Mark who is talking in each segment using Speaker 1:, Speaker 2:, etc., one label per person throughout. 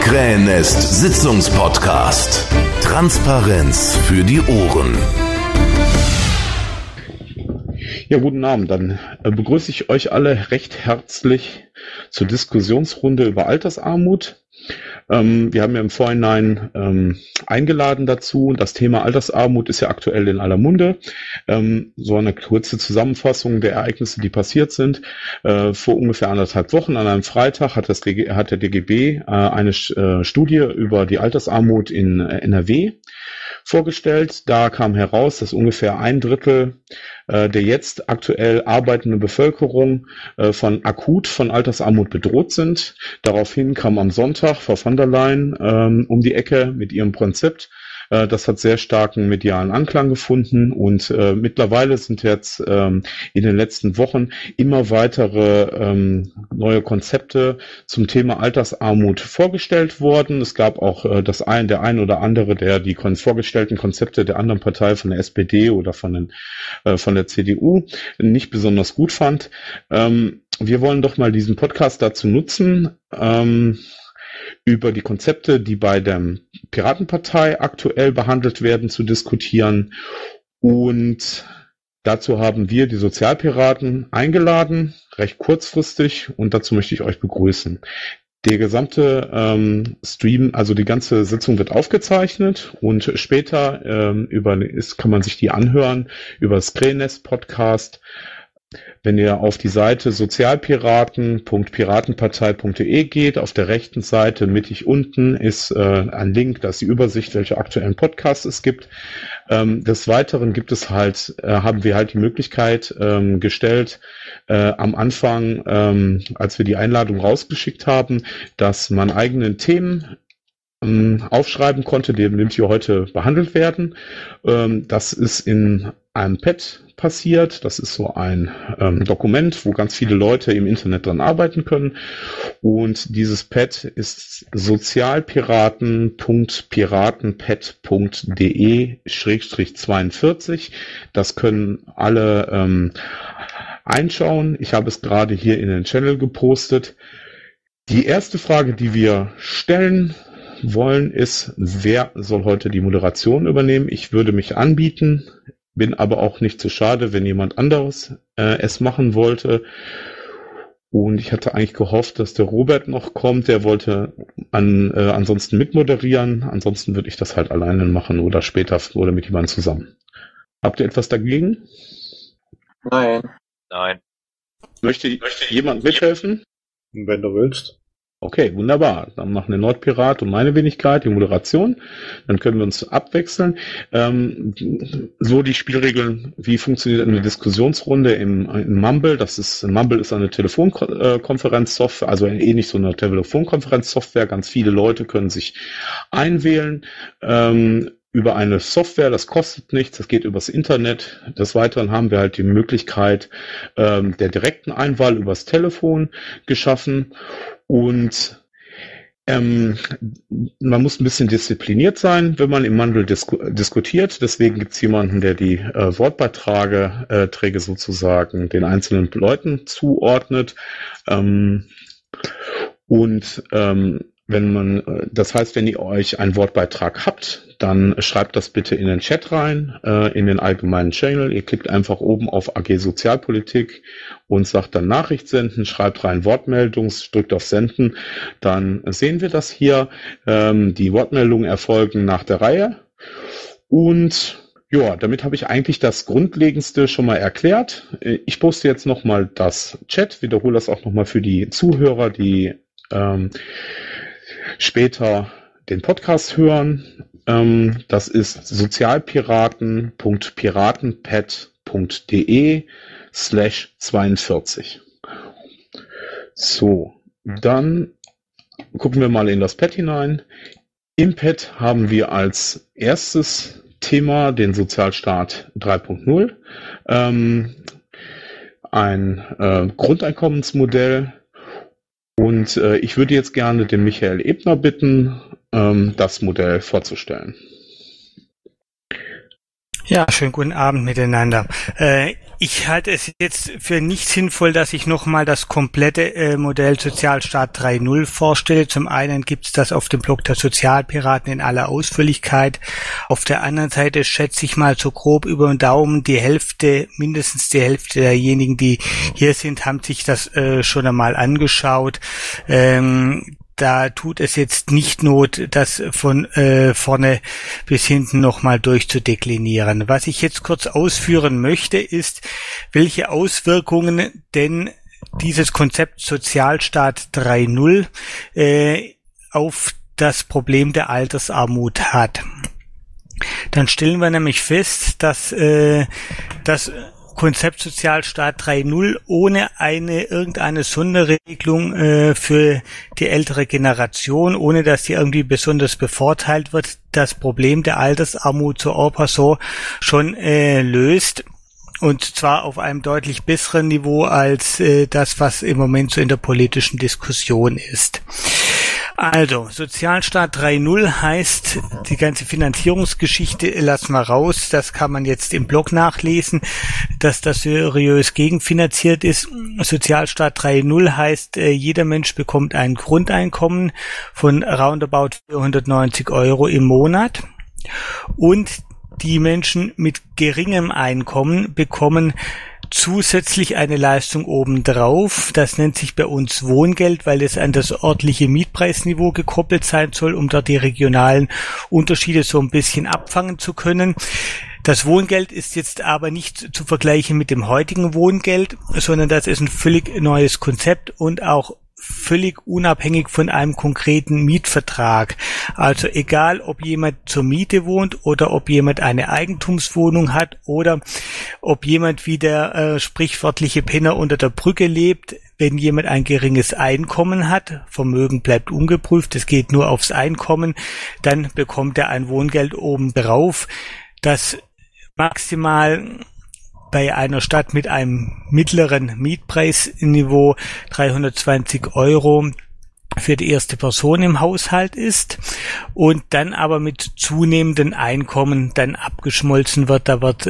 Speaker 1: Krähennest Sitzungspodcast. Transparenz für die Ohren.
Speaker 2: Ja, guten Abend. Dann begrüße ich euch alle recht herzlich zur Diskussionsrunde über Altersarmut. Wir haben ja im Vorhinein eingeladen dazu. Das Thema Altersarmut ist ja aktuell in aller Munde. So eine kurze Zusammenfassung der Ereignisse, die passiert sind. Vor ungefähr 1,5 Wochen an einem Freitag hat der DGB eine Studie über die Altersarmut in NRW vorgestellt. Da kam heraus, dass ungefähr 1/3 der jetzt aktuell arbeitenden Bevölkerung von Altersarmut bedroht sind. Daraufhin kam am Sonntag Frau von der Leyen um die Ecke mit ihrem Konzept. Das hat sehr starken medialen Anklang gefunden und mittlerweile sind jetzt in den letzten Wochen immer weitere neue Konzepte zum Thema Altersarmut vorgestellt worden. Es gab auch der ein oder andere, der die vorgestellten Konzepte der anderen Partei, von der SPD oder von der CDU, nicht besonders gut fand. Wir wollen doch mal diesen Podcast dazu nutzen, über die Konzepte, die bei der Piratenpartei aktuell behandelt werden, zu diskutieren. Und dazu haben wir die Sozialpiraten eingeladen, recht kurzfristig, und dazu möchte ich euch begrüßen. Der gesamte Stream, also die ganze Sitzung wird aufgezeichnet und später kann man sich die anhören über das Krähennest-Podcast. Wenn ihr auf die Seite sozialpiraten.piratenpartei.de geht, auf der rechten Seite mittig unten ist ein Link, da ist die Übersicht, welche aktuellen Podcasts es gibt. Des Weiteren haben wir halt die Möglichkeit gestellt, am Anfang, als wir die Einladung rausgeschickt haben, dass man eigenen Themen aufschreiben konnte, die hier heute behandelt werden. Das ist in einem Pad passiert. Das ist so ein Dokument, wo ganz viele Leute im Internet dran arbeiten können. Und dieses Pad ist sozialpiraten.piratenpad.de/42. Das können alle einschauen. Ich habe es gerade hier in den Channel gepostet. Die erste Frage, die wir stellen wollen, ist, wer soll heute die Moderation übernehmen? Ich würde mich anbieten, bin aber auch nicht zu schade, wenn jemand anderes es machen wollte. Und ich hatte eigentlich gehofft, dass der Robert noch kommt. Der wollte ansonsten mitmoderieren. Ansonsten würde ich das halt alleine machen oder später oder mit jemandem zusammen. Habt ihr etwas dagegen?
Speaker 3: Nein.
Speaker 2: Möchte jemand mithelfen?
Speaker 4: Wenn du willst.
Speaker 2: Okay, wunderbar. Dann machen der Nordpirat und meine Wenigkeit die Moderation. Dann können wir uns abwechseln. So die Spielregeln, wie funktioniert eine Diskussionsrunde in Mumble? Mumble ist eine Telefonkonferenzsoftware, also ähnlich so eine Telefonkonferenzsoftware. Ganz viele Leute können sich einwählen über eine Software, das kostet nichts, das geht übers Internet. Des Weiteren haben wir halt die Möglichkeit der direkten Einwahl übers Telefon geschaffen. Und man muss ein bisschen diszipliniert sein, wenn man im Mumble diskutiert. Deswegen gibt es jemanden, der die Wortbeiträge sozusagen den einzelnen Leuten zuordnet. Wenn ihr euch einen Wortbeitrag habt, dann schreibt das bitte in den Chat rein, in den allgemeinen Channel. Ihr klickt einfach oben auf AG Sozialpolitik und sagt dann Nachricht senden, schreibt rein Wortmeldung, drückt auf Senden. Dann sehen wir das hier. Die Wortmeldungen erfolgen nach der Reihe. Und ja, damit habe ich eigentlich das Grundlegendste schon mal erklärt. Ich poste jetzt nochmal das Chat, wiederhole das auch nochmal für die Zuhörer, die später den Podcast hören. Das ist sozialpiraten.piratenpad.de/42. So, dann gucken wir mal in das Pad hinein. Im Pad haben wir als erstes Thema den Sozialstaat 3.0, ein Grundeinkommensmodell. Und ich würde jetzt gerne den Michael Ebner bitten, das Modell vorzustellen.
Speaker 5: Ja, schönen guten Abend miteinander.
Speaker 4: Ich halte es jetzt für nicht sinnvoll, dass ich nochmal das komplette Modell Sozialstaat 3.0 vorstelle. Zum einen gibt es das auf dem Blog der Sozialpiraten in aller Ausführlichkeit. Auf der anderen Seite schätze ich mal so grob über den Daumen mindestens die Hälfte derjenigen, die hier sind, haben sich das schon einmal angeschaut. Da tut es jetzt nicht Not, das von vorne bis hinten nochmal durchzudeklinieren. Was ich jetzt kurz ausführen möchte, ist, welche Auswirkungen denn dieses Konzept Sozialstaat 3.0 auf das Problem der Altersarmut hat. Dann stellen wir nämlich fest, dass das Konzept Sozialstaat 3.0 ohne irgendeine Sonderregelung für die ältere Generation, ohne dass die irgendwie besonders bevorteilt wird, das Problem der Altersarmut so en passant schon löst. Und zwar auf einem deutlich besseren Niveau als das, was im Moment so in der politischen Diskussion ist. Also, Sozialstaat 3.0 heißt, die ganze Finanzierungsgeschichte lassen wir raus. Das kann man jetzt im Blog nachlesen, dass das seriös gegenfinanziert ist. Sozialstaat 3.0 heißt, jeder Mensch bekommt ein Grundeinkommen von roundabout 490 € im Monat. Und die Menschen mit geringem Einkommen bekommen zusätzlich eine Leistung obendrauf. Das nennt sich bei uns Wohngeld, weil es an das örtliche Mietpreisniveau gekoppelt sein soll, um da die regionalen Unterschiede so ein bisschen abfangen zu können. Das Wohngeld ist jetzt aber nicht zu vergleichen mit dem heutigen Wohngeld, sondern das ist ein völlig neues Konzept und auch völlig unabhängig von einem konkreten Mietvertrag. Also egal, ob jemand zur Miete wohnt oder ob jemand eine Eigentumswohnung hat oder ob jemand wie der sprichwörtliche Penner unter der Brücke lebt, wenn jemand ein geringes Einkommen hat, Vermögen bleibt ungeprüft, es geht nur aufs Einkommen, dann bekommt er ein Wohngeld obendrauf, das maximal bei einer Stadt mit einem mittleren Mietpreisniveau 320 € für die erste Person im Haushalt ist und dann aber mit zunehmendem Einkommen dann abgeschmolzen wird. Da wird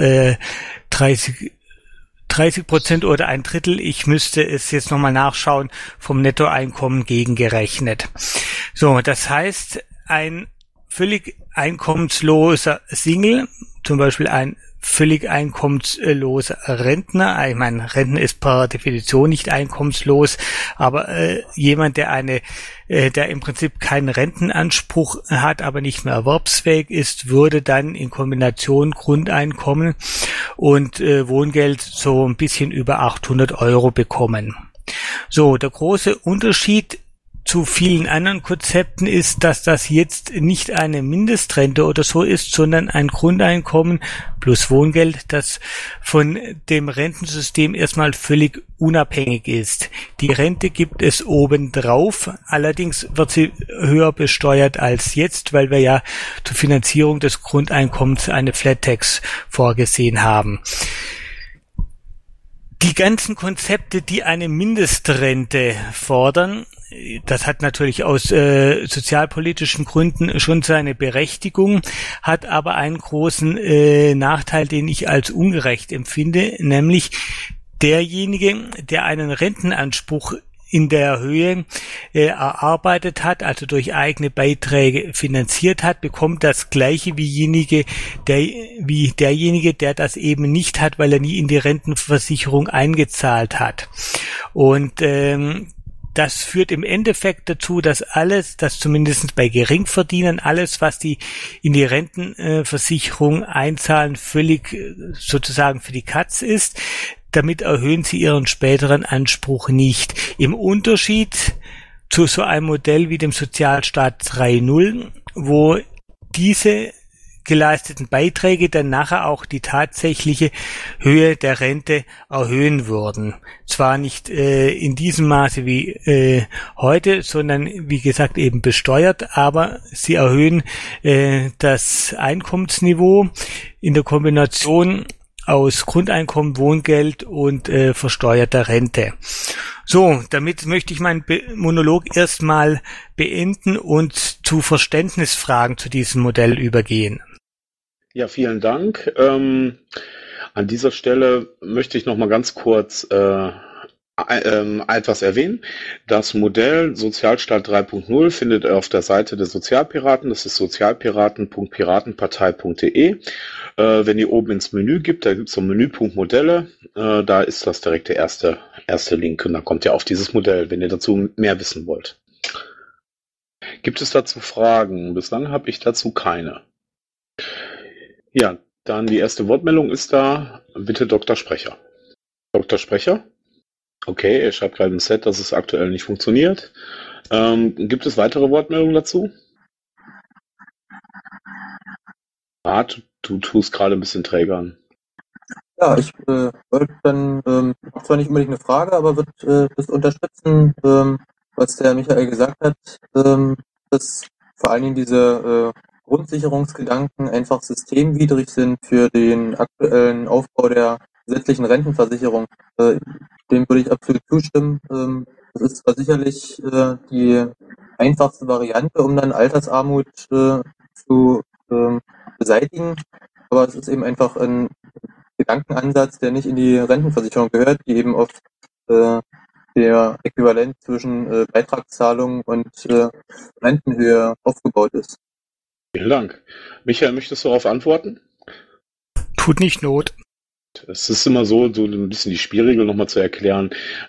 Speaker 4: 30% oder ein Drittel, ich müsste es jetzt nochmal nachschauen, vom Nettoeinkommen gegengerechnet. So, das heißt, ein völlig einkommensloser Single, zum Beispiel ein völlig einkommensloser Rentner. Ich meine, Rentner ist per Definition nicht einkommenslos, aber jemand, der im Prinzip keinen Rentenanspruch hat, aber nicht mehr erwerbsfähig ist, würde dann in Kombination Grundeinkommen und Wohngeld so ein bisschen über 800 € bekommen. So, der große Unterschied zu vielen anderen Konzepten ist, dass das jetzt nicht eine Mindestrente oder so ist, sondern ein Grundeinkommen plus Wohngeld, das von dem Rentensystem erstmal völlig unabhängig ist. Die Rente gibt es obendrauf, allerdings wird sie höher besteuert als jetzt, weil wir ja zur Finanzierung des Grundeinkommens eine Flat Tax vorgesehen haben. Die ganzen Konzepte, die eine Mindestrente fordern, das hat natürlich aus sozialpolitischen Gründen schon seine Berechtigung, hat aber einen großen Nachteil, den ich als ungerecht empfinde, nämlich derjenige, der einen Rentenanspruch in der Höhe erarbeitet hat, also durch eigene Beiträge finanziert hat, bekommt das Gleiche wie derjenige, der das eben nicht hat, weil er nie in die Rentenversicherung eingezahlt hat. Und das führt im Endeffekt dazu, dass zumindest bei Geringverdienern alles, was die in die Rentenversicherung einzahlen, völlig sozusagen für die Katz ist. Damit erhöhen sie ihren späteren Anspruch nicht. Im Unterschied zu so einem Modell wie dem Sozialstaat 3.0, wo diese geleisteten Beiträge dann nachher auch die tatsächliche Höhe der Rente erhöhen würden. Zwar nicht in diesem Maße wie heute, sondern wie gesagt eben besteuert, aber sie erhöhen das Einkommensniveau in der Kombination aus Grundeinkommen, Wohngeld und versteuerter Rente. So, damit möchte ich meinen Monolog erstmal beenden und zu Verständnisfragen zu diesem Modell übergehen.
Speaker 2: Ja, vielen Dank. An dieser Stelle möchte ich noch mal ganz kurz etwas erwähnen. Das Modell Sozialstaat 3.0 findet ihr auf der Seite der Sozialpiraten. Das ist sozialpiraten.piratenpartei.de. Wenn ihr oben ins Menü gibt, da gibt es so einen Menüpunkt Modelle. Da ist das direkt der erste Link und dann kommt ihr auf dieses Modell, wenn ihr dazu mehr wissen wollt. Gibt es dazu Fragen? Bislang habe ich dazu keine. Ja, dann die erste Wortmeldung ist da. Bitte Dr. Sprecher. Dr. Sprecher? Okay, er schreibt gerade im Set, dass es aktuell nicht funktioniert. Gibt es weitere Wortmeldungen dazu? Du tust gerade ein bisschen trägern.
Speaker 3: Ja, ich wollte dann, zwar nicht unbedingt eine Frage, aber würde das unterstützen, was der Michael gesagt hat, dass vor allen Dingen diese Grundsicherungsgedanken einfach systemwidrig sind für den aktuellen Aufbau der gesetzlichen Rentenversicherung. Dem würde ich absolut zustimmen. Das ist zwar sicherlich die einfachste Variante, um dann Altersarmut zu beseitigen, aber es ist eben einfach ein Gedankenansatz, der nicht in die Rentenversicherung gehört, die eben auf der Äquivalent zwischen Beitragszahlung und Rentenhöhe aufgebaut ist.
Speaker 2: Vielen Dank. Michael, möchtest du darauf antworten?
Speaker 4: Tut nicht Not.
Speaker 2: Es ist immer so ein bisschen die Spielregel nochmal zu erklären.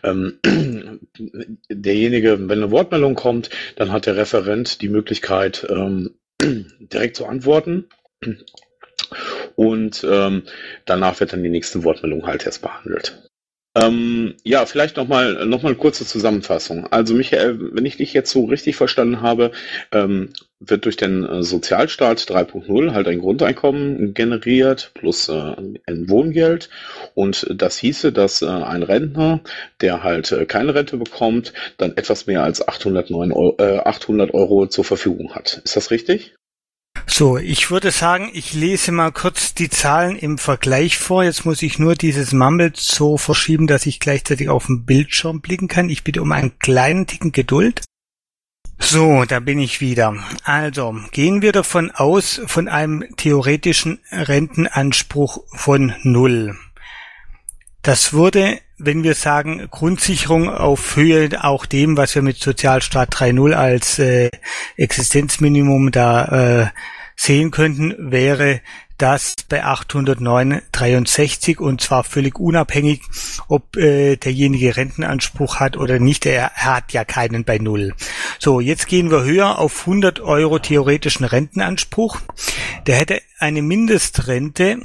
Speaker 2: Derjenige, wenn eine Wortmeldung kommt, dann hat der Referent die Möglichkeit, direkt zu antworten. Und danach wird dann die nächste Wortmeldung halt erst behandelt. Ja, vielleicht noch mal eine kurze Zusammenfassung. Also Michael, wenn ich dich jetzt so richtig verstanden habe, wird durch den Sozialstaat 3.0 halt ein Grundeinkommen generiert plus ein Wohngeld. Und das hieße, dass ein Rentner, der halt keine Rente bekommt, dann etwas mehr als 800 Euro zur Verfügung hat. Ist das richtig?
Speaker 4: So, ich würde sagen, ich lese mal kurz die Zahlen im Vergleich vor. Jetzt muss ich nur dieses Mumble so verschieben, dass ich gleichzeitig auf den Bildschirm blicken kann. Ich bitte um einen kleinen Ticken Geduld. So, da bin ich wieder. Also, gehen wir davon aus, von einem theoretischen Rentenanspruch von 0. Das würde, wenn wir sagen, Grundsicherung auf Höhe auch dem, was wir mit Sozialstaat 3.0 als Existenzminimum da sehen könnten, wäre das bei 809,63 und zwar völlig unabhängig, ob derjenige Rentenanspruch hat oder nicht. Er hat ja keinen bei 0. So, jetzt gehen wir höher auf 100 Euro theoretischen Rentenanspruch. Der hätte eine Mindestrente,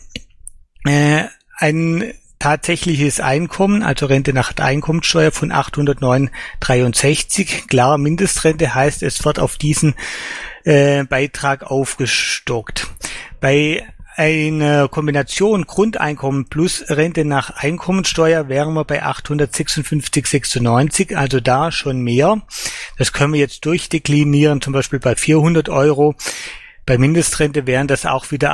Speaker 4: ein tatsächliches Einkommen, also Rente nach Einkommensteuer von 809,63. Klar, Mindestrente heißt, es wird auf diesen Beitrag aufgestockt. Bei einer Kombination Grundeinkommen plus Rente nach Einkommensteuer wären wir bei 856,96, also da schon mehr. Das können wir jetzt durchdeklinieren, zum Beispiel bei 400 Euro. Bei Mindestrente wären das auch wieder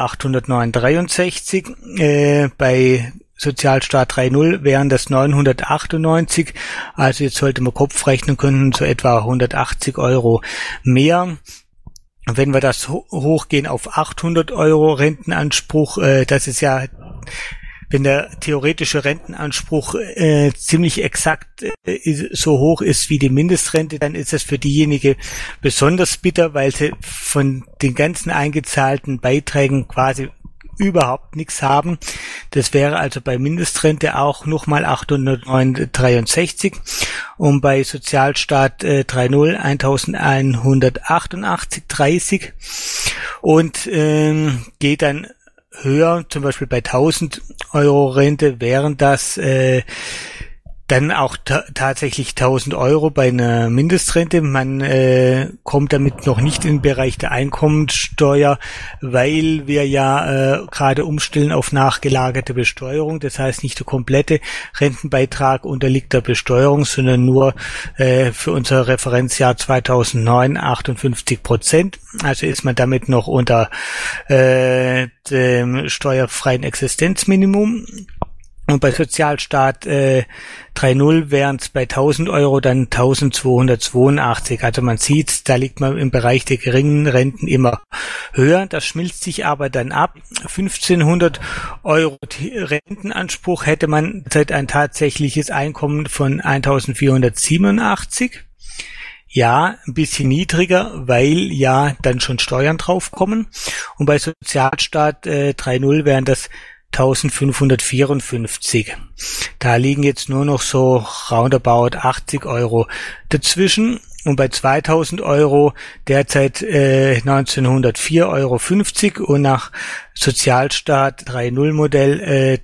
Speaker 4: 809,63. Bei Sozialstaat 3.0 wären das 998. Also jetzt sollte man Kopf rechnen können, so etwa 180 Euro mehr. Wenn wir das hochgehen auf 800 Euro Rentenanspruch, das ist ja, wenn der theoretische Rentenanspruch ziemlich exakt so hoch ist wie die Mindestrente, dann ist das für diejenige besonders bitter, weil sie von den ganzen eingezahlten Beiträgen quasi überhaupt nichts haben. Das wäre also bei Mindestrente auch nochmal 809,63 und bei Sozialstaat 3.0 1.188,30 und geht dann höher, zum Beispiel bei 1.000 Euro Rente wären das dann auch tatsächlich 1.000 Euro bei einer Mindestrente. Man kommt damit noch nicht in den Bereich der Einkommensteuer, weil wir ja gerade umstellen auf nachgelagerte Besteuerung. Das heißt, nicht der komplette Rentenbeitrag unterliegt der Besteuerung, sondern nur für unser Referenzjahr 2009 58%. Also ist man damit noch unter dem steuerfreien Existenzminimum. Und bei Sozialstaat 3.0 wären es bei 1.000 Euro dann 1.282. Also man sieht, da liegt man im Bereich der geringen Renten immer höher. Das schmilzt sich aber dann ab. 1.500 Euro Rentenanspruch hätte man seit ein tatsächliches Einkommen von 1.487. Ja, ein bisschen niedriger, weil ja dann schon Steuern draufkommen. Und bei Sozialstaat 3.0 wären das 1.554. Da liegen jetzt nur noch so roundabout 80 Euro dazwischen. Und bei 2.000 Euro derzeit 1904,50 Euro und nach Sozialstaat 3.0 Modell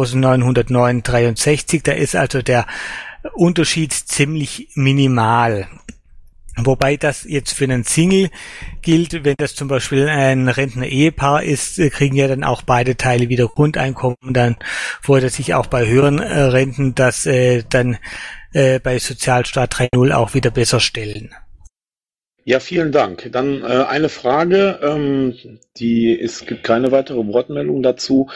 Speaker 4: 1.909,63. Da ist also der Unterschied ziemlich minimal. Wobei das jetzt für einen Single gilt, wenn das zum Beispiel ein Rentner-Ehepaar ist, kriegen ja dann auch beide Teile wieder Grundeinkommen, dann würde sich auch bei höheren Renten das dann bei Sozialstaat 3.0 auch wieder besser stellen.
Speaker 2: Ja, vielen Dank. Dann eine Frage, es gibt keine weitere Wortmeldung dazu.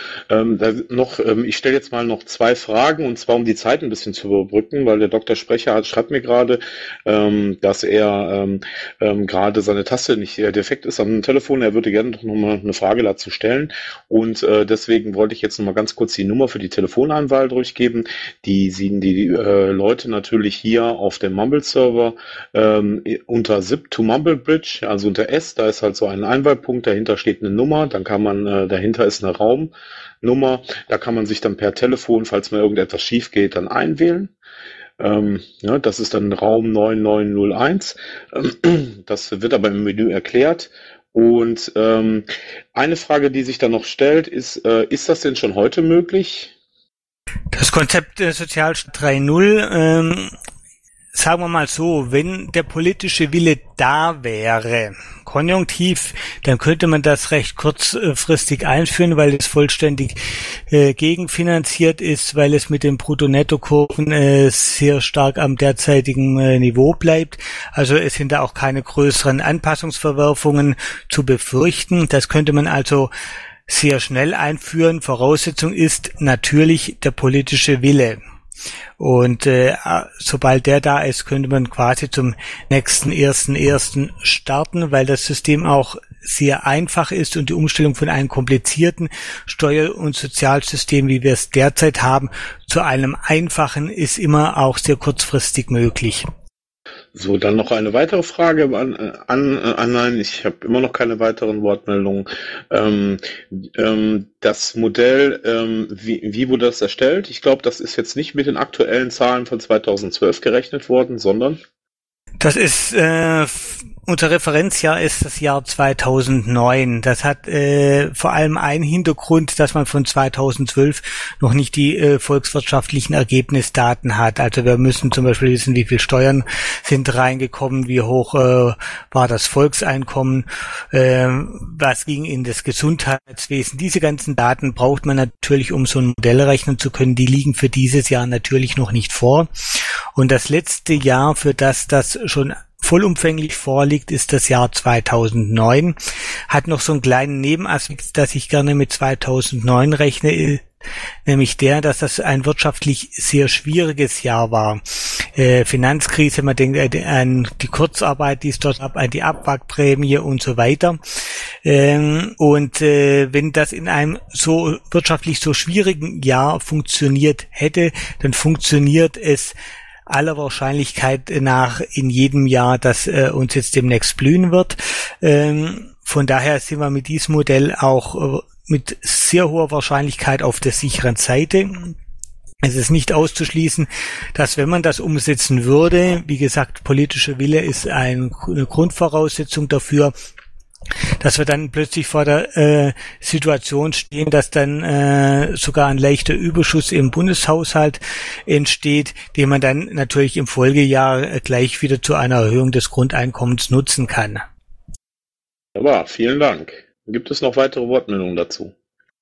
Speaker 2: Ich stelle jetzt mal noch 2 Fragen, und zwar um die Zeit ein bisschen zu überbrücken, weil der Dr. Sprecher schreibt mir gerade, dass er gerade seine Taste nicht defekt ist am Telefon. Er würde gerne noch mal eine Frage dazu stellen, und deswegen wollte ich jetzt noch mal ganz kurz die Nummer für die Telefonanwahl durchgeben. Die sehen die Leute natürlich hier auf dem Mumble-Server unter ZIP to Mumble Bridge, also unter S, da ist halt so ein Einwahlpunkt, dahinter steht eine Nummer, dann kann man, dahinter ist eine Raumnummer, da kann man sich dann per Telefon, falls mal irgendetwas schief geht, dann einwählen. Ja, das ist dann Raum 9901. Das wird aber im Menü erklärt. Und eine Frage, die sich dann noch stellt, ist das denn schon heute möglich?
Speaker 4: Das Konzept Sozialstaat 3.0, sagen wir mal so, wenn der politische Wille da wäre, konjunktiv, dann könnte man das recht kurzfristig einführen, weil es vollständig gegenfinanziert ist, weil es mit den Brutto-Netto-Kurven sehr stark am derzeitigen Niveau bleibt. Also es sind da auch keine größeren Anpassungsverwerfungen zu befürchten. Das könnte man also sehr schnell einführen. Voraussetzung ist natürlich der politische Wille. Und sobald der da ist, könnte man quasi zum nächsten 1.1. starten, weil das System auch sehr einfach ist und die Umstellung von einem komplizierten Steuer- und Sozialsystem, wie wir es derzeit haben, zu einem einfachen ist immer auch sehr kurzfristig möglich.
Speaker 2: So, dann noch eine weitere Frage nein, ich habe immer noch keine weiteren Wortmeldungen. Das Modell, wie wurde das erstellt? Ich glaube, das ist jetzt nicht mit den aktuellen Zahlen von 2012 gerechnet worden, sondern?
Speaker 4: Das ist, unser Referenzjahr ist das Jahr 2009. Das hat vor allem einen Hintergrund, dass man von 2012 noch nicht die volkswirtschaftlichen Ergebnisdaten hat. Also wir müssen zum Beispiel wissen, wie viel Steuern sind reingekommen, wie hoch war das Volkseinkommen, was ging in das Gesundheitswesen. Diese ganzen Daten braucht man natürlich, um so ein Modell rechnen zu können. Die liegen für dieses Jahr natürlich noch nicht vor. Und das letzte Jahr, für das schon vollumfänglich vorliegt, ist das Jahr 2009. Hat noch so einen kleinen Nebenaspekt, dass ich gerne mit 2009 rechne, nämlich dass das ein wirtschaftlich sehr schwieriges Jahr war. Finanzkrise, man denkt an die Kurzarbeit, die es dort gab, an die Abwrackprämie und so weiter. Wenn das in einem so wirtschaftlich so schwierigen Jahr funktioniert hätte, dann funktioniert es aller Wahrscheinlichkeit nach in jedem Jahr, das uns jetzt demnächst blühen wird. Von daher sind wir mit diesem Modell auch mit sehr hoher Wahrscheinlichkeit auf der sicheren Seite. Es ist nicht auszuschließen, dass wenn man das umsetzen würde, wie gesagt, politischer Wille ist eine Grundvoraussetzung dafür, dass wir dann plötzlich vor der Situation stehen, dass dann sogar ein leichter Überschuss im Bundeshaushalt entsteht, den man dann natürlich im Folgejahr gleich wieder zu einer Erhöhung des Grundeinkommens nutzen kann.
Speaker 2: Aber vielen Dank. Gibt es noch weitere Wortmeldungen dazu?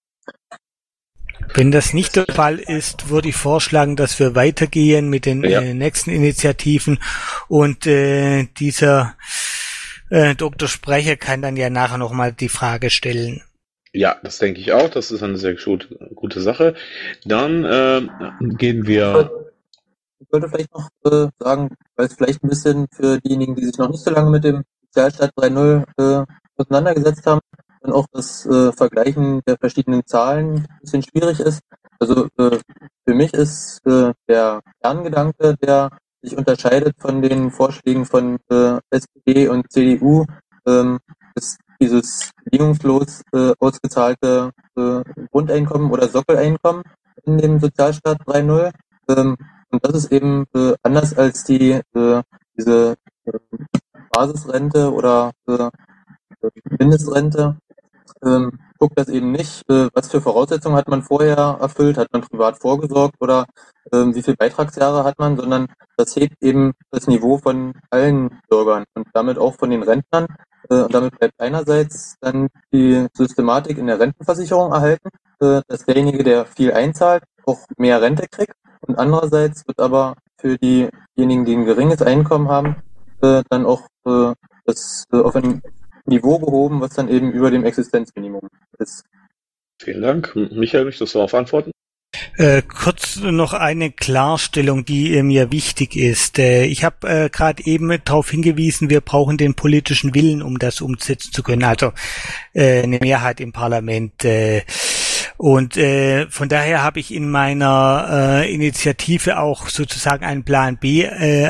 Speaker 4: Wenn das nicht der Fall ist, würde ich vorschlagen, dass wir weitergehen mit den nächsten Initiativen, und dieser Dr. Sprecher kann dann ja nachher nochmal die Frage stellen.
Speaker 2: Ja, das denke ich auch. Das ist eine sehr gute Sache. Dann gehen wir.
Speaker 3: Ich wollte vielleicht noch sagen, weil es vielleicht ein bisschen für diejenigen, die sich noch nicht so lange mit dem Sozialstaat 3.0 auseinandergesetzt haben, dann auch das Vergleichen der verschiedenen Zahlen ein bisschen schwierig ist. Also für mich ist der Kerngedanke, der sich unterscheidet von den Vorschlägen von SPD und CDU, ist dieses bedingungslos ausgezahlte Grundeinkommen oder Sockeleinkommen in dem Sozialstaat 3.0. Und das ist eben anders als diese Basisrente oder Mindestrente. Guckt das eben nicht, was für Voraussetzungen hat man vorher erfüllt, hat man privat vorgesorgt oder wie viele Beitragsjahre hat man, sondern das hebt eben das Niveau von allen Bürgern und damit auch von den Rentnern. Und damit bleibt einerseits dann die Systematik in der Rentenversicherung erhalten, dass derjenige, der viel einzahlt, auch mehr Rente kriegt. Und andererseits wird aber für diejenigen, die ein geringes Einkommen haben, dann auch das auf ein Niveau gehoben, was dann eben über dem Existenzminimum ist.
Speaker 2: Vielen Dank. Michael, möchtest du darauf antworten?
Speaker 4: Kurz noch eine Klarstellung, die mir wichtig ist. Ich habe gerade eben darauf hingewiesen, wir brauchen den politischen Willen, um das umsetzen zu können, also eine Mehrheit im Parlament. Und von daher habe ich in meiner Initiative auch sozusagen einen Plan B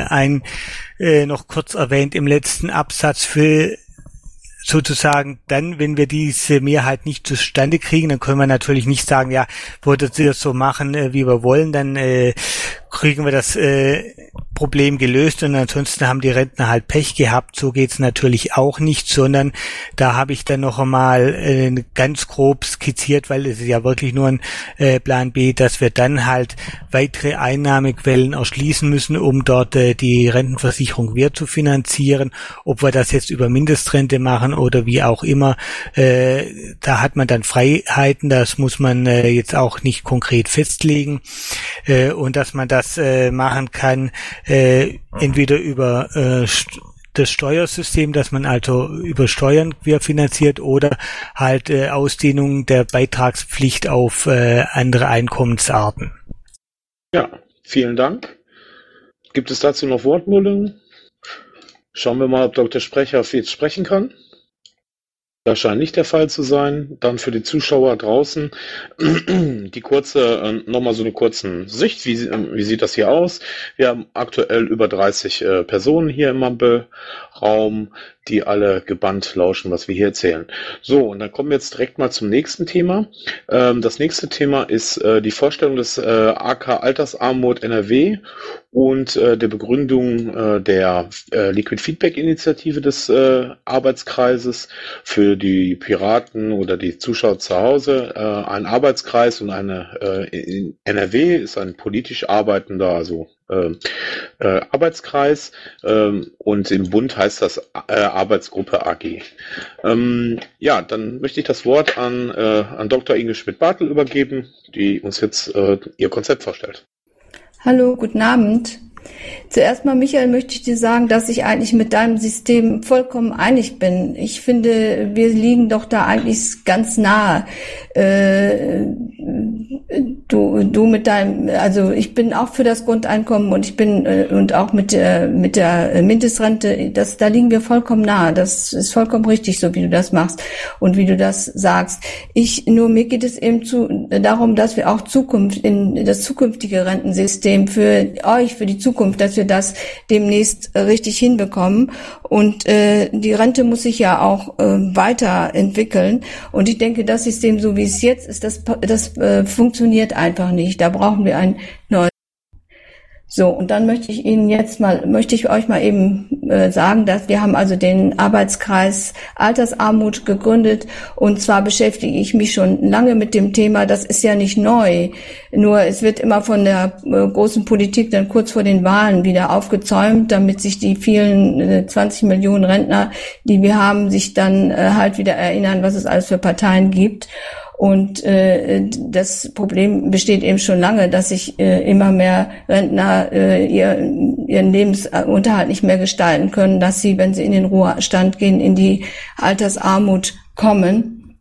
Speaker 4: noch kurz erwähnt im letzten Absatz für sozusagen dann, wenn wir diese Mehrheit nicht zustande kriegen, dann können wir natürlich nicht sagen, ja, würdet ihr das so machen, wie wir wollen, dann kriegen wir das Problem gelöst und ansonsten haben die Rentner halt Pech gehabt. So geht's natürlich auch nicht, sondern da habe ich dann noch einmal ganz grob skizziert, weil es ist ja wirklich nur ein Plan B, dass wir dann halt weitere Einnahmequellen erschließen müssen, um dort die Rentenversicherung wieder zu finanzieren. Ob wir das jetzt über Mindestrente machen oder wie auch immer, da hat man dann Freiheiten, das muss man jetzt auch nicht konkret festlegen, und dass man das machen kann, entweder über das Steuersystem, dass man also über Steuern finanziert oder halt Ausdehnung der Beitragspflicht auf andere Einkommensarten.
Speaker 2: Ja, vielen Dank. Gibt es dazu noch Wortmeldungen? Schauen wir mal, ob Dr. Sprecher jetzt sprechen kann. Das scheint nicht der Fall zu sein. Dann für die Zuschauer draußen nochmal so eine kurze Sicht. Wie sieht das hier aus? Wir haben aktuell über 30 Personen hier im Mumble-Raum, die alle gebannt lauschen, was wir hier erzählen. So, und dann kommen wir jetzt direkt mal zum nächsten Thema. Das nächste Thema ist die Vorstellung des AK Altersarmut NRW und der Begründung der Liquid Feedback Initiative des Arbeitskreises für die Piraten oder die Zuschauer zu Hause. Ein Arbeitskreis und eine in NRW ist ein politisch arbeitender, also Arbeitskreis, und im Bund heißt das Arbeitsgruppe AG. Ja, dann möchte ich das Wort an Dr. Inge Schmidt-Bartel übergeben, die uns jetzt ihr Konzept vorstellt.
Speaker 5: Hallo, guten Abend. Zuerst mal, Michael, möchte ich dir sagen, dass ich eigentlich mit deinem System vollkommen einig bin. Ich finde, wir liegen doch da eigentlich ganz nahe. Du mit deinem, also ich bin auch für das Grundeinkommen und ich bin und auch mit der Mindestrente, da liegen wir vollkommen nahe. Das ist vollkommen richtig, so wie du das machst und wie du das sagst. Mir geht es eben darum, dass wir auch in das zukünftige Rentensystem für euch, für die Zukunft, dass wir das demnächst richtig hinbekommen. Und die Rente muss sich ja auch weiterentwickeln. Und ich denke, das System, so wie es jetzt ist, das funktioniert einfach nicht. Da brauchen wir ein neues. So, und dann möchte ich euch mal eben sagen, dass wir haben also den Arbeitskreis Altersarmut gegründet, und zwar beschäftige ich mich schon lange mit dem Thema. Das ist ja nicht neu, nur es wird immer von der großen Politik dann kurz vor den Wahlen wieder aufgezäumt, damit sich die vielen 20 Millionen Rentner, die wir haben, sich dann halt wieder erinnern, was es alles für Parteien gibt. Und das Problem besteht eben schon lange, dass sich immer mehr Rentner ihren Lebensunterhalt nicht mehr gestalten können, dass sie, wenn sie in den Ruhestand gehen, in die Altersarmut kommen.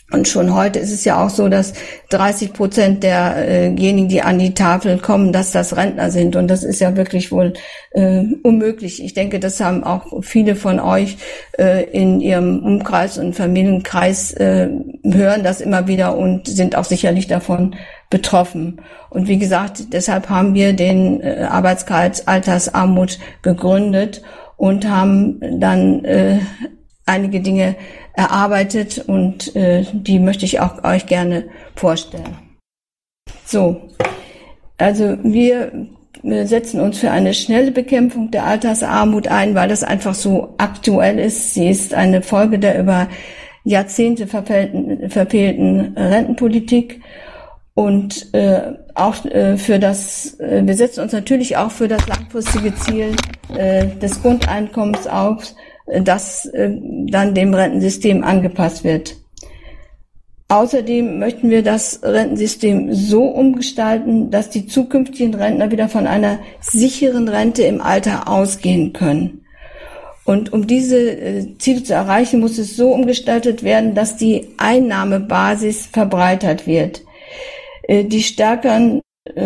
Speaker 5: Und schon heute ist es ja auch so, dass 30% derjenigen, die an die Tafel kommen, dass das Rentner sind. Und das ist ja wirklich wohl unmöglich. Ich denke, das haben auch viele von euch in ihrem Umkreis und Familienkreis hören das immer wieder und sind auch sicherlich davon betroffen. Und wie gesagt, deshalb haben wir den Arbeitskreis Altersarmut gegründet und haben dann einige Dinge erarbeitet und die möchte ich auch euch gerne vorstellen. So, also wir setzen uns für eine schnelle Bekämpfung der Altersarmut ein, weil das einfach so aktuell ist. Sie ist eine Folge der über Jahrzehnte verfehlten Rentenpolitik und auch wir setzen uns natürlich auch für das langfristige Ziel des Grundeinkommens auf, das dann dem Rentensystem angepasst wird. Außerdem möchten wir das Rentensystem so umgestalten, dass die zukünftigen Rentner wieder von einer sicheren Rente im Alter ausgehen können. Und um diese Ziele zu erreichen, muss es so umgestaltet werden, dass die Einnahmebasis verbreitert wird. Die Stärkeren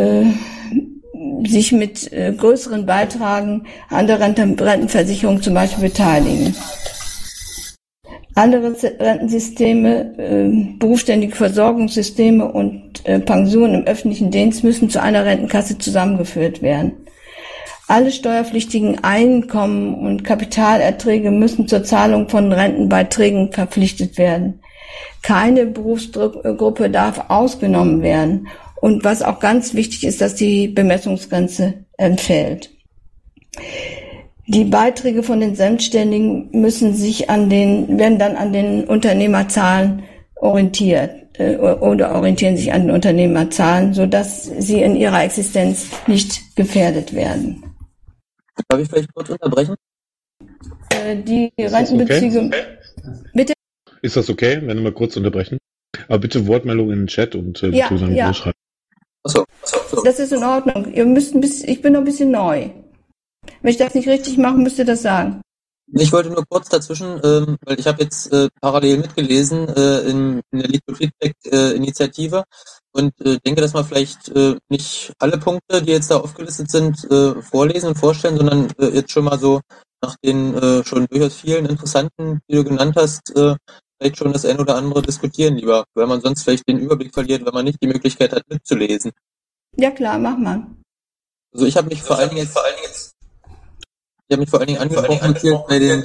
Speaker 5: sich mit größeren Beitragen an der Rentenversicherung zum Beispiel beteiligen. Andere Rentensysteme, berufsständige Versorgungssysteme und Pensionen im öffentlichen Dienst müssen zu einer Rentenkasse zusammengeführt werden. Alle steuerpflichtigen Einkommen und Kapitalerträge müssen zur Zahlung von Rentenbeiträgen verpflichtet werden. Keine Berufsgruppe darf ausgenommen werden. Und was auch ganz wichtig ist, dass die Bemessungsgrenze entfällt. Die Beiträge von den Selbstständigen werden dann an den Unternehmerzahlen orientiert oder orientieren sich an den Unternehmerzahlen, sodass sie in ihrer Existenz nicht gefährdet werden.
Speaker 3: Darf ich vielleicht kurz unterbrechen?
Speaker 5: Die Rentenbezüge.
Speaker 2: Okay?
Speaker 5: Bitte?
Speaker 2: Ist das okay, wenn wir kurz unterbrechen? Aber bitte Wortmeldung in den Chat und
Speaker 5: ja.
Speaker 2: Schreiben.
Speaker 3: So.
Speaker 5: Das ist in Ordnung. Ich bin noch ein bisschen neu. Wenn ich das nicht richtig mache, müsst ihr das sagen.
Speaker 3: Ich wollte nur kurz dazwischen, weil ich habe jetzt parallel mitgelesen in der Liquid Feedback Initiative und denke, dass man vielleicht nicht alle Punkte, die jetzt da aufgelistet sind, vorlesen und vorstellen, sondern jetzt schon mal so nach den schon durchaus vielen interessanten, die du genannt hast, vielleicht schon das ein oder andere diskutieren lieber, weil man sonst vielleicht den Überblick verliert, wenn man nicht die Möglichkeit hat, mitzulesen.
Speaker 5: Ja klar, mach mal.
Speaker 3: Also ich habe mich vor allen Dingen angesprochen gefühlt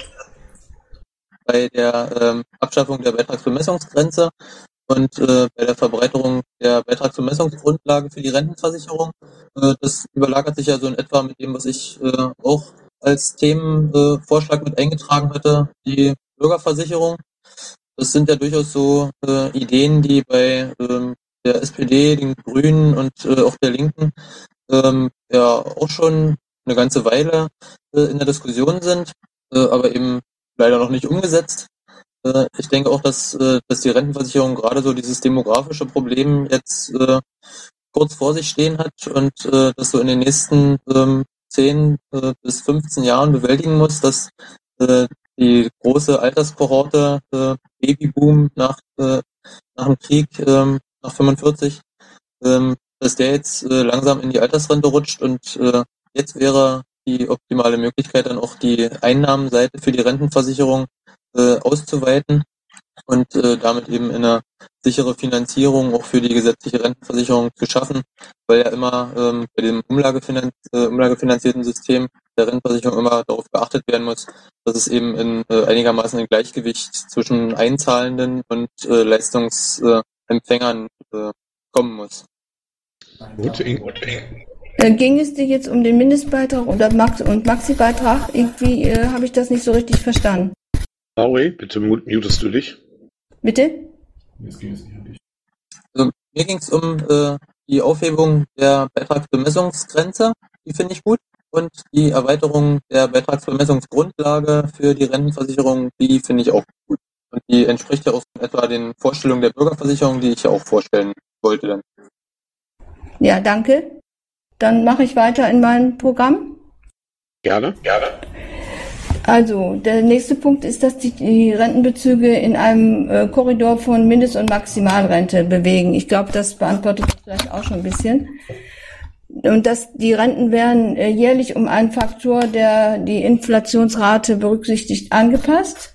Speaker 3: bei der Abschaffung der Beitragsbemessungsgrenze und bei der Verbreiterung der Beitragsbemessungsgrundlage für die Rentenversicherung. Das überlagert sich ja so in etwa mit dem, was ich auch als Themenvorschlag mit eingetragen hatte, die Bürgerversicherung. Das sind ja durchaus so Ideen, die bei der SPD, den Grünen und auch der Linken ja auch schon eine ganze Weile in der Diskussion sind, aber eben leider noch nicht umgesetzt. Ich denke auch, dass die Rentenversicherung gerade so dieses demografische Problem jetzt kurz vor sich stehen hat und das so in den nächsten 10 bis 15 Jahren bewältigen muss, dass die große Alterskohorte Babyboom nach dem Krieg, nach 45, dass der jetzt langsam in die Altersrente rutscht und jetzt wäre die optimale Möglichkeit, dann auch die Einnahmenseite für die Rentenversicherung auszuweiten und damit eben eine sichere Finanzierung auch für die gesetzliche Rentenversicherung zu schaffen, weil ja immer bei dem umlagefinanzierten System der Rentenversicherung immer darauf geachtet werden muss, dass es eben in einigermaßen ein Gleichgewicht zwischen Einzahlenden und Leistungsempfängern kommen muss.
Speaker 2: Gut.
Speaker 5: Ging es dir jetzt um den Mindestbeitrag oder Maxibeitrag? Irgendwie habe ich das nicht so richtig verstanden.
Speaker 2: Lauri, bitte mutest du dich.
Speaker 5: Bitte?
Speaker 3: Also, mir ging es um die Aufhebung der Beitragsbemessungsgrenze, die finde ich gut, und die Erweiterung der Beitragsbemessungsgrundlage für die Rentenversicherung, die finde ich auch gut. Und die entspricht ja auch etwa den Vorstellungen der Bürgerversicherung, die ich ja auch vorstellen wollte dann.
Speaker 5: Ja, danke. Dann mache ich weiter in meinem Programm.
Speaker 2: Gerne.
Speaker 5: Also, der nächste Punkt ist, dass die Rentenbezüge in einem Korridor von Mindest- und Maximalrente bewegen. Ich glaube, das beantwortet das vielleicht auch schon ein bisschen. Und dass die Renten werden jährlich um einen Faktor, der die Inflationsrate berücksichtigt, angepasst.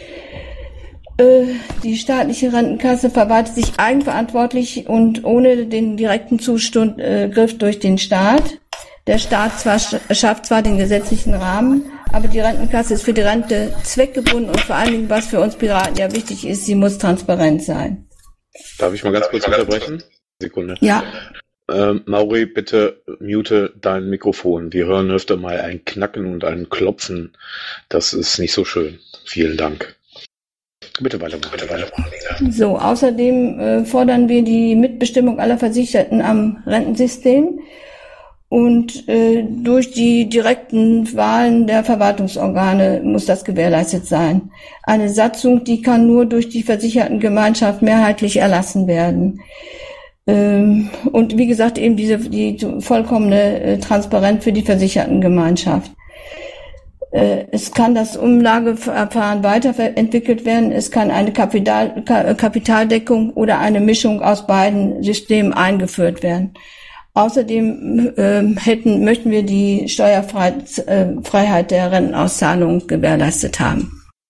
Speaker 5: Die staatliche Rentenkasse verwaltet sich eigenverantwortlich und ohne den direkten Zugriff durch den Staat. Der Staat schafft zwar den gesetzlichen Rahmen, aber die Rentenkasse ist für die Rente zweckgebunden und vor allen Dingen, was für uns Piraten ja wichtig ist, sie muss transparent sein.
Speaker 2: Darf ich mal ganz kurz unterbrechen? Sekunde.
Speaker 5: Ja.
Speaker 2: Mauri, bitte mute dein Mikrofon. Wir hören öfter mal ein Knacken und ein Klopfen. Das ist nicht so schön. Vielen Dank. Bitte weitermachen.
Speaker 5: So, außerdem fordern wir die Mitbestimmung aller Versicherten am Rentensystem und durch die direkten Wahlen der Verwaltungsorgane muss das gewährleistet sein. Eine Satzung, die kann nur durch die Versichertengemeinschaft mehrheitlich erlassen werden. Und wie gesagt, eben die vollkommene Transparenz für die Versichertengemeinschaft. Es kann das Umlageverfahren weiterentwickelt werden. Es kann eine Kapitaldeckung oder eine Mischung aus beiden Systemen eingeführt werden. Außerdem möchten wir die Steuerfreiheit der Rentenauszahlung gewährleistet haben.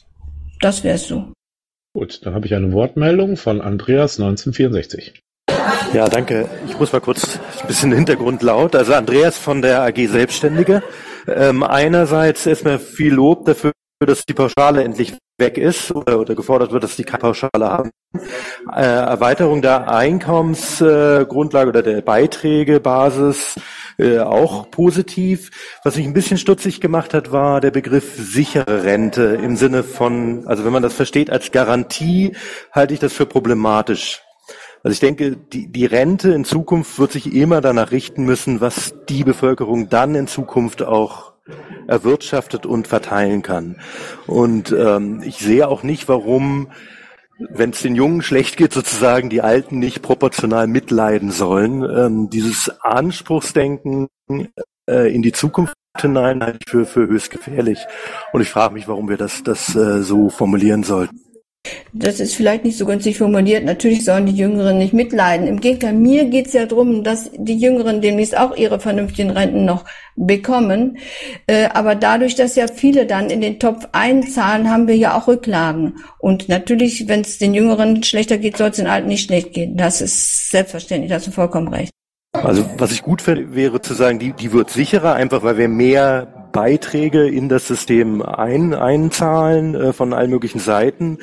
Speaker 5: Das wär's so.
Speaker 2: Gut, dann habe ich eine Wortmeldung von Andreas 1964.
Speaker 6: Ja, danke. Ich muss mal kurz ein bisschen Hintergrund laut. Also Andreas von der AG Selbstständige. Einerseits erstmal viel Lob dafür, dass die Pauschale endlich weg ist oder gefordert wird, dass die keine Pauschale haben. Erweiterung der Einkommensgrundlage oder der Beiträgebasis auch positiv. Was mich ein bisschen stutzig gemacht hat, war der Begriff sichere Rente im Sinne von, also wenn man das versteht als Garantie, halte ich das für problematisch. Also ich denke, die Rente in Zukunft wird sich immer danach richten müssen, was die Bevölkerung dann in Zukunft auch erwirtschaftet und verteilen kann. Und ich sehe auch nicht, warum, wenn es den Jungen schlecht geht, sozusagen die Alten nicht proportional mitleiden sollen. Dieses Anspruchsdenken in die Zukunft hinein halte ich für höchst gefährlich. Und ich frage mich, warum wir das so formulieren sollten.
Speaker 5: Das ist vielleicht nicht so günstig formuliert. Natürlich sollen die Jüngeren nicht mitleiden. Im Gegenteil, mir geht's ja darum, dass die Jüngeren demnächst auch ihre vernünftigen Renten noch bekommen. Aber dadurch, dass ja viele dann in den Topf einzahlen, haben wir ja auch Rücklagen. Und natürlich, wenn es den Jüngeren schlechter geht, soll es den Alten nicht schlecht gehen. Das ist selbstverständlich, da hast du vollkommen recht.
Speaker 6: Also was ich gut finde, wäre zu sagen, die wird sicherer, einfach weil wir mehr Beiträge in das System einzahlen von allen möglichen Seiten.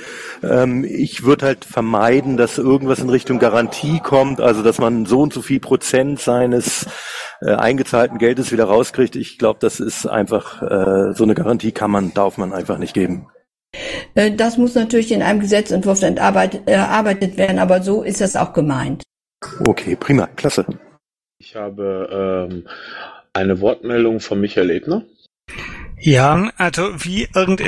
Speaker 6: Ich würde halt vermeiden, dass irgendwas in Richtung Garantie kommt, also dass man so und so viel Prozent seines eingezahlten Geldes wieder rauskriegt. Ich glaube, das ist einfach, so eine Garantie darf man einfach nicht geben.
Speaker 5: Das muss natürlich in einem Gesetzentwurf erarbeitet werden, aber so ist das auch gemeint.
Speaker 6: Okay, prima, klasse.
Speaker 2: Ich habe eine Wortmeldung von Michael Ebner.
Speaker 4: Ja, also wie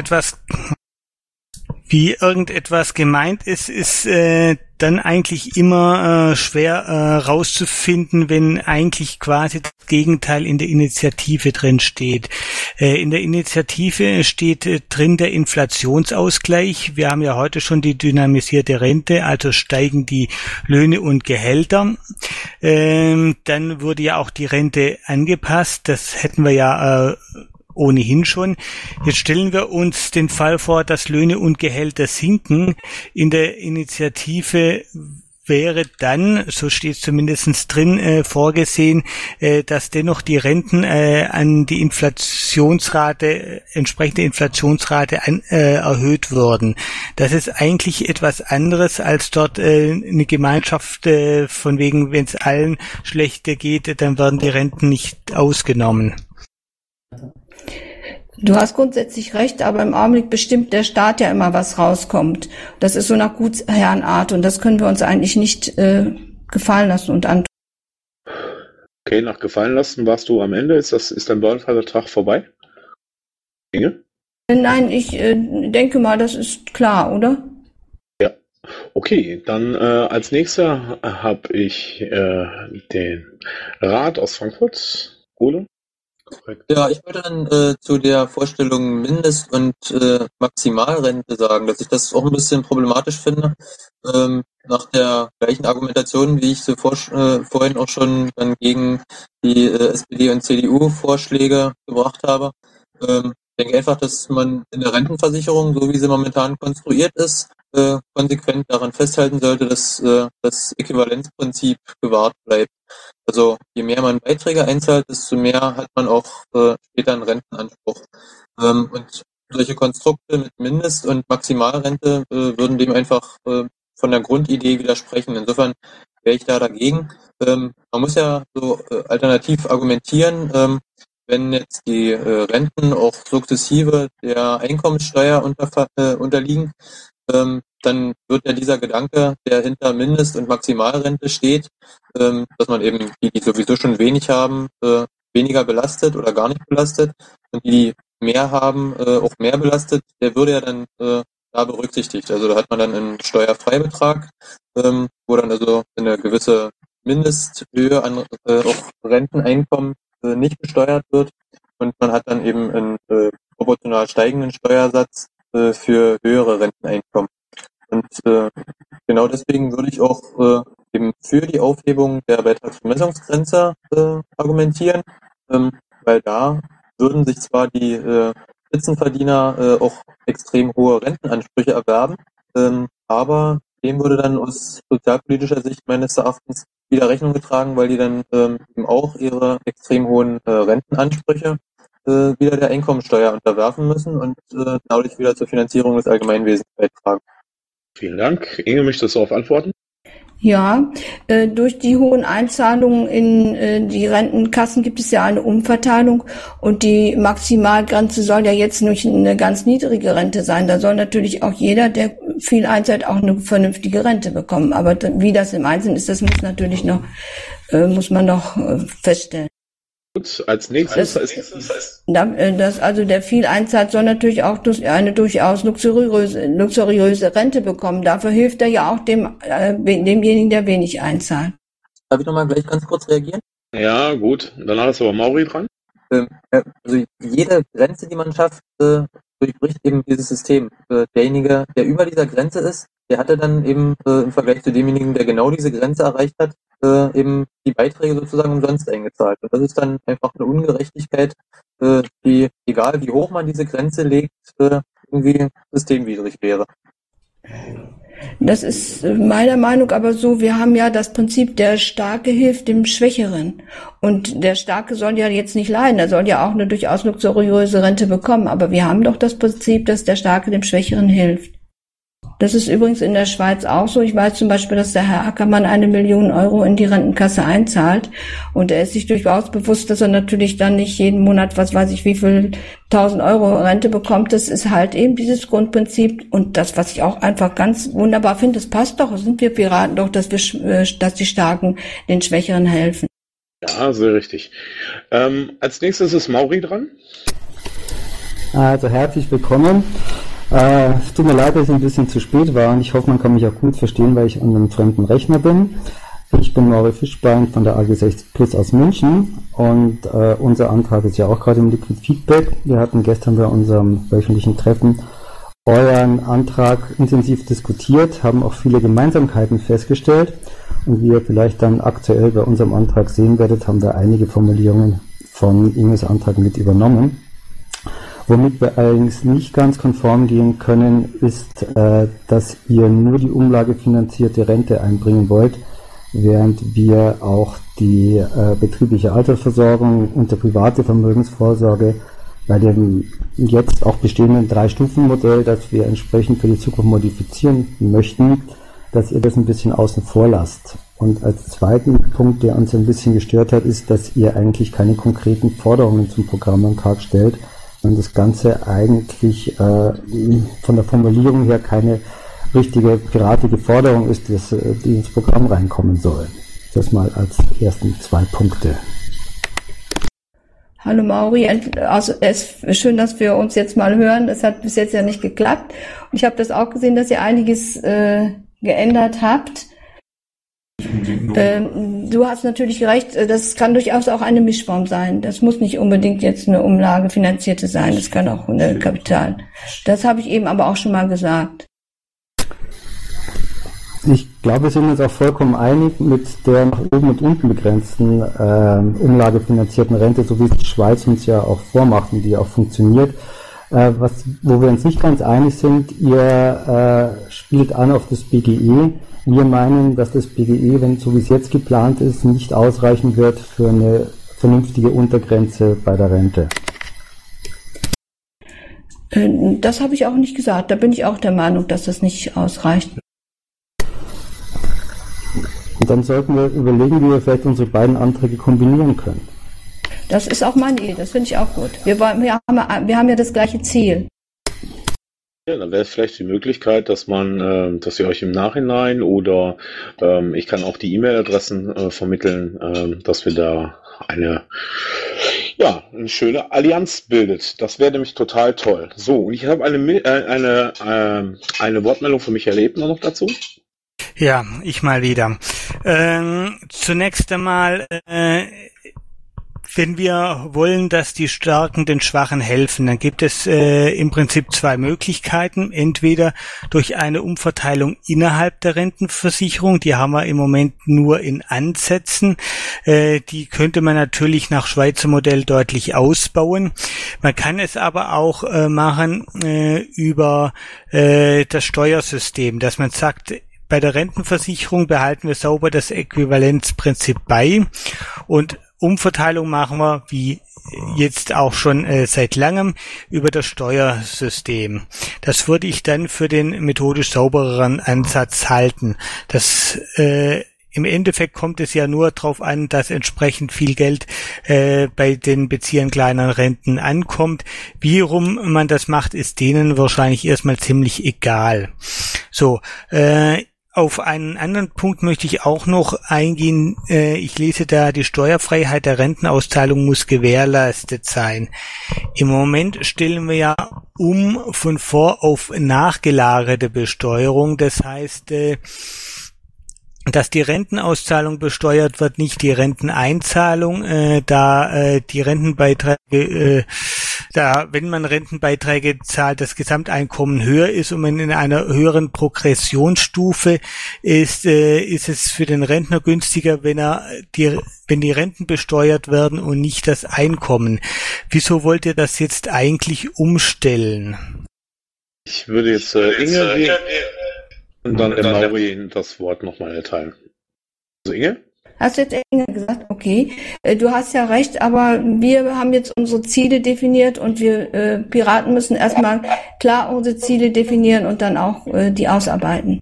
Speaker 4: irgendetwas gemeint ist dann eigentlich immer schwer rauszufinden, wenn eigentlich quasi das Gegenteil in der Initiative drin steht. In der Initiative steht drin der Inflationsausgleich. Wir haben ja heute schon die dynamisierte Rente, also steigen die Löhne und Gehälter. Dann wurde ja auch die Rente angepasst. Das hätten wir ja ohnehin schon. Jetzt stellen wir uns den Fall vor, dass Löhne und Gehälter sinken. In der Initiative wäre dann, so steht es zumindest drin, vorgesehen, dass dennoch die Renten an die entsprechende Inflationsrate erhöht würden. Das ist eigentlich etwas anderes als dort eine Gemeinschaft von wegen, wenn es allen schlechter geht, dann werden die Renten nicht ausgenommen.
Speaker 5: Du hast grundsätzlich recht, aber im Augenblick bestimmt der Staat ja immer, was rauskommt. Das ist so nach Gutsherrenart und das können wir uns eigentlich nicht gefallen lassen und antun.
Speaker 2: Okay, nach gefallen lassen warst du am Ende. Ist dein Bauernvertrag vorbei? Inge?
Speaker 5: Nein, ich denke mal, das ist klar, oder?
Speaker 2: Ja. Okay, dann als nächster habe ich den Rat aus Frankfurt. Ole?
Speaker 3: Ja, ich würde dann zu der Vorstellung Mindest- und Maximalrente sagen, dass ich das auch ein bisschen problematisch finde. Nach der gleichen Argumentation, wie ich sie vorhin auch schon dann gegen die SPD und CDU-Vorschläge gebracht habe. Ich denke einfach, dass man in der Rentenversicherung, so wie sie momentan konstruiert ist, konsequent daran festhalten sollte, dass das Äquivalenzprinzip gewahrt bleibt. Also je mehr man Beiträge einzahlt, desto mehr hat man auch später einen Rentenanspruch. Und solche Konstrukte mit Mindest- und Maximalrente würden dem einfach von der Grundidee widersprechen. Insofern wäre ich da dagegen. Man muss ja so alternativ argumentieren, wenn jetzt die Renten auch sukzessive der Einkommenssteuer unterliegen, dann wird ja dieser Gedanke, der hinter Mindest- und Maximalrente steht, dass man eben die, die sowieso schon wenig haben, weniger belastet oder gar nicht belastet und die mehr haben, auch mehr belastet, der würde ja dann da berücksichtigt. Also da hat man dann einen Steuerfreibetrag, wo dann also eine gewisse Mindesthöhe an auch Renteneinkommen nicht besteuert wird und man hat dann eben einen proportional steigenden Steuersatz für höhere Renteneinkommen. Und genau deswegen würde ich auch eben für die Aufhebung der Beitragsbemessungsgrenze argumentieren, weil da würden sich zwar die Spitzenverdiener auch extrem hohe Rentenansprüche erwerben, aber dem würde dann aus sozialpolitischer Sicht meines Erachtens wieder Rechnung getragen, weil die dann eben auch ihre extrem hohen Rentenansprüche wieder der Einkommensteuer unterwerfen müssen und dadurch wieder zur Finanzierung des Allgemeinwesens beitragen.
Speaker 2: Vielen Dank. Inge, möchtest du darauf antworten?
Speaker 5: Ja, durch die hohen Einzahlungen in die Rentenkassen gibt es ja eine Umverteilung und die Maximalgrenze soll ja jetzt nicht eine ganz niedrige Rente sein. Da soll natürlich auch jeder, der viel einzahlt, auch eine vernünftige Rente bekommen. Aber wie das im Einzelnen ist, das muss man noch feststellen.
Speaker 2: Gut, als nächstes
Speaker 5: Also der viel einzahlt, soll natürlich auch eine durchaus luxuriöse Rente bekommen. Dafür hilft er ja auch demjenigen, der wenig einzahlt.
Speaker 3: Darf ich nochmal gleich ganz kurz reagieren?
Speaker 2: Ja, gut. Danach ist aber Mauri dran.
Speaker 3: Also jede Grenze, die man schafft, durchbricht eben dieses System. Derjenige, der über dieser Grenze ist, der hatte dann eben im Vergleich zu demjenigen, der genau diese Grenze erreicht hat, eben die Beiträge sozusagen umsonst eingezahlt. Und das ist dann einfach eine Ungerechtigkeit, die, egal wie hoch man diese Grenze legt, irgendwie systemwidrig wäre.
Speaker 5: Das ist meiner Meinung aber so, wir haben ja das Prinzip, der Starke hilft dem Schwächeren. Und der Starke soll ja jetzt nicht leiden, er soll ja auch eine durchaus luxuriöse Rente bekommen. Aber wir haben doch das Prinzip, dass der Starke dem Schwächeren hilft. Das ist übrigens in der Schweiz auch so. Ich weiß zum Beispiel, dass der Herr Ackermann 1 Million Euro in die Rentenkasse einzahlt. Und er ist sich durchaus bewusst, dass er natürlich dann nicht jeden Monat, was weiß ich, wie viel 1.000 Euro Rente bekommt. Das ist halt eben dieses Grundprinzip. Und das, was ich auch einfach ganz wunderbar finde, das passt doch. Sind wir Piraten doch, dass die Starken den Schwächeren helfen.
Speaker 2: Ja, sehr richtig. Als nächstes ist Mauri dran.
Speaker 7: Also herzlich willkommen. Es tut mir leid, dass ich ein bisschen zu spät war und ich hoffe, man kann mich auch gut verstehen, weil ich an einem fremden Rechner bin. Ich bin Mauri Fischbein von der AG 60 Plus aus München und unser Antrag ist ja auch gerade im Liquid Feedback. Wir hatten gestern bei unserem wöchentlichen Treffen euren Antrag intensiv diskutiert, haben auch viele Gemeinsamkeiten festgestellt und wie ihr vielleicht dann aktuell bei unserem Antrag sehen werdet, haben wir einige Formulierungen von Inges Antrag mit übernommen. Womit wir allerdings nicht ganz konform gehen können, ist, dass ihr nur die umlagefinanzierte Rente einbringen wollt, während wir auch die betriebliche Altersversorgung und der private Vermögensvorsorge bei dem jetzt auch bestehenden 3-Stufen-Modell, das wir entsprechend für die Zukunft modifizieren möchten, dass ihr das ein bisschen außen vor lasst. Und als zweiten Punkt, der uns ein bisschen gestört hat, ist, dass ihr eigentlich keine konkreten Forderungen zum Programm am Tag stellt, und das Ganze eigentlich von der Formulierung her keine richtige piratige Forderung ist, die ins Programm reinkommen soll. Das mal als ersten 2 Punkte.
Speaker 5: Hallo Mauri, also es ist schön, dass wir uns jetzt mal hören. Das hat bis jetzt ja nicht geklappt. Und ich habe das auch gesehen, dass ihr einiges geändert habt. Du hast natürlich recht, das kann durchaus auch eine Mischform sein. Das muss nicht unbedingt jetzt eine umlagefinanzierte sein, das kann auch eine Kapital. Das habe ich eben aber auch schon mal gesagt.
Speaker 7: Ich glaube, wir sind uns auch vollkommen einig mit der nach oben und unten begrenzten umlagefinanzierten Rente, so wie es die Schweiz uns ja auch vormacht und die auch funktioniert. Wo wir uns nicht ganz einig sind, ihr spielt an auf das BGE. Wir meinen, dass das BGE, wenn so wie es jetzt geplant ist, nicht ausreichen wird für eine vernünftige Untergrenze bei der Rente.
Speaker 5: Das habe ich auch nicht gesagt. Da bin ich auch der Meinung, dass das nicht ausreicht.
Speaker 7: Und dann sollten wir überlegen, wie wir vielleicht unsere beiden Anträge kombinieren können.
Speaker 5: Das ist auch meine Idee, das finde ich auch gut. Wir haben ja das gleiche Ziel.
Speaker 2: Ja, dann wäre es vielleicht die Möglichkeit, dass ihr euch im Nachhinein oder ich kann auch die E-Mail-Adressen vermitteln, dass wir da eine schöne Allianz bildet. Das wäre nämlich total toll. So, und ich habe eine Wortmeldung von Michael Ebner noch dazu.
Speaker 4: Ja, ich mal wieder. Zunächst einmal, wenn wir wollen, dass die Starken den Schwachen helfen, dann gibt es im Prinzip zwei Möglichkeiten. Entweder durch eine Umverteilung innerhalb der Rentenversicherung, die haben wir im Moment nur in Ansätzen. Die könnte man natürlich nach Schweizer Modell deutlich ausbauen. Man kann es aber auch machen über das Steuersystem, dass man sagt, bei der Rentenversicherung behalten wir sauber das Äquivalenzprinzip bei und Umverteilung machen wir, wie jetzt auch schon seit langem, über das Steuersystem. Das würde ich dann für den methodisch saubereren Ansatz halten. Im Endeffekt kommt es ja nur darauf an, dass entsprechend viel Geld bei den Beziehern kleiner Renten ankommt. Wie rum man das macht, ist denen wahrscheinlich erstmal ziemlich egal. So, auf einen anderen Punkt möchte ich auch noch eingehen. Ich lese da, die Steuerfreiheit der Rentenauszahlung muss gewährleistet sein. Im Moment stellen wir ja von vor auf nachgelagerte Besteuerung. Das heißt, dass die Rentenauszahlung besteuert wird, nicht die Renteneinzahlung, da die Rentenbeiträge, wenn man Rentenbeiträge zahlt, das Gesamteinkommen höher ist und man in einer höheren Progressionsstufe ist es für den Rentner günstiger, wenn die Renten besteuert werden und nicht das Einkommen. Wieso wollt ihr das jetzt eigentlich umstellen?
Speaker 2: Ich würde jetzt Inge und dann der Mauri das Wort nochmal erteilen. Also Inge?
Speaker 5: Hast du jetzt Inge gesagt? Okay. Du hast ja recht, aber wir haben jetzt unsere Ziele definiert und wir Piraten müssen erstmal klar unsere Ziele definieren und dann auch die ausarbeiten.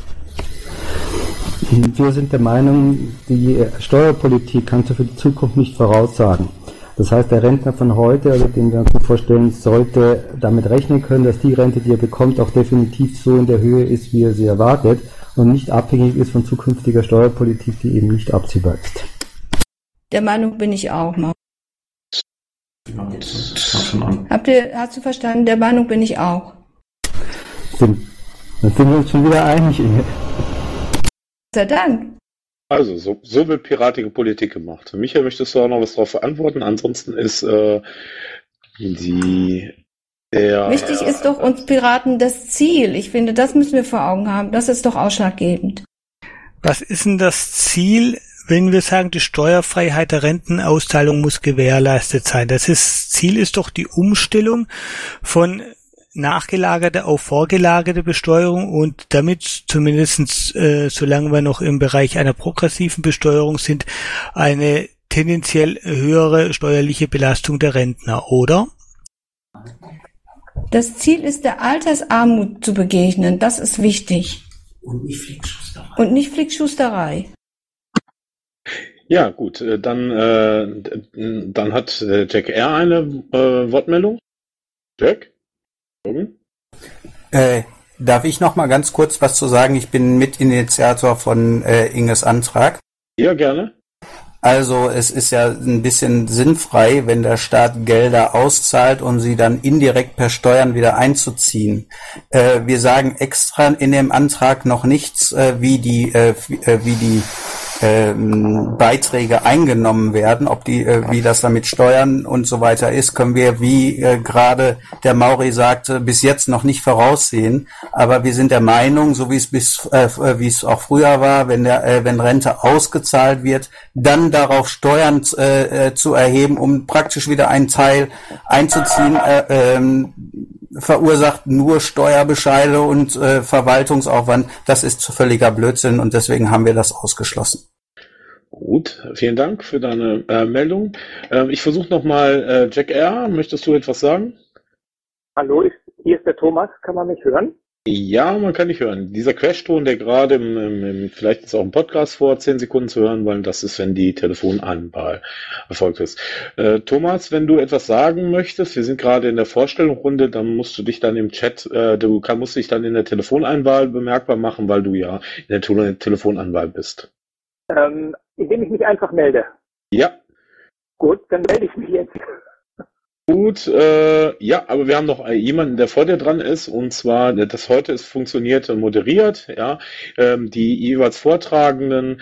Speaker 7: Wir sind der Meinung, die Steuerpolitik kannst du für die Zukunft nicht voraussagen. Das heißt, der Rentner von heute, also den wir uns vorstellen, sollte damit rechnen können, dass die Rente, die er bekommt, auch definitiv so in der Höhe ist, wie er sie erwartet und nicht abhängig ist von zukünftiger Steuerpolitik, die eben nicht absehbar ist.
Speaker 5: Der Meinung bin ich auch, Marc. Hast du verstanden? Der Meinung bin ich auch.
Speaker 7: Dann sind wir uns schon wieder einig, Inge.
Speaker 5: Sei Dank.
Speaker 2: Also, so wird piratige Politik gemacht. Michael, möchtest du auch noch was darauf antworten? Ansonsten ist
Speaker 5: Wichtig ist doch uns Piraten das Ziel. Ich finde, das müssen wir vor Augen haben. Das ist doch ausschlaggebend.
Speaker 4: Was ist denn das Ziel, wenn wir sagen, die Steuerfreiheit der Rentenauszahlung muss gewährleistet sein? Ziel ist doch die Umstellung von nachgelagerte auf vorgelagerte Besteuerung und damit zumindest, solange wir noch im Bereich einer progressiven Besteuerung sind, eine tendenziell höhere steuerliche Belastung der Rentner, oder?
Speaker 5: Das Ziel ist, der Altersarmut zu begegnen. Das ist wichtig.
Speaker 8: Und nicht Flickschusterei.
Speaker 2: Ja, gut. Dann hat Jack R. eine Wortmeldung. Jack?
Speaker 8: Darf ich noch mal ganz kurz was zu sagen? Ich bin Mitinitiator von Inges Antrag.
Speaker 2: Ja, gerne.
Speaker 8: Also es ist ja ein bisschen sinnfrei, wenn der Staat Gelder auszahlt, um sie dann indirekt per Steuern wieder einzuziehen. Wir sagen extra in dem Antrag noch nichts, wie die Beiträge eingenommen werden, ob die, wie das dann mit Steuern und so weiter ist, können wir, wie gerade der Mauri sagte, bis jetzt noch nicht voraussehen. Aber wir sind der Meinung, so wie es auch früher war, wenn Rente ausgezahlt wird, dann darauf Steuern zu erheben, um praktisch wieder einen Teil einzuziehen, verursacht nur Steuerbescheide und Verwaltungsaufwand. Das ist völliger Blödsinn und deswegen haben wir das ausgeschlossen.
Speaker 2: Gut, vielen Dank für deine Meldung. Ich versuche nochmal, Jack R., möchtest du etwas sagen?
Speaker 9: Hallo, hier ist der Thomas, kann man mich hören?
Speaker 2: Ja, man kann dich hören. Dieser Crashton, der gerade vielleicht ist auch im Podcast vor 10 Sekunden zu hören, weil das ist, wenn die Telefonanwahl erfolgt ist. Thomas, wenn du etwas sagen möchtest, wir sind gerade in der Vorstellungsrunde, dann musst du dich dann im Chat, musst dich dann in der Telefonanwahl bemerkbar machen, weil du ja in der Telefonanwahl bist.
Speaker 9: Indem ich mich einfach melde.
Speaker 2: Ja.
Speaker 9: Gut, dann melde ich mich jetzt.
Speaker 2: Gut, ja, aber wir haben noch jemanden, der vor dir dran ist, und zwar, das heute ist funktioniert moderiert, ja, die jeweils Vortragenden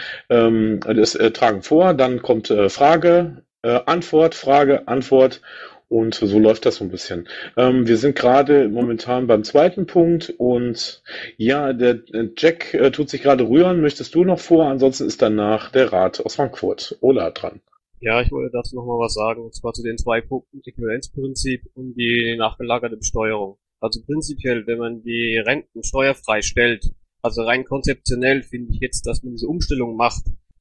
Speaker 2: tragen vor, dann kommt Frage, Antwort, Frage, Antwort, und so läuft das so ein bisschen. Wir sind gerade momentan beim zweiten Punkt, und ja, der Jack tut sich gerade rühren, möchtest du noch vor, ansonsten ist danach der Rat aus Frankfurt, Ola, dran.
Speaker 10: Ja, ich wollte dazu nochmal was sagen, und zwar zu den 2 Punkten, Äquivalenzprinzip und die nachgelagerte Besteuerung. Also prinzipiell, wenn man die Renten steuerfrei stellt, also rein konzeptionell finde ich jetzt, dass man diese Umstellung macht,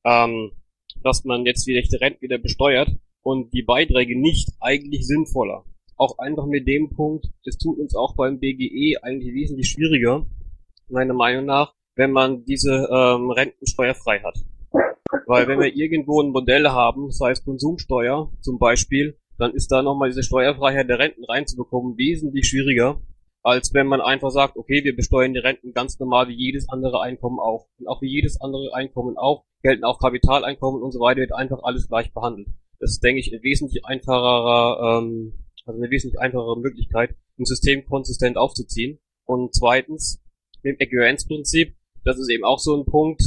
Speaker 10: dass man jetzt die echte Renten wieder besteuert und die Beiträge nicht, eigentlich sinnvoller. Auch einfach mit dem Punkt, das tut uns auch beim BGE eigentlich wesentlich schwieriger, meiner Meinung nach, wenn man diese Renten steuerfrei hat. Weil wenn wir irgendwo ein Modell haben, sei es Konsumsteuer zum Beispiel, dann ist da nochmal diese Steuerfreiheit der Renten reinzubekommen wesentlich schwieriger, als wenn man einfach sagt, okay, wir besteuern die Renten ganz normal wie jedes andere Einkommen auch. Und auch wie jedes andere Einkommen auch, gelten auch Kapitaleinkommen und so weiter, wird einfach alles gleich behandelt. Das ist, denke ich, eine wesentlich einfachere Möglichkeit, ein System konsistent aufzuziehen. Und zweitens, mit dem Äquivalenzprinzip, das ist eben auch so ein Punkt,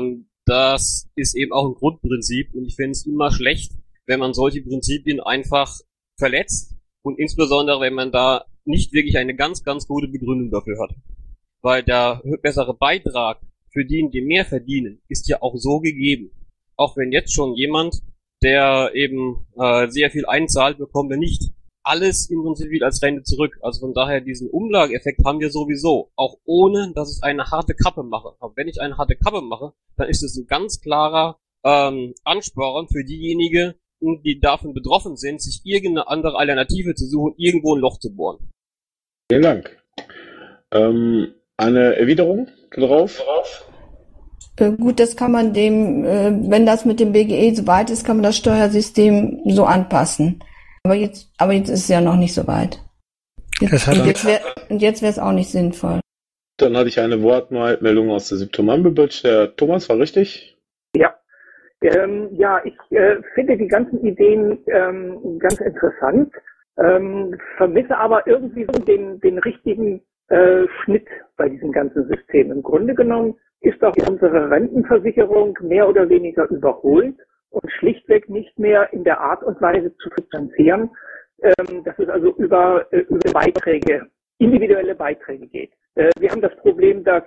Speaker 10: das ist eben auch ein Grundprinzip, und ich finde es immer schlecht, wenn man solche Prinzipien einfach verletzt, und insbesondere, wenn man da nicht wirklich eine ganz, ganz gute Begründung dafür hat. Weil der bessere Beitrag für diejenigen, die mehr verdienen, ist ja auch so gegeben. Auch wenn jetzt schon jemand, der eben sehr viel einzahlt, bekommt er nicht alles im Prinzip wieder als Rente zurück. Also von daher, diesen Umlageeffekt haben wir sowieso, auch ohne, dass ich eine harte Kappe mache. Aber wenn ich eine harte Kappe mache, dann ist es ein ganz klarer Ansporn für diejenigen, die davon betroffen sind, sich irgendeine andere Alternative zu suchen, irgendwo ein Loch zu bohren.
Speaker 2: Vielen Dank. Eine Erwiderung darauf?
Speaker 5: Gut, das kann man wenn das mit dem BGE so weit ist, kann man das Steuersystem so anpassen. Aber jetzt ist es ja noch nicht so weit. Jetzt wäre es auch nicht sinnvoll.
Speaker 2: Dann hatte ich eine Wortmeldung aus der Symptomanbebüsch. Der Thomas, war richtig?
Speaker 9: Ja. Ich finde die ganzen Ideen ganz interessant, vermisse aber irgendwie so den richtigen Schnitt bei diesem ganzen System. Im Grunde genommen ist auch unsere Rentenversicherung mehr oder weniger überholt und schlichtweg nicht mehr in der Art und Weise zu finanzieren, dass es also über Beiträge, individuelle Beiträge geht. Wir haben das Problem, dass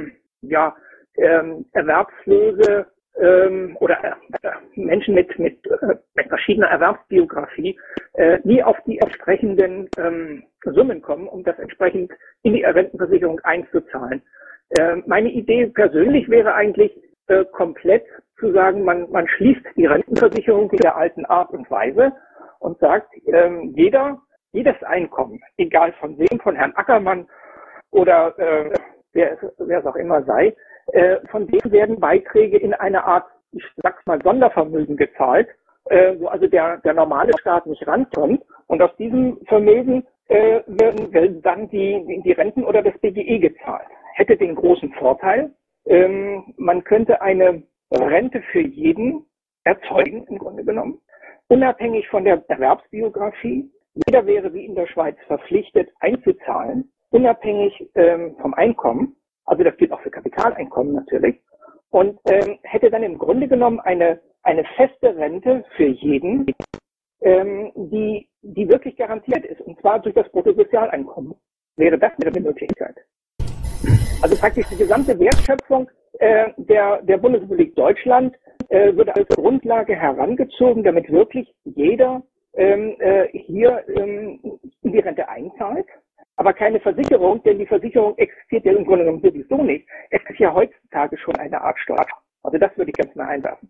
Speaker 9: Erwerbslose oder Menschen mit verschiedener Erwerbsbiografie nie auf die entsprechenden Summen kommen, um das entsprechend in die Rentenversicherung einzuzahlen. Meine Idee persönlich wäre eigentlich komplett zu sagen, man schließt die Rentenversicherung in der alten Art und Weise und sagt, jedes Einkommen, egal von wem, von Herrn Ackermann oder wer es auch immer sei, von dem werden Beiträge in eine Art, ich sag's mal, Sondervermögen gezahlt, wo also der normale Staat nicht rankommt. Und aus diesem Vermögen werden dann die Renten oder das BGE gezahlt. Hätte den großen Vorteil, man könnte eine Rente für jeden erzeugen, im Grunde genommen, unabhängig von der Erwerbsbiografie. Jeder wäre wie in der Schweiz verpflichtet einzuzahlen, unabhängig vom Einkommen. Also das gilt auch für Kapitaleinkommen natürlich. Und hätte dann im Grunde genommen eine feste Rente für jeden, die wirklich garantiert ist, und zwar durch das Bruttosozialeinkommen. Wäre das eine Möglichkeit. Also praktisch die gesamte Wertschöpfung der Bundesrepublik Deutschland würde als Grundlage herangezogen, damit wirklich jeder hier in die Rente einzahlt, aber keine Versicherung, denn die Versicherung existiert ja im Grunde genommen sowieso nicht. Es ist ja heutzutage schon eine Art Steuer. Also das würde ich ganz mal einwerfen.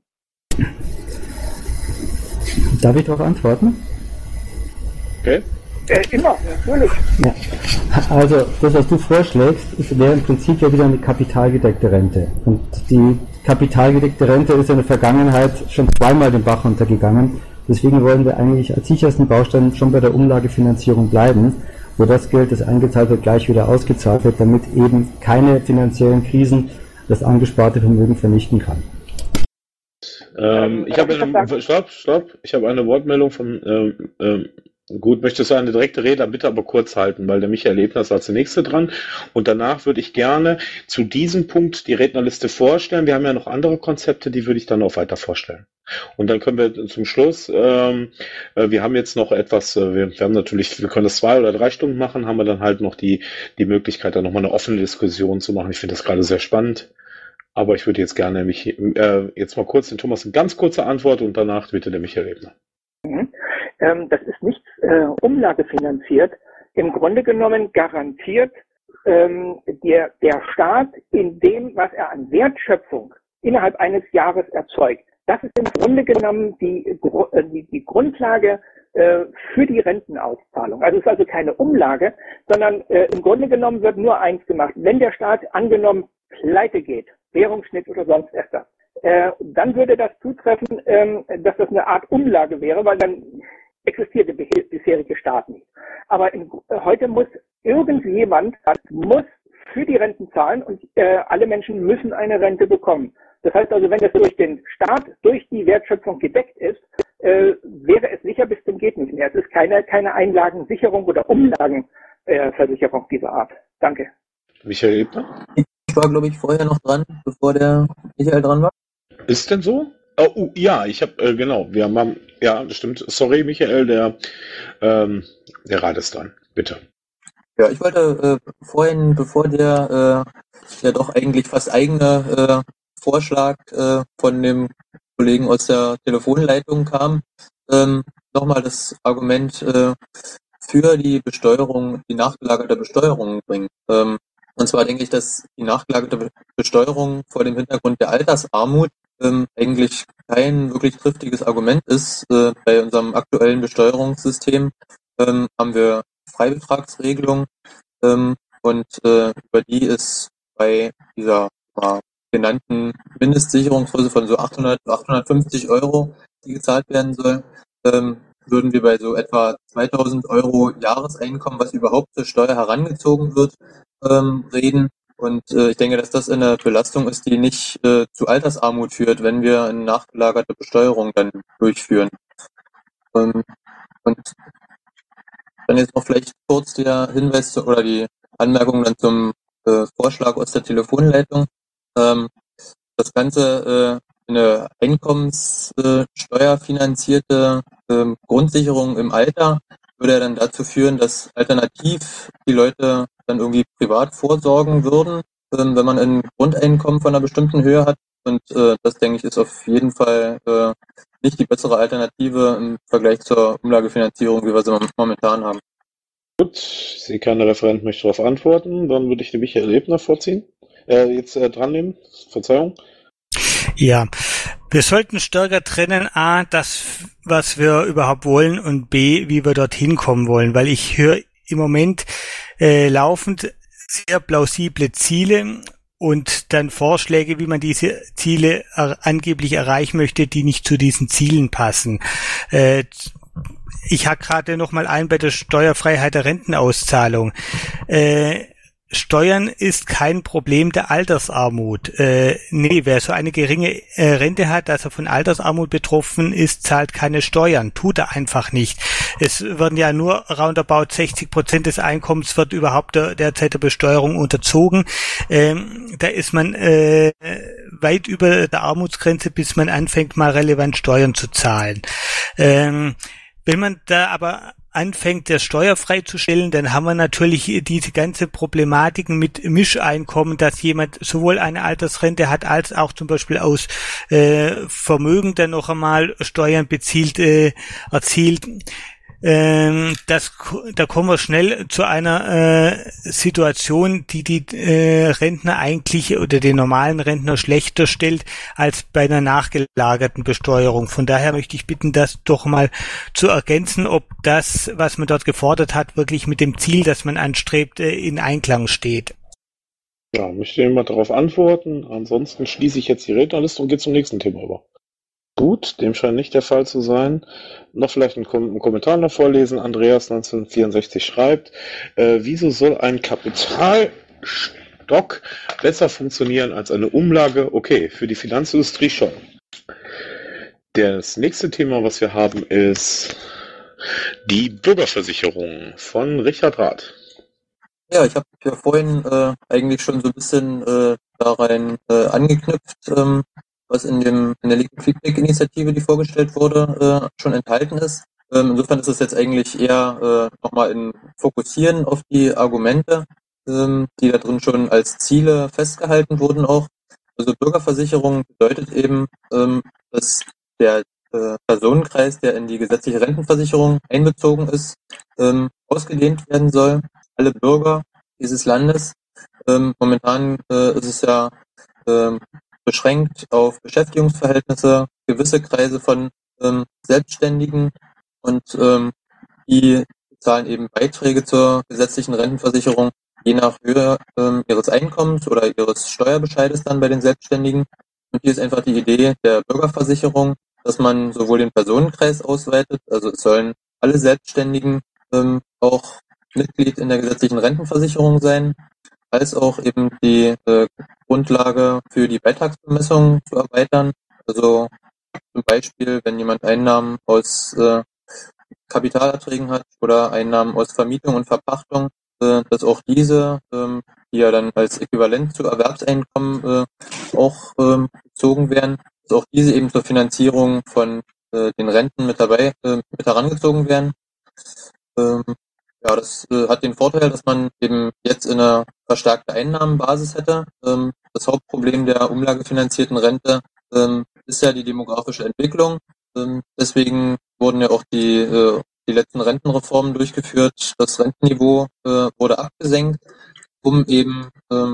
Speaker 7: Darf ich darauf antworten?
Speaker 2: Okay.
Speaker 9: Immer, natürlich.
Speaker 7: Ja. Also, das, was du vorschlägst, wäre im Prinzip ja wieder eine kapitalgedeckte Rente. Und die kapitalgedeckte Rente ist ja in der Vergangenheit schon zweimal den Bach runtergegangen. Deswegen wollen wir eigentlich als sichersten Baustein schon bei der Umlagefinanzierung bleiben, wo das Geld, das eingezahlt wird, gleich wieder ausgezahlt wird, damit eben keine finanziellen Krisen das angesparte Vermögen vernichten kann.
Speaker 2: Ich habe eine Wortmeldung von gut, möchtest du eine direkte Rede, bitte aber kurz halten, weil der Michael Ebner ist als der Nächste dran. Und danach würde ich gerne zu diesem Punkt die Rednerliste vorstellen. Wir haben ja noch andere Konzepte, die würde ich dann auch weiter vorstellen. Und dann können wir zum Schluss, wir haben jetzt noch etwas, wir können das 2 oder 3 Stunden machen, haben wir dann halt noch die Möglichkeit, da nochmal eine offene Diskussion zu machen. Ich finde das gerade sehr spannend. Aber ich würde jetzt gerne jetzt mal kurz den Thomas eine ganz kurze Antwort und danach bitte der Michael Ebner.
Speaker 9: Das ist nicht umlagefinanziert. Im Grunde genommen garantiert der Staat in dem, was er an Wertschöpfung innerhalb eines Jahres erzeugt. Das ist im Grunde genommen die Grundlage für die Rentenauszahlung. Also es ist also keine Umlage, sondern im Grunde genommen wird nur eins gemacht. Wenn der Staat angenommen pleite geht, Währungsschnitt oder sonst etwas, dann würde das zutreffen, dass das eine Art Umlage wäre, weil dann existiert der bisherige Staat nicht. Aber heute muss irgendjemand für die Renten zahlen und alle Menschen müssen eine Rente bekommen. Das heißt also, wenn das durch den Staat, durch die Wertschöpfung gedeckt ist, wäre es sicher bis zum geht nicht mehr. Es ist keine Einlagensicherung oder Umlagenversicherung dieser Art. Danke.
Speaker 2: Michael Ebner?
Speaker 3: Ich war, glaube ich, vorher noch dran, bevor der Michael dran war.
Speaker 2: Ist denn so? Oh, ja, ich habe, genau, ja, das stimmt. Sorry, Michael, der Rat ist dran. Bitte.
Speaker 3: Ja, ich wollte vorhin, bevor der doch eigentlich fast eigene Vorschlag von dem Kollegen aus der Telefonleitung kam, nochmal das Argument für die Besteuerung, die nachgelagerte Besteuerung bringen. Und zwar denke ich, dass die nachgelagerte Besteuerung vor dem Hintergrund der Altersarmut eigentlich kein wirklich triftiges Argument ist. Bei unserem aktuellen Besteuerungssystem haben wir Freibetragsregelung und über die ist bei dieser genannten Mindestsicherungsgröße von so 850 Euro, die gezahlt werden soll, würden wir bei so etwa 2000 Euro Jahreseinkommen, was überhaupt zur Steuer herangezogen wird, reden. Und ich denke, dass das eine Belastung ist, die nicht zu Altersarmut führt, wenn wir eine nachgelagerte Besteuerung dann durchführen. Und dann jetzt noch vielleicht kurz der Hinweis oder die Anmerkung dann zum Vorschlag aus der Telefonleitung. Das Ganze eine einkommenssteuerfinanzierte Grundsicherung im Alter würde ja dann dazu führen, dass alternativ die Leute dann irgendwie privat vorsorgen würden, wenn man ein Grundeinkommen von einer bestimmten Höhe hat. Und das, denke ich, ist auf jeden Fall nicht die bessere Alternative im Vergleich zur Umlagefinanzierung, wie wir sie momentan haben.
Speaker 2: Gut, ich sehe keine Referent möchte darauf antworten. Dann würde ich den Michael Ebner vorziehen. Jetzt dran nehmen. Verzeihung.
Speaker 4: Ja, wir sollten stärker trennen, A, das, was wir überhaupt wollen, und B, wie wir dorthin kommen wollen, weil ich höre im Moment laufend sehr plausible Ziele und dann Vorschläge, wie man diese Ziele angeblich erreichen möchte, die nicht zu diesen Zielen passen. Ich hake gerade noch mal ein bei der Steuerfreiheit der Rentenauszahlung. Steuern ist kein Problem der Altersarmut. Nee, wer so eine geringe Rente hat, dass er von Altersarmut betroffen ist, zahlt keine Steuern. Tut er einfach nicht. Es werden ja nur roundabout 60% des Einkommens wird überhaupt derzeit der Besteuerung unterzogen. Da ist man weit über der Armutsgrenze, bis man anfängt, mal relevant Steuern zu zahlen. Wenn man da aber anfängt, das steuerfrei zu stellen, dann haben wir natürlich diese ganze Problematiken mit Mischeinkommen, dass jemand sowohl eine Altersrente hat, als auch zum Beispiel aus Vermögen dann noch einmal Steuern erzielt. Da kommen wir schnell zu einer Situation, die Rentner eigentlich oder den normalen Rentner schlechter stellt als bei einer nachgelagerten Besteuerung. Von daher möchte ich bitten, das doch mal zu ergänzen, ob das, was man dort gefordert hat, wirklich mit dem Ziel, das man anstrebt, in Einklang steht.
Speaker 2: Ja, möchte jemand darauf antworten? Ansonsten schließe ich jetzt die Rednerliste und gehe zum nächsten Thema über. Gut, dem scheint nicht der Fall zu sein. Noch vielleicht einen Kommentar noch vorlesen. Andreas 1964 schreibt, wieso soll ein Kapitalstock besser funktionieren als eine Umlage? Okay, für die Finanzindustrie schon. Das nächste Thema, was wir haben, ist die Bürgerversicherung von Richard Rath.
Speaker 3: Ja, ich habe ja vorhin eigentlich schon so ein bisschen da rein angeknüpft, was in der Liquid Feedback-Initiative, die vorgestellt wurde, schon enthalten ist. Insofern ist es jetzt eigentlich eher nochmal ein Fokussieren auf die Argumente, die da drin schon als Ziele festgehalten wurden auch. Also Bürgerversicherung bedeutet eben, dass der Personenkreis, der in die gesetzliche Rentenversicherung einbezogen ist, ausgedehnt werden soll. Alle Bürger dieses Landes. Momentan ist es ja beschränkt auf Beschäftigungsverhältnisse, gewisse Kreise von Selbstständigen und die zahlen eben Beiträge zur gesetzlichen Rentenversicherung je nach Höhe ihres Einkommens oder ihres Steuerbescheides dann bei den Selbstständigen. Und hier ist einfach die Idee der Bürgerversicherung, dass man sowohl den Personenkreis ausweitet, also es sollen alle Selbstständigen auch Mitglied in der gesetzlichen Rentenversicherung sein, als auch eben die Grundlage für die Beitragsbemessung zu erweitern. Also zum Beispiel, wenn jemand Einnahmen aus Kapitalerträgen hat oder Einnahmen aus Vermietung und Verpachtung, dass auch diese, die ja dann als Äquivalent zu Erwerbseinkommen auch bezogen werden, dass auch diese eben zur Finanzierung von den Renten mit herangezogen werden. Ja, das hat den Vorteil, dass man eben jetzt eine verstärkte Einnahmenbasis hätte. Das Hauptproblem der umlagefinanzierten Rente ist ja die demografische Entwicklung. Deswegen wurden ja auch die letzten Rentenreformen durchgeführt. Das Rentenniveau wurde abgesenkt, um eben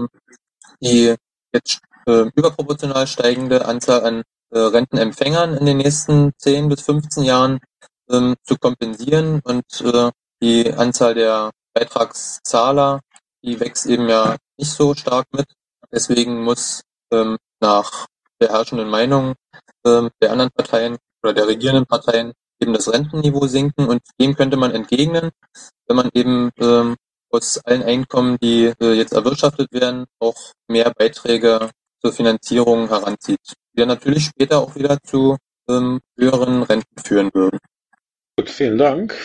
Speaker 3: die jetzt überproportional steigende Anzahl an Rentenempfängern in den nächsten 10 bis 15 Jahren zu kompensieren. Und die Anzahl der Beitragszahler, die wächst eben ja nicht so stark mit. Deswegen muss nach der herrschenden Meinung der anderen Parteien oder der regierenden Parteien eben das Rentenniveau sinken. Und dem könnte man entgegnen, wenn man eben aus allen Einkommen, die jetzt erwirtschaftet werden, auch mehr Beiträge zur Finanzierung heranzieht, die dann natürlich später auch wieder zu höheren Renten führen würden.
Speaker 2: Gut, vielen Dank.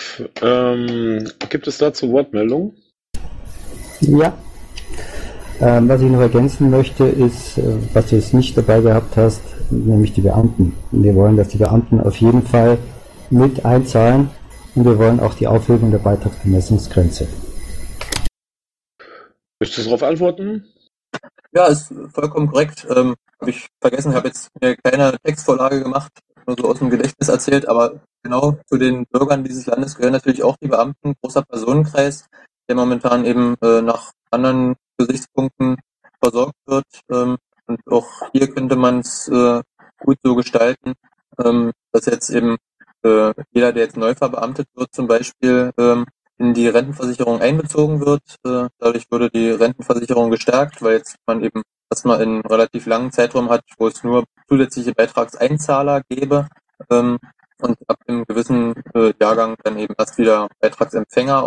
Speaker 2: Gibt es dazu Wortmeldungen?
Speaker 7: Ja. Was ich noch ergänzen möchte, ist, was du jetzt nicht dabei gehabt hast, nämlich die Beamten. Wir wollen, dass die Beamten auf jeden Fall mit einzahlen und wir wollen auch die Aufhebung der Beitragsbemessungsgrenze.
Speaker 2: Möchtest du darauf antworten?
Speaker 3: Ja, ist vollkommen korrekt. Habe ich vergessen, habe jetzt mir keine Textvorlage gemacht, nur so aus dem Gedächtnis erzählt, aber genau zu den Bürgern dieses Landes gehören natürlich auch die Beamten, großer Personenkreis, der momentan eben nach anderen Gesichtspunkten versorgt wird. Und auch hier könnte man es gut so gestalten, dass jetzt eben jeder, der jetzt neu verbeamtet wird, zum Beispiel in die Rentenversicherung einbezogen wird. Dadurch würde die Rentenversicherung gestärkt, weil jetzt man eben erstmal einen relativ langen Zeitraum hat, wo es nur zusätzliche Beitragseinzahler gäbe und ab einem gewissen Jahrgang dann eben erst wieder Beitragsempfänger auch.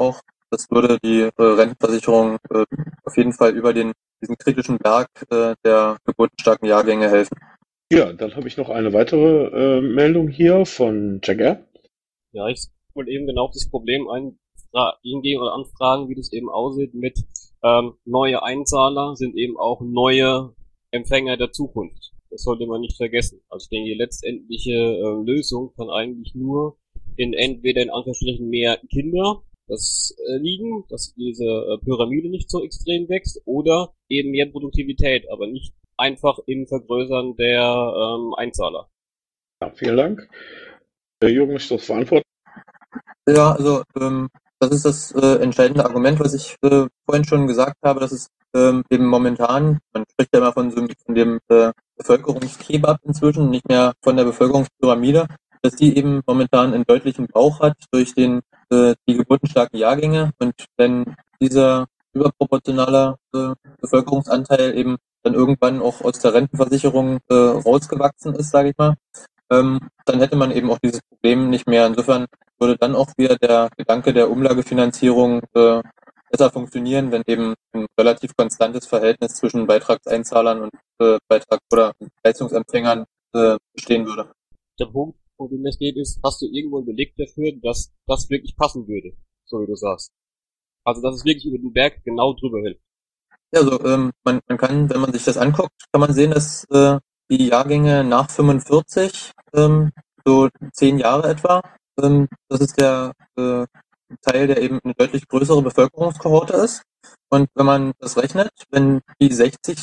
Speaker 3: das würde die Rentenversicherung auf jeden Fall über diesen kritischen Berg der geburtenstarken Jahrgänge helfen.
Speaker 2: Ja, dann habe ich noch eine weitere Meldung hier von Jagger.
Speaker 10: Ja, ich wollte eben genau auf das Problem hingehen oder anfragen, wie das eben aussieht mit neue Einzahler sind eben auch neue Empfänger der Zukunft. Das sollte man nicht vergessen. Also ich denke, die letztendliche Lösung kann eigentlich nur in entweder in Anführungsstrichen mehr Kinder liegen, dass diese Pyramide nicht so extrem wächst, oder eben mehr Produktivität, aber nicht einfach im Vergrößern der Einzahler.
Speaker 2: Ja, vielen Dank. Jürgen, möchtest du das verantworten?
Speaker 3: Ja, also das ist das entscheidende Argument, was ich vorhin schon gesagt habe, dass es eben momentan, man spricht ja immer von dem Bevölkerungskebab inzwischen, nicht mehr von der Bevölkerungspyramide, dass die eben momentan einen deutlichen Bauch hat durch die geburtenstarken Jahrgänge, und wenn dieser überproportionale Bevölkerungsanteil eben dann irgendwann auch aus der Rentenversicherung rausgewachsen ist, sage ich mal, dann hätte man eben auch dieses Problem nicht mehr. Insofern würde dann auch wieder der Gedanke der Umlagefinanzierung besser funktionieren, wenn eben ein relativ konstantes Verhältnis zwischen Beitragseinzahlern und oder Leistungsempfängern bestehen würde.
Speaker 10: Der Punkt, um den es geht, ist, hast du irgendwo einen Beleg dafür, dass das wirklich passen würde, so wie du sagst? Also, dass es wirklich über den Berg genau drüber hilft.
Speaker 3: Ja, also man kann, wenn man sich das anguckt, kann man sehen, dass die Jahrgänge nach 45, so 10 Jahre etwa, das ist der Teil, der eben eine deutlich größere Bevölkerungskohorte ist. Und wenn man das rechnet, wenn die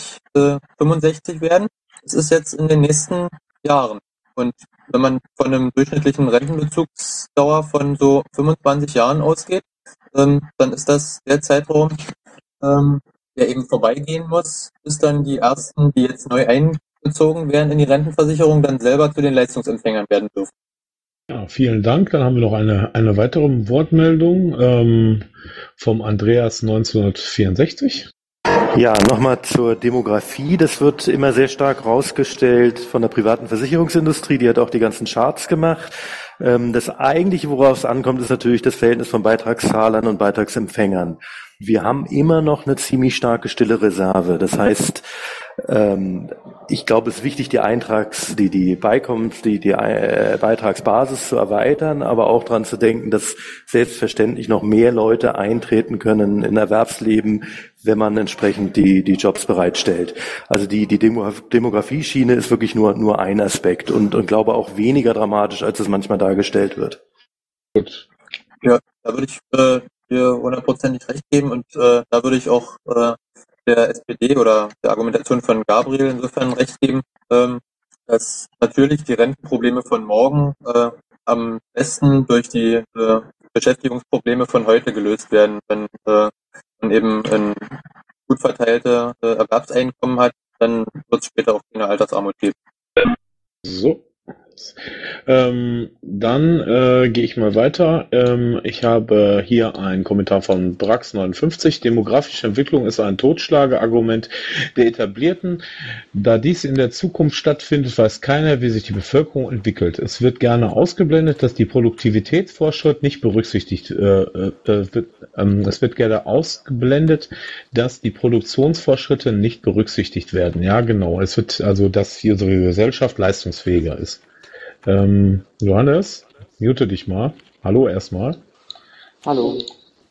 Speaker 3: 65 werden, das ist jetzt in den nächsten Jahren. Und wenn man von einem durchschnittlichen Rentenbezugsdauer von so 25 Jahren ausgeht, dann ist das der Zeitraum, der eben vorbeigehen muss, bis dann die ersten, die jetzt neu einbezogen werden in die Rentenversicherung, dann selber zu den Leistungsempfängern werden dürfen.
Speaker 2: Ja, vielen Dank. Dann haben wir noch eine weitere Wortmeldung vom Andreas 1964.
Speaker 6: Ja, nochmal zur Demografie. Das wird immer sehr stark rausgestellt von der privaten Versicherungsindustrie. Die hat auch die ganzen Charts gemacht. Das eigentliche, worauf es ankommt, ist natürlich das Verhältnis von Beitragszahlern und Beitragsempfängern. Wir haben immer noch eine ziemlich starke stille Reserve. Das heißt, ich glaube, es ist wichtig, die Beitragsbasis zu erweitern, aber auch daran zu denken, dass selbstverständlich noch mehr Leute eintreten können in Erwerbsleben, wenn man entsprechend die Jobs bereitstellt. Also die Demografieschiene ist wirklich nur ein Aspekt und glaube auch weniger dramatisch, als es manchmal dargestellt wird.
Speaker 2: Gut.
Speaker 3: Ja, da würde ich dir 100% recht geben, und da würde ich auch der SPD oder der Argumentation von Gabriel insofern recht geben, dass natürlich die Rentenprobleme von morgen am besten durch die Beschäftigungsprobleme von heute gelöst werden. Wenn man eben ein gut verteilte Erwerbseinkommen hat, dann wird es später auch keine Altersarmut geben.
Speaker 2: So. Dann gehe ich mal weiter. Ich habe hier einen Kommentar von Brax59. Demografische Entwicklung ist ein Totschlagargument der Etablierten. Da dies in der Zukunft stattfindet, weiß keiner, wie sich die Bevölkerung entwickelt. Es wird gerne ausgeblendet, dass die Produktivitätsfortschritt nicht berücksichtigt wird. Es wird gerne ausgeblendet, dass die Produktionsfortschritte nicht berücksichtigt werden. Ja, genau. Es wird also, dass hier unsere Gesellschaft leistungsfähiger ist. Johannes, mute dich mal. Hallo erstmal.
Speaker 11: Hallo.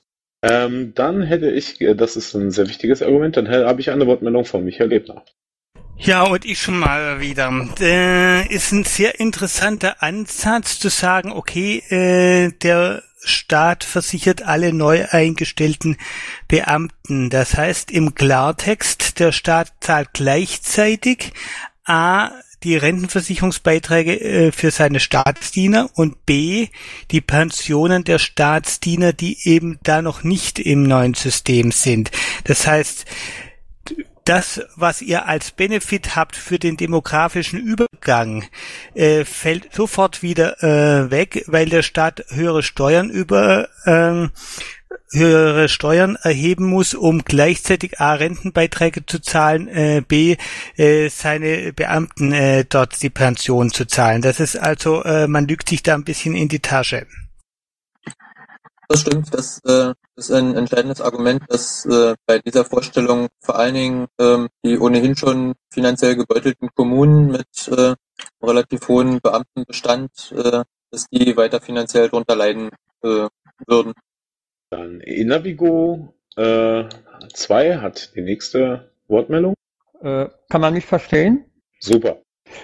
Speaker 2: Dann hätte ich, das ist ein sehr wichtiges Argument, dann habe ich eine Wortmeldung von Michael Ebner.
Speaker 4: Ja, und ich schon mal wieder. Ist ein sehr interessanter Ansatz zu sagen, okay, der Staat versichert alle neu eingestellten Beamten. Das heißt im Klartext, der Staat zahlt gleichzeitig die Rentenversicherungsbeiträge für seine Staatsdiener und B, die Pensionen der Staatsdiener, die eben da noch nicht im neuen System sind. Das heißt, das, was ihr als Benefit habt für den demografischen Übergang, fällt sofort wieder weg, weil der Staat höhere Steuern erheben muss, um gleichzeitig A, Rentenbeiträge zu zahlen, B, seine Beamten dort die Pension zu zahlen. Das ist also, man lügt sich da ein bisschen in die Tasche.
Speaker 3: Das stimmt, das ist ein entscheidendes Argument, dass bei dieser Vorstellung vor allen Dingen die ohnehin schon finanziell gebeutelten Kommunen mit relativ hohem Beamtenbestand, dass die weiter finanziell drunter leiden würden.
Speaker 2: Dann Inavigo 2 hat die nächste Wortmeldung.
Speaker 11: Kann man mich verstehen?
Speaker 2: Super.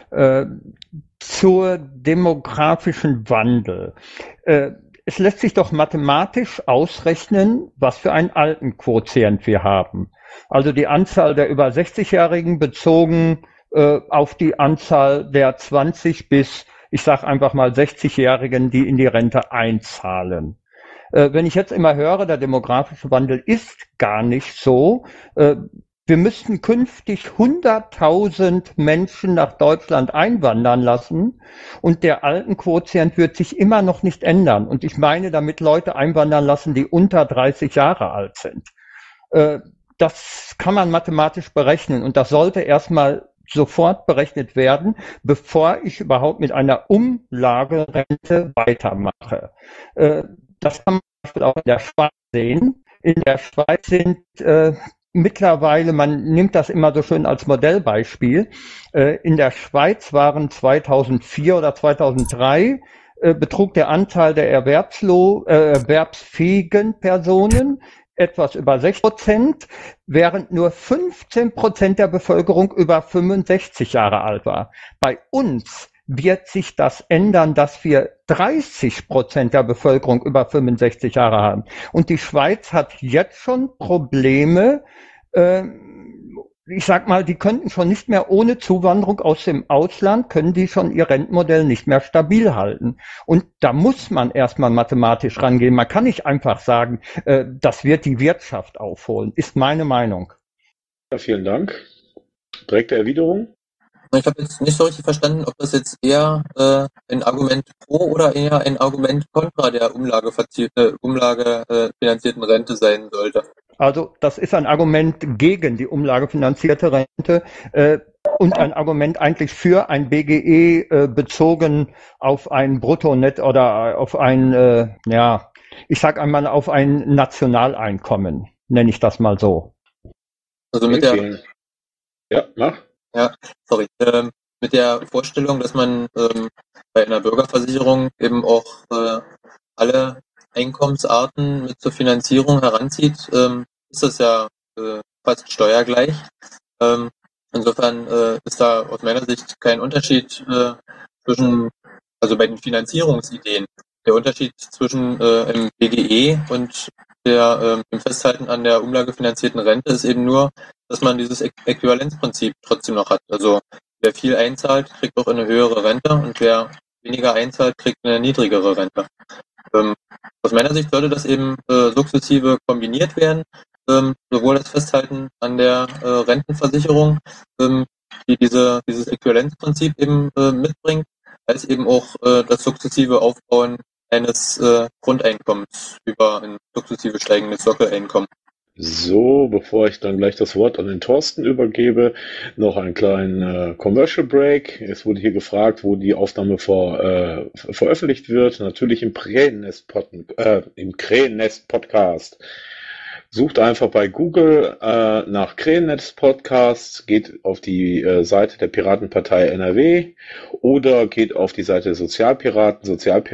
Speaker 11: Zur demografischen Wandel. Es lässt sich doch mathematisch ausrechnen, was für einen Altenquotient wir haben. Also die Anzahl der über 60-Jährigen bezogen auf die Anzahl der 20 bis, ich sage einfach mal 60-Jährigen, die in die Rente einzahlen. Wenn ich jetzt immer höre, der demografische Wandel ist gar nicht so, wir müssten künftig 100.000 Menschen nach Deutschland einwandern lassen und der Altenquotient wird sich immer noch nicht ändern. Und ich meine damit Leute einwandern lassen, die unter 30 Jahre alt sind. Das kann man mathematisch berechnen und das sollte erstmal sofort berechnet werden, bevor ich überhaupt mit einer Umlagerente weitermache. Das kann man zum Beispiel auch in der Schweiz sehen. In der Schweiz sind mittlerweile, man nimmt das immer so schön als Modellbeispiel, in der Schweiz waren 2004 oder 2003 betrug der Anteil der erwerbsfähigen Personen etwas über 6%, während nur 15% der Bevölkerung über 65 Jahre alt war. Bei uns wird sich das ändern, dass wir 30% der Bevölkerung über 65 Jahre haben. Und die Schweiz hat jetzt schon Probleme, ich sag mal, die könnten schon nicht mehr ohne Zuwanderung aus dem Ausland, können die schon ihr Rentenmodell nicht mehr stabil halten. Und da muss man erstmal mathematisch rangehen. Man kann nicht einfach sagen, das wird die Wirtschaft aufholen, ist meine Meinung.
Speaker 2: Ja, vielen Dank. Direkte Erwiderung?
Speaker 3: Ich habe jetzt nicht so richtig verstanden, ob das jetzt eher ein Argument pro oder eher ein Argument kontra der umlagefinanzierten Rente sein sollte.
Speaker 11: Also das ist ein Argument gegen die umlagefinanzierte Rente und ein Argument eigentlich für ein BGE bezogen auf ein Bruttonet oder auf ein, ich sag einmal auf ein Nationaleinkommen, nenne ich das mal so.
Speaker 3: Also mit der...
Speaker 2: Ja, mach.
Speaker 3: Ja, sorry. Mit der Vorstellung, dass man bei einer Bürgerversicherung eben auch alle Einkommensarten mit zur Finanzierung heranzieht, ist das ja fast steuergleich. Insofern ist da aus meiner Sicht kein Unterschied zwischen, also bei den Finanzierungsideen, der Unterschied zwischen im BGE und dem Festhalten an der umlagefinanzierten Rente ist eben nur, dass man dieses Äquivalenzprinzip trotzdem noch hat. Also wer viel einzahlt, kriegt auch eine höhere Rente und wer weniger einzahlt, kriegt eine niedrigere Rente. Aus meiner Sicht sollte das eben sukzessive kombiniert werden, sowohl das Festhalten an der Rentenversicherung, die dieses Äquivalenzprinzip eben mitbringt, als eben auch das sukzessive Aufbauen eines Grundeinkommens über ein sukzessive steigendes Sockeleinkommen.
Speaker 2: So, bevor ich dann gleich das Wort an den Thorsten übergebe, noch einen kleinen Commercial Break. Es wurde hier gefragt, wo die Aufnahme veröffentlicht wird. Natürlich im Krähennest Podcast. Sucht einfach bei Google nach Krähennest Podcast, geht auf die Seite der Piratenpartei NRW oder geht auf die Seite der Sozialpiraten,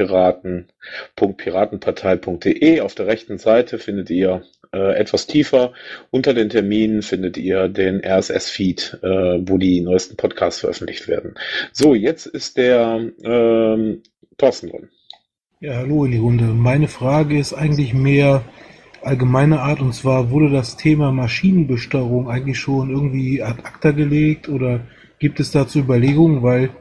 Speaker 2: sozialpiraten.piratenpartei.de. Auf der rechten Seite findet ihr etwas tiefer unter den Terminen findet ihr den RSS-Feed, wo die neuesten Podcasts veröffentlicht werden. So, jetzt ist der Thorsten dran.
Speaker 12: Ja, hallo in die Runde. Meine Frage ist eigentlich mehr allgemeine Art, und zwar wurde das Thema Maschinenbesteuerung eigentlich schon irgendwie ad acta gelegt oder gibt es dazu Überlegungen, weil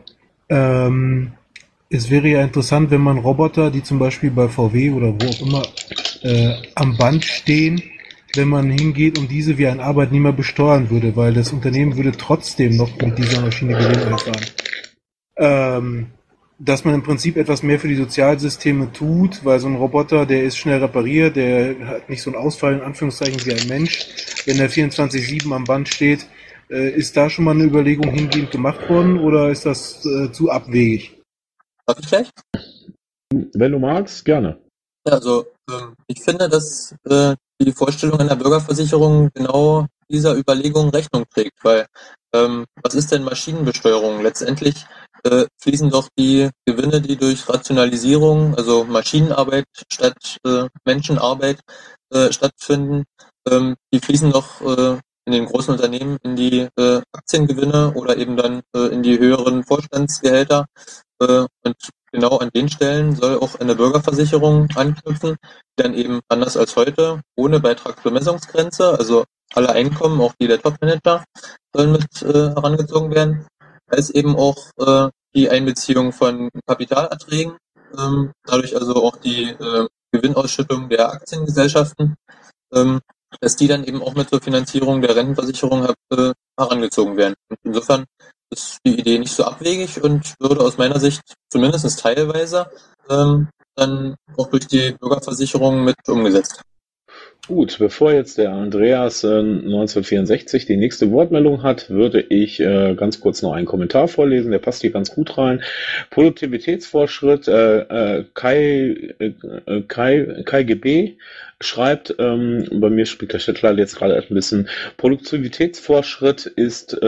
Speaker 12: es wäre ja interessant, wenn man Roboter, die zum Beispiel bei VW oder wo auch immer am Band stehen, wenn man hingeht und diese wie ein Arbeitnehmer besteuern würde, weil das Unternehmen würde trotzdem noch mit dieser Maschine Gewinn einfahren. Dass man im Prinzip etwas mehr für die Sozialsysteme tut, weil so ein Roboter, der ist schnell repariert, der hat nicht so einen Ausfall in Anführungszeichen wie ein Mensch. Wenn der 24/7 am Band steht, ist da schon mal eine Überlegung hingehend gemacht worden oder ist das zu abwegig?
Speaker 3: Darf ich gleich?
Speaker 2: Wenn du magst, gerne.
Speaker 3: Ja, also Ich finde, dass die Vorstellung einer Bürgerversicherung genau dieser Überlegung Rechnung trägt, weil was ist denn Maschinenbesteuerung? Letztendlich fließen doch die Gewinne, die durch Rationalisierung, also Maschinenarbeit statt Menschenarbeit stattfinden, die fließen doch in den großen Unternehmen in die Aktiengewinne oder eben dann in die höheren Vorstandsgehälter. Und genau an den Stellen soll auch eine Bürgerversicherung anknüpfen, die dann eben anders als heute ohne Beitragsbemessungsgrenze, also alle Einkommen, auch die der Topmanager, sollen mit herangezogen werden, als eben auch die Einbeziehung von Kapitalerträgen, dadurch also auch die Gewinnausschüttung der Aktiengesellschaften, dass die dann eben auch mit zur Finanzierung der Rentenversicherung herangezogen werden. Und insofern ist die Idee nicht so abwegig und würde aus meiner Sicht zumindest teilweise dann auch durch die Bürgerversicherung mit umgesetzt.
Speaker 2: Gut, bevor jetzt der Andreas 1964 die nächste Wortmeldung hat, würde ich ganz kurz noch einen Kommentar vorlesen, der passt hier ganz gut rein. Produktivitätsfortschritt, Kai GB schreibt, bei mir spielt der Chat leider jetzt gerade ein bisschen, Produktivitätsfortschritt ist,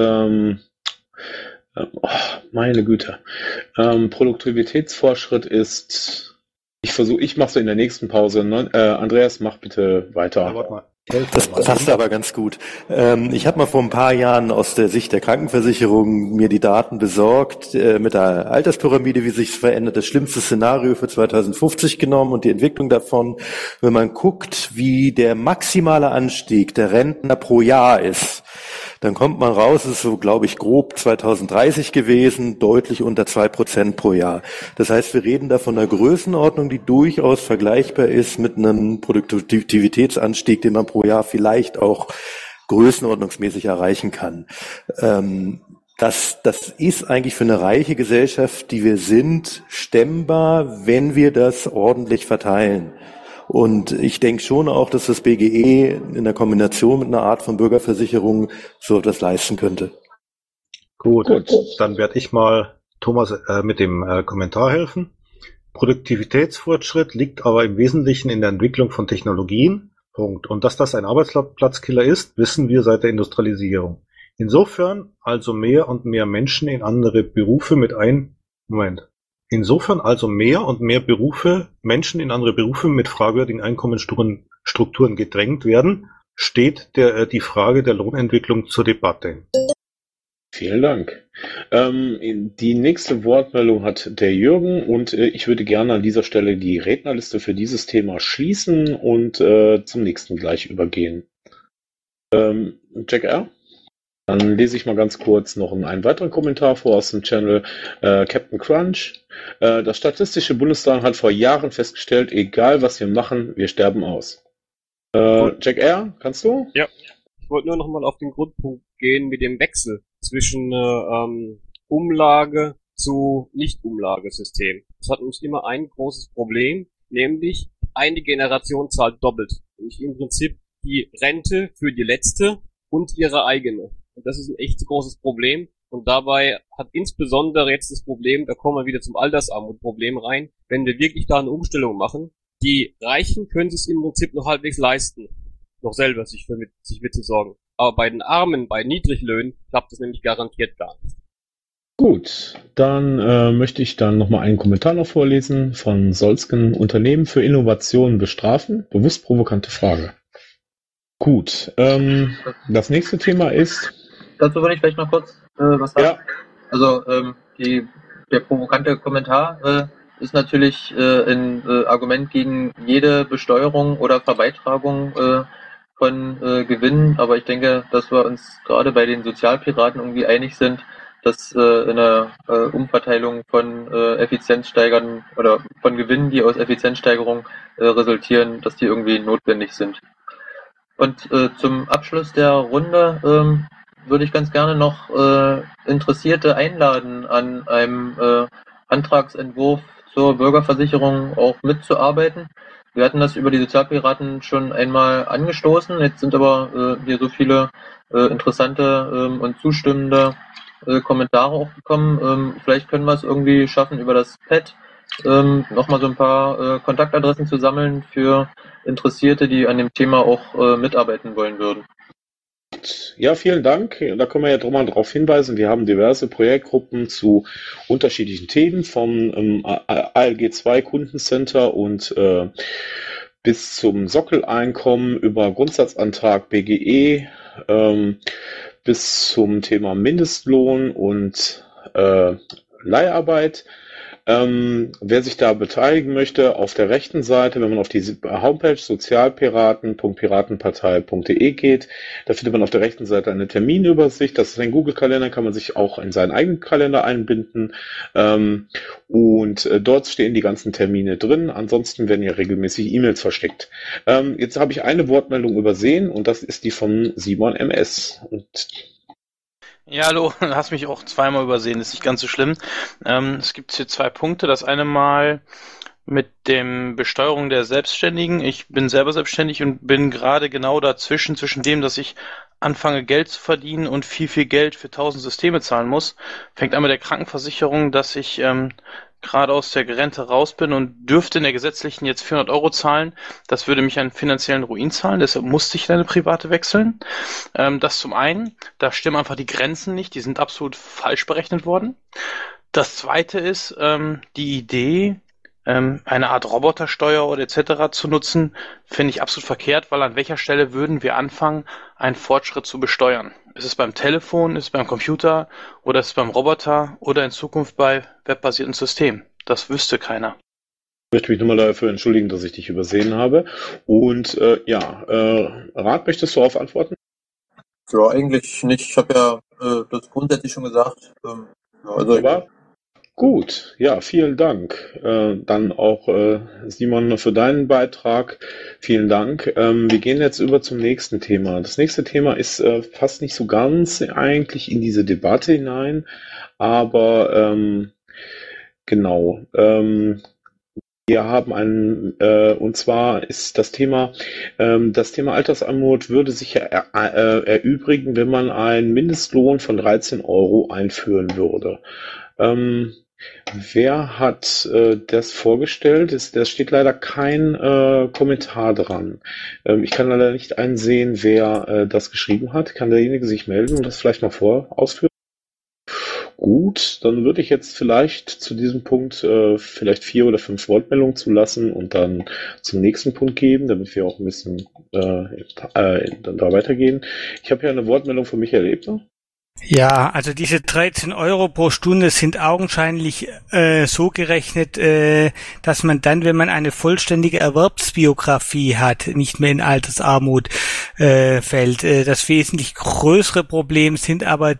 Speaker 2: meine Güte, Produktivitätsfortschritt ist, ich mache so in der nächsten Pause. Andreas, mach bitte weiter.
Speaker 6: Ja, warte mal. Das passt aber ganz gut. Ich habe mal vor ein paar Jahren aus der Sicht der Krankenversicherung mir die Daten besorgt, mit der Alterspyramide, wie sich es verändert, das schlimmste Szenario für 2050 genommen und die Entwicklung davon. Wenn man guckt, wie der maximale Anstieg der Rentner pro Jahr ist, dann kommt man raus, es ist so, glaube ich, grob 2030 gewesen, deutlich unter 2% pro Jahr. Das heißt, wir reden da von einer Größenordnung, die durchaus vergleichbar ist mit einem Produktivitätsanstieg, den man pro Jahr vielleicht auch größenordnungsmäßig erreichen kann. Das ist eigentlich für eine reiche Gesellschaft, die wir sind, stemmbar, wenn wir das ordentlich verteilen. Und ich denke schon auch, dass das BGE in der Kombination mit einer Art von Bürgerversicherung so etwas leisten könnte.
Speaker 13: Gut, dann werde ich mal Thomas mit dem Kommentar helfen. Produktivitätsfortschritt liegt aber im Wesentlichen in der Entwicklung von Technologien. Punkt. Und dass das ein Arbeitsplatzkiller ist, wissen wir seit der Industrialisierung. Insofern also mehr und mehr Menschen in andere Berufe Menschen in andere Berufe mit fragwürdigen Einkommensstrukturen gedrängt werden, steht die Frage der Lohnentwicklung zur Debatte.
Speaker 2: Vielen Dank. Die nächste Wortmeldung hat der Jürgen und ich würde gerne an dieser Stelle die Rednerliste für dieses Thema schließen und zum nächsten gleich übergehen. Jack R.? Dann lese ich mal ganz kurz noch einen weiteren Kommentar vor aus dem Channel Captain Crunch. Das Statistische Bundesamt hat vor Jahren festgestellt, egal was wir machen, wir sterben aus. Jack R., kannst du?
Speaker 10: Ja, ich wollte nur noch mal auf den Grundpunkt gehen mit dem Wechsel zwischen Umlage zu Nicht-Umlagesystem. Das hat uns immer ein großes Problem, nämlich eine Generation zahlt doppelt. Nämlich im Prinzip die Rente für die letzte und ihre eigene. Und das ist ein echt großes Problem. Und dabei hat insbesondere jetzt das Problem, da kommen wir wieder zum Altersarmut-Problem rein, wenn wir wirklich da eine Umstellung machen, die Reichen können es im Prinzip noch halbwegs leisten, noch selber sich mitzusorgen. Aber bei den Armen, bei Niedriglöhnen, klappt das nämlich garantiert gar nicht.
Speaker 2: Gut, dann möchte ich dann nochmal einen Kommentar noch vorlesen von Solsken. Unternehmen für Innovationen bestrafen? Bewusst provokante Frage. Gut, das nächste Thema ist...
Speaker 3: Dazu würde ich vielleicht noch kurz was sagen. Ja. Also der provokante Kommentar ist natürlich ein Argument gegen jede Besteuerung oder Verbeitragung von Gewinnen, aber ich denke, dass wir uns gerade bei den Sozialpiraten irgendwie einig sind, dass eine Umverteilung von Effizienzsteigern oder von Gewinnen, die aus Effizienzsteigerung resultieren, dass die irgendwie notwendig sind. Und zum Abschluss der Runde würde ich ganz gerne noch Interessierte einladen, an einem Antragsentwurf zur Bürgerversicherung auch mitzuarbeiten. Wir hatten das über die Sozialpiraten schon einmal angestoßen, jetzt sind aber hier so viele interessante und zustimmende Kommentare auch gekommen. Vielleicht können wir es irgendwie schaffen, über das Pad nochmal so ein paar Kontaktadressen zu sammeln für Interessierte, die an dem Thema auch mitarbeiten wollen würden.
Speaker 2: Ja, vielen Dank. Da können wir ja mal darauf hinweisen. Wir haben diverse Projektgruppen zu unterschiedlichen Themen vom ALG 2 Kundencenter und bis zum Sockeleinkommen über Grundsatzantrag BGE bis zum Thema Mindestlohn und Leiharbeit. Wer sich da beteiligen möchte, auf der rechten Seite, wenn man auf die Homepage sozialpiraten.piratenpartei.de geht, da findet man auf der rechten Seite eine Terminübersicht. Das ist ein Google-Kalender, kann man sich auch in seinen eigenen Kalender einbinden. Und dort stehen die ganzen Termine drin. Ansonsten werden ja regelmäßig E-Mails versteckt. Jetzt habe ich eine Wortmeldung übersehen und das ist die von Simon MS.
Speaker 14: Ja, hallo, hast mich auch zweimal übersehen, ist nicht ganz so schlimm. Es gibt hier 2 Punkte. Das eine Mal mit dem Besteuerung der Selbstständigen. Ich bin selber selbstständig und bin gerade genau dazwischen, zwischen dem, dass ich anfange Geld zu verdienen und viel Geld für 1000 Systeme zahlen muss. Fängt an mit der Krankenversicherung, dass ich gerade aus der Rente raus bin und dürfte in der gesetzlichen jetzt 400 € zahlen. Das würde mich einen finanziellen Ruin zahlen, deshalb musste ich eine private wechseln. Das zum einen, da stimmen einfach die Grenzen nicht, die sind absolut falsch berechnet worden. Das zweite ist die Idee, eine Art Robotersteuer oder etc. zu nutzen, finde ich absolut verkehrt, weil an welcher Stelle würden wir anfangen, einen Fortschritt zu besteuern? Ist es beim Telefon, ist es beim Computer oder ist es beim Roboter oder in Zukunft bei webbasierten Systemen? Das wüsste keiner.
Speaker 2: Ich möchte mich nochmal dafür entschuldigen, dass ich dich übersehen habe. Und Rat, möchtest du darauf antworten?
Speaker 3: Ja, eigentlich nicht. Ich habe ja das grundsätzlich schon gesagt.
Speaker 2: Aber gut, ja, vielen Dank. Dann auch Simon für deinen Beitrag. Vielen Dank. Wir gehen jetzt über zum nächsten Thema. Das nächste Thema ist fast nicht so ganz eigentlich in diese Debatte hinein, aber genau. Wir haben und zwar ist das Thema Altersarmut würde sich ja erübrigen, wenn man einen Mindestlohn von 13 € einführen würde. Wer hat das vorgestellt? Da steht leider kein Kommentar dran. Ich kann leider nicht einsehen, wer das geschrieben hat. Kann derjenige sich melden und das vielleicht mal ausführen? Gut, dann würde ich jetzt vielleicht zu diesem Punkt vielleicht 4 oder 5 Wortmeldungen zulassen und dann zum nächsten Punkt geben, damit wir auch ein bisschen da weitergehen. Ich habe hier eine Wortmeldung von Michael Ebner.
Speaker 4: Ja, also diese 13 € pro Stunde sind augenscheinlich so gerechnet, dass man dann, wenn man eine vollständige Erwerbsbiografie hat, nicht mehr in Altersarmut fällt. Das wesentlich größere Problem sind aber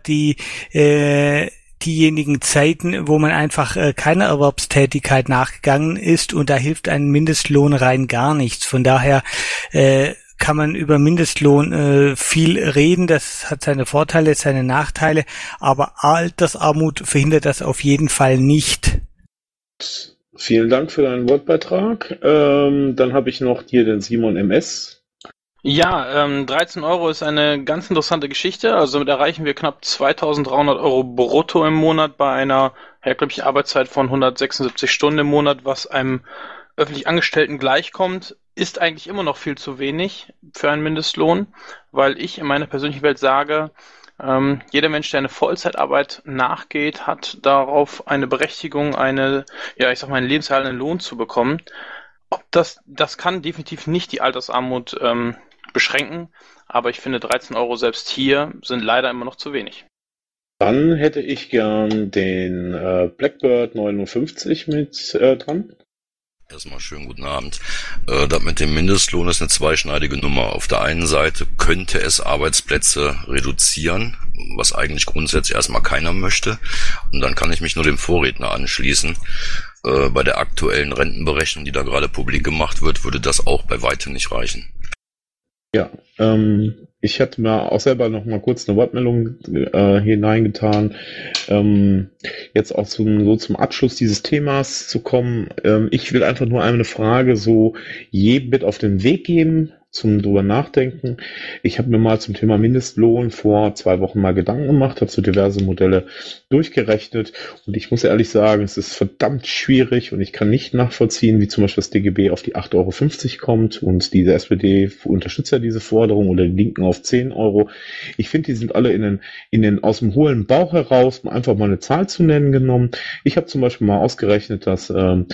Speaker 4: diejenigen Zeiten, wo man einfach keiner Erwerbstätigkeit nachgegangen ist und da hilft ein Mindestlohn rein gar nichts. Von daher kann man über Mindestlohn viel reden, das hat seine Vorteile, seine Nachteile, aber Altersarmut verhindert das auf jeden Fall nicht.
Speaker 2: Vielen Dank für deinen Wortbeitrag. Dann habe ich noch hier den Simon MS.
Speaker 14: Ja, 13 € ist eine ganz interessante Geschichte. Also damit erreichen wir knapp 2.300 € brutto im Monat bei einer herkömmlichen Arbeitszeit von 176 Stunden im Monat, was einem öffentlich Angestellten gleichkommt, ist eigentlich immer noch viel zu wenig für einen Mindestlohn, weil ich in meiner persönlichen Welt sage, jeder Mensch, der eine Vollzeitarbeit nachgeht, hat darauf eine Berechtigung, einen lebenserhaltenden Lohn zu bekommen. Das kann definitiv nicht die Altersarmut beschränken, aber ich finde 13 € selbst hier sind leider immer noch zu wenig.
Speaker 2: Dann hätte ich gern den Blackbird 59 mit dran.
Speaker 15: Erstmal schönen guten Abend. Das mit dem Mindestlohn ist eine zweischneidige Nummer. Auf der einen Seite könnte es Arbeitsplätze reduzieren, was eigentlich grundsätzlich erstmal keiner möchte. Und dann kann ich mich nur dem Vorredner anschließen. Bei der aktuellen Rentenberechnung, die da gerade publik gemacht wird, würde das auch bei weitem nicht reichen.
Speaker 2: Ja, ich hatte mir auch selber noch mal kurz eine Wortmeldung hineingetan, jetzt auch zum Abschluss dieses Themas zu kommen. Ich will einfach nur eine Frage so jedem mit auf den Weg geben. zum drüber nachdenken. Ich habe mir mal zum Thema Mindestlohn vor 2 Wochen mal Gedanken gemacht, habe so diverse Modelle durchgerechnet und ich muss ehrlich sagen, es ist verdammt schwierig und ich kann nicht nachvollziehen, wie zum Beispiel das DGB auf die 8,50 € kommt und diese SPD unterstützt ja diese Forderung oder die Linken auf 10 €. Ich finde, die sind alle in den aus dem hohlen Bauch heraus, um einfach mal eine Zahl zu nennen, genommen. Ich habe zum Beispiel mal ausgerechnet, dass ein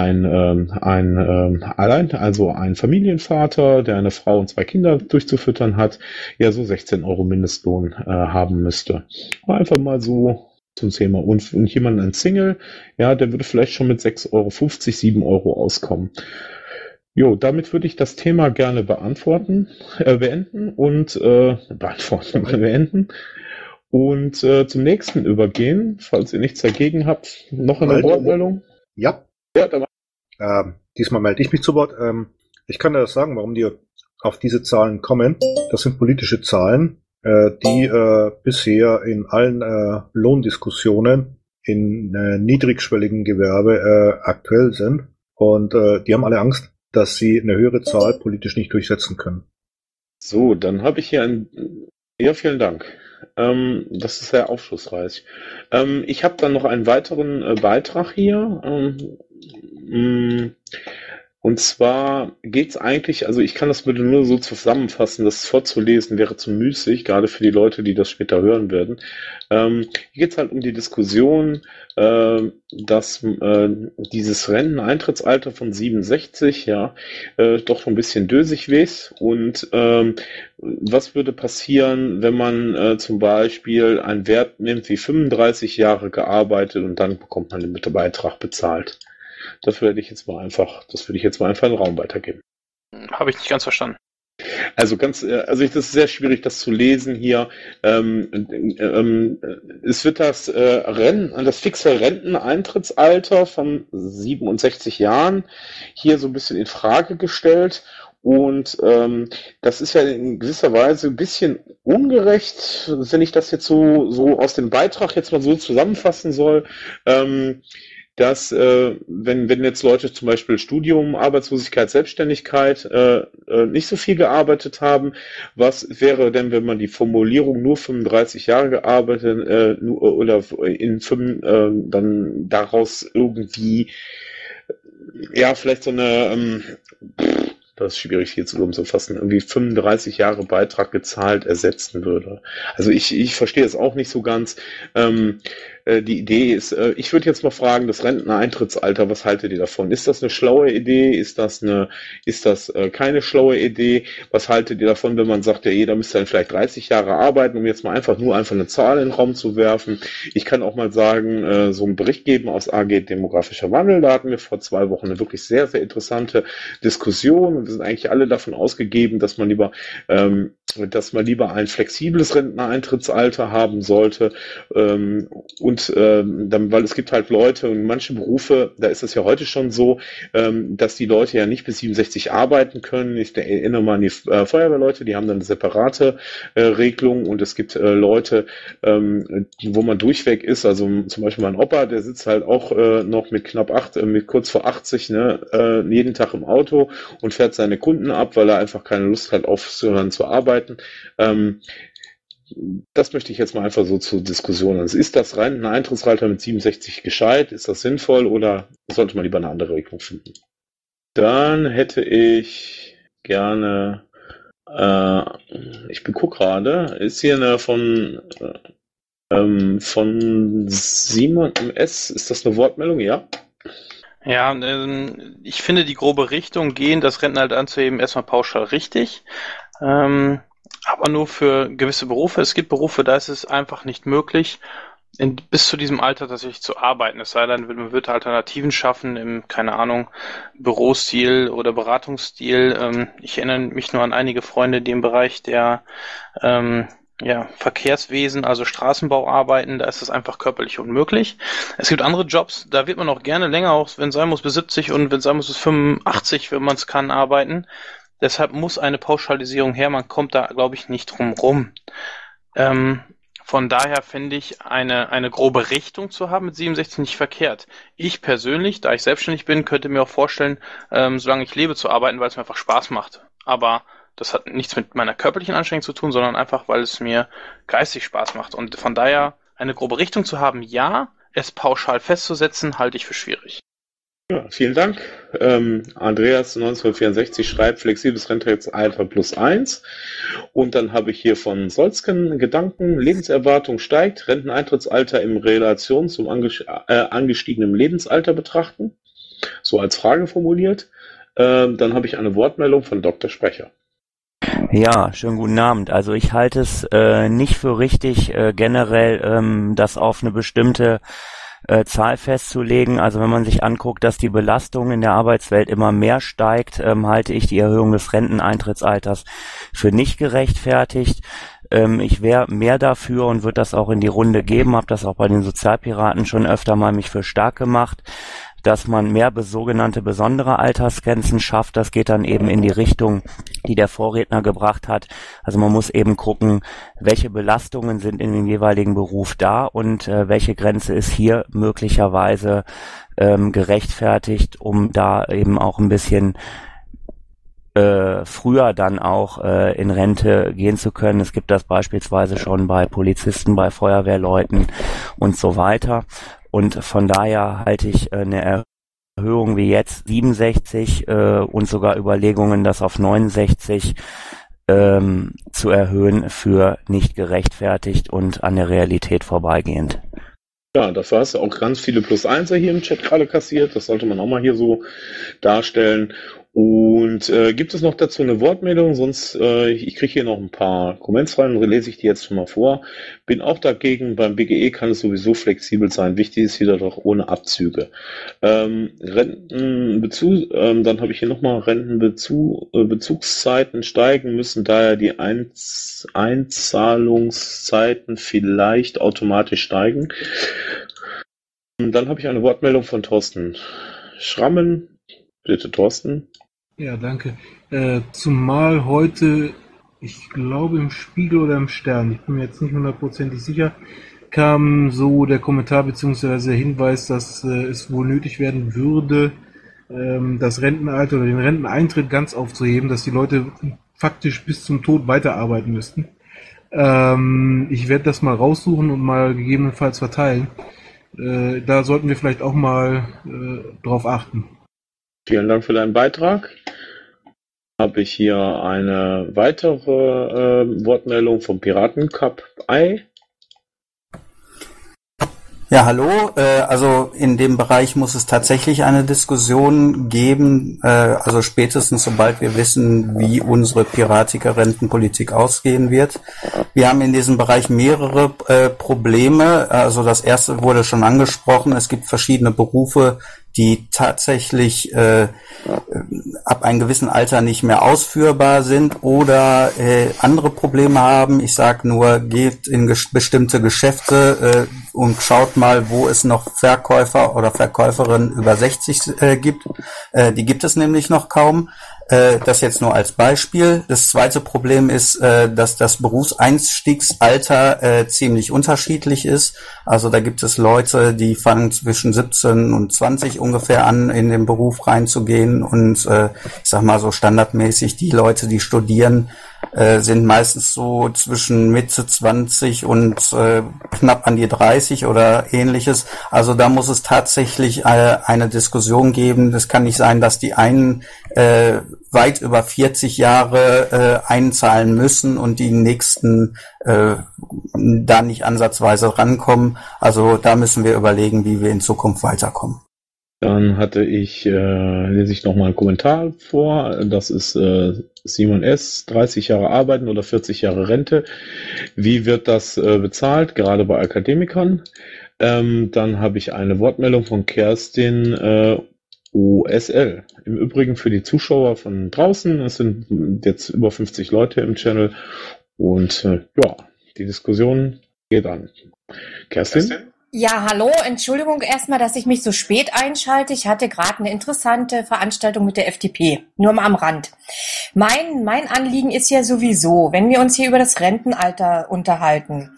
Speaker 2: Familienvater, der eine Frau und 2 Kinder durchzufüttern hat, ja so 16 € Mindestlohn haben müsste. Einfach mal so zum Thema. Und jemand, ein Single, ja, der würde vielleicht schon mit 6,50 €, 7 € auskommen. Jo, damit würde ich das Thema gerne beenden und zum nächsten übergehen, falls ihr nichts dagegen habt. Noch eine Wortmeldung?
Speaker 13: Ja.
Speaker 2: Ja, dann
Speaker 13: diesmal melde ich mich zu Wort. Ich kann dir das sagen, warum die auf diese Zahlen kommen. Das sind politische Zahlen, die bisher in allen Lohndiskussionen in niedrigschwelligen Gewerbe aktuell sind. Und die haben alle Angst, dass sie eine höhere Zahl politisch nicht durchsetzen können.
Speaker 2: So, dann habe ich hier ja, vielen Dank. Das ist sehr aufschlussreich. Ich habe dann noch einen weiteren Beitrag hier. Und zwar geht's eigentlich, also ich kann das bitte nur so zusammenfassen, das vorzulesen wäre zu müßig, gerade für die Leute, die das später hören werden. Hier geht's halt um die Diskussion, dass dieses Renteneintrittsalter von 67 ja doch schon ein bisschen dösig ist. Und was würde passieren, wenn man zum Beispiel einen Wert nimmt wie 35 Jahre gearbeitet und dann bekommt man den Beitrag bezahlt? Das würde ich jetzt mal einfach in den Raum weitergeben.
Speaker 14: Habe ich nicht ganz verstanden.
Speaker 2: Also das ist sehr schwierig, das zu lesen hier. Es wird das fixe Renteneintrittsalter von 67 Jahren hier so ein bisschen in Frage gestellt. Und das ist ja in gewisser Weise ein bisschen ungerecht, wenn ich das jetzt so aus dem Beitrag jetzt mal so zusammenfassen soll. Dass wenn jetzt Leute zum Beispiel Studium, Arbeitslosigkeit, Selbstständigkeit nicht so viel gearbeitet haben, was wäre denn, wenn man die Formulierung nur 35 Jahre gearbeitet oder in 5 dann daraus irgendwie ja vielleicht so eine das ist schwierig hier zusammenzufassen, irgendwie 35 Jahre Beitrag gezahlt ersetzen würde. Also ich verstehe es auch nicht so ganz. Die Idee ist, ich würde jetzt mal fragen, das Renteneintrittsalter, was haltet ihr davon? Ist das eine schlaue Idee? Ist das keine schlaue Idee? Was haltet ihr davon, wenn man sagt, ja, jeder müsste dann vielleicht 30 Jahre arbeiten, um jetzt mal einfach eine Zahl in den Raum zu werfen? Ich kann auch mal sagen, so einen Bericht geben aus AG Demografischer Wandel. Da hatten wir vor 2 Wochen eine wirklich sehr, sehr interessante Diskussion. Und wir sind eigentlich alle davon ausgegeben, dass man lieber ein flexibles Renteneintrittsalter haben sollte, weil es gibt halt Leute und manche Berufe, da ist es ja heute schon so, dass die Leute ja nicht bis 67 arbeiten können. Ich erinnere mal an die Feuerwehrleute, die haben dann eine separate Regelung und es gibt Leute, wo man durchweg ist, also zum Beispiel mein Opa, der sitzt halt auch noch mit kurz vor 80, jeden Tag im Auto und fährt seine Kunden ab, weil er einfach keine Lust hat, aufzuhören zu arbeiten. Das möchte ich jetzt mal einfach so zur Diskussion. Also ist das Renteneintrittsalter mit 67 gescheit? Ist das sinnvoll oder sollte man lieber eine andere Regelung finden? Dann hätte ich gerne, ich gucke gerade, ist hier eine von Simon MS, ist das eine Wortmeldung? Ja.
Speaker 14: Ja, ich finde die grobe Richtung gehen, das Rentenalter anzuheben, erstmal pauschal richtig. Aber nur für gewisse Berufe. Es gibt Berufe, da ist es einfach nicht möglich, bis zu diesem Alter tatsächlich zu arbeiten. Es sei denn, man wird Alternativen schaffen im, keine Ahnung, Bürostil oder Beratungsstil. Ich erinnere mich nur an einige Freunde, die im Bereich der Verkehrswesen, also Straßenbau arbeiten, da ist das einfach körperlich unmöglich. Es gibt andere Jobs, da wird man auch gerne länger, auch wenn es sein muss bis 70 und wenn es sein muss bis 85, wenn man es kann, arbeiten. Deshalb muss eine Pauschalisierung her, man kommt da, glaube ich, nicht drum rum. Von daher finde ich, eine grobe Richtung zu haben mit 67 nicht verkehrt. Ich persönlich, da ich selbstständig bin, könnte mir auch vorstellen, solange ich lebe, zu arbeiten, weil es mir einfach Spaß macht. Aber Das hat nichts mit meiner körperlichen Anstrengung zu tun, sondern einfach, weil es mir geistig Spaß macht. Und von daher eine grobe Richtung zu haben, ja, es pauschal festzusetzen, halte ich für schwierig.
Speaker 2: Ja, vielen Dank. Andreas 1964 schreibt flexibles Rentenalter +1. Und dann habe ich hier von Solzken Gedanken, Lebenserwartung steigt, Renteneintrittsalter in Relation zum angestiegenen Lebensalter betrachten. So als Frage formuliert. Dann habe ich eine Wortmeldung von Dr. Sprecher.
Speaker 16: Ja, schönen guten Abend. Also ich halte es nicht für richtig, generell das auf eine bestimmte Zahl festzulegen. Also wenn man sich anguckt, dass die Belastung in der Arbeitswelt immer mehr steigt, halte ich die Erhöhung des Renteneintrittsalters für nicht gerechtfertigt. Ich wäre mehr dafür und würde das auch in die Runde geben, habe das auch bei den Sozialpiraten schon öfter mal mich für stark gemacht, dass man mehr sogenannte besondere Altersgrenzen schafft. Das geht dann eben in die Richtung, die der Vorredner gebracht hat. Also man muss eben gucken, welche Belastungen sind in dem jeweiligen Beruf da und welche Grenze ist hier möglicherweise gerechtfertigt, um da eben auch ein bisschen früher dann auch in Rente gehen zu können. Es gibt das beispielsweise schon bei Polizisten, bei Feuerwehrleuten und so weiter. Und von daher halte ich eine Erhöhung wie jetzt 67 und sogar Überlegungen, das auf 69 zu erhöhen, für nicht gerechtfertigt und an der Realität vorbeigehend.
Speaker 2: Ja, dafür hast du auch ganz viele +1er hier im Chat gerade kassiert. Das sollte man auch mal hier so darstellen. Und gibt es noch dazu eine Wortmeldung? Sonst, ich kriege hier noch ein paar Comments rein, lese ich die jetzt schon mal vor. Bin auch dagegen, beim BGE kann es sowieso flexibel sein. Wichtig ist wieder doch ohne Abzüge. Rentenbezug, dann habe ich hier nochmal Rentenbezugszeiten steigen müssen, daher die Einzahlungszeiten vielleicht automatisch steigen. Dann habe ich eine Wortmeldung von Thorsten Schrammen. Bitte, Thorsten.
Speaker 12: Ja, danke. Zumal heute, ich glaube im Spiegel oder im Stern, ich bin mir jetzt nicht hundertprozentig sicher, kam so der Kommentar bzw. der Hinweis, dass es wohl nötig werden würde, das Rentenalter oder den Renteneintritt ganz aufzuheben, dass die Leute faktisch bis zum Tod weiterarbeiten müssten. Ich werde das mal raussuchen und mal gegebenenfalls verteilen. Da sollten wir vielleicht auch mal drauf achten.
Speaker 2: Vielen Dank für deinen Beitrag. Habe ich hier eine weitere Wortmeldung vom Piratencup Ei.
Speaker 8: Ja, hallo. Also in dem Bereich muss es tatsächlich eine Diskussion geben, also spätestens sobald wir wissen, wie unsere Piratiker-Rentenpolitik ausgehen wird. Wir haben in diesem Bereich mehrere Probleme. Also das erste wurde schon angesprochen. Es gibt verschiedene Berufe, die tatsächlich ab einem gewissen Alter nicht mehr ausführbar sind oder andere Probleme haben. Ich sage nur, geht in bestimmte Geschäfte und schaut mal, wo es noch Verkäufer oder Verkäuferinnen über 60 gibt. Die gibt es nämlich noch kaum. Das jetzt nur als Beispiel. Das zweite Problem ist, dass das Berufseinstiegsalter ziemlich unterschiedlich ist. Also da gibt es Leute, die fangen zwischen 17 und 20 ungefähr an, in den Beruf reinzugehen. Und ich sag mal so standardmäßig, die Leute, die studieren, sind meistens so zwischen Mitte 20 und knapp an die 30 oder ähnliches. Also da muss es tatsächlich eine Diskussion geben. Das kann nicht sein, dass die einen weit über 40 Jahre einzahlen müssen und die nächsten da nicht ansatzweise rankommen. Also da müssen wir überlegen, wie wir in Zukunft weiterkommen.
Speaker 2: Dann lese ich nochmal einen Kommentar vor. Das ist Simon S., 30 Jahre arbeiten oder 40 Jahre Rente. Wie wird das bezahlt, gerade bei Akademikern? Dann habe ich eine Wortmeldung von Kerstin OSL. Im Übrigen für die Zuschauer von draußen, es sind jetzt über 50 Leute im Channel und ja, die Diskussion geht an. Kerstin?
Speaker 17: Ja, hallo, Entschuldigung erstmal, dass ich mich so spät einschalte. Ich hatte gerade eine interessante Veranstaltung mit der FDP, nur mal am Rand. Mein Anliegen ist ja sowieso, wenn wir uns hier über das Rentenalter unterhalten,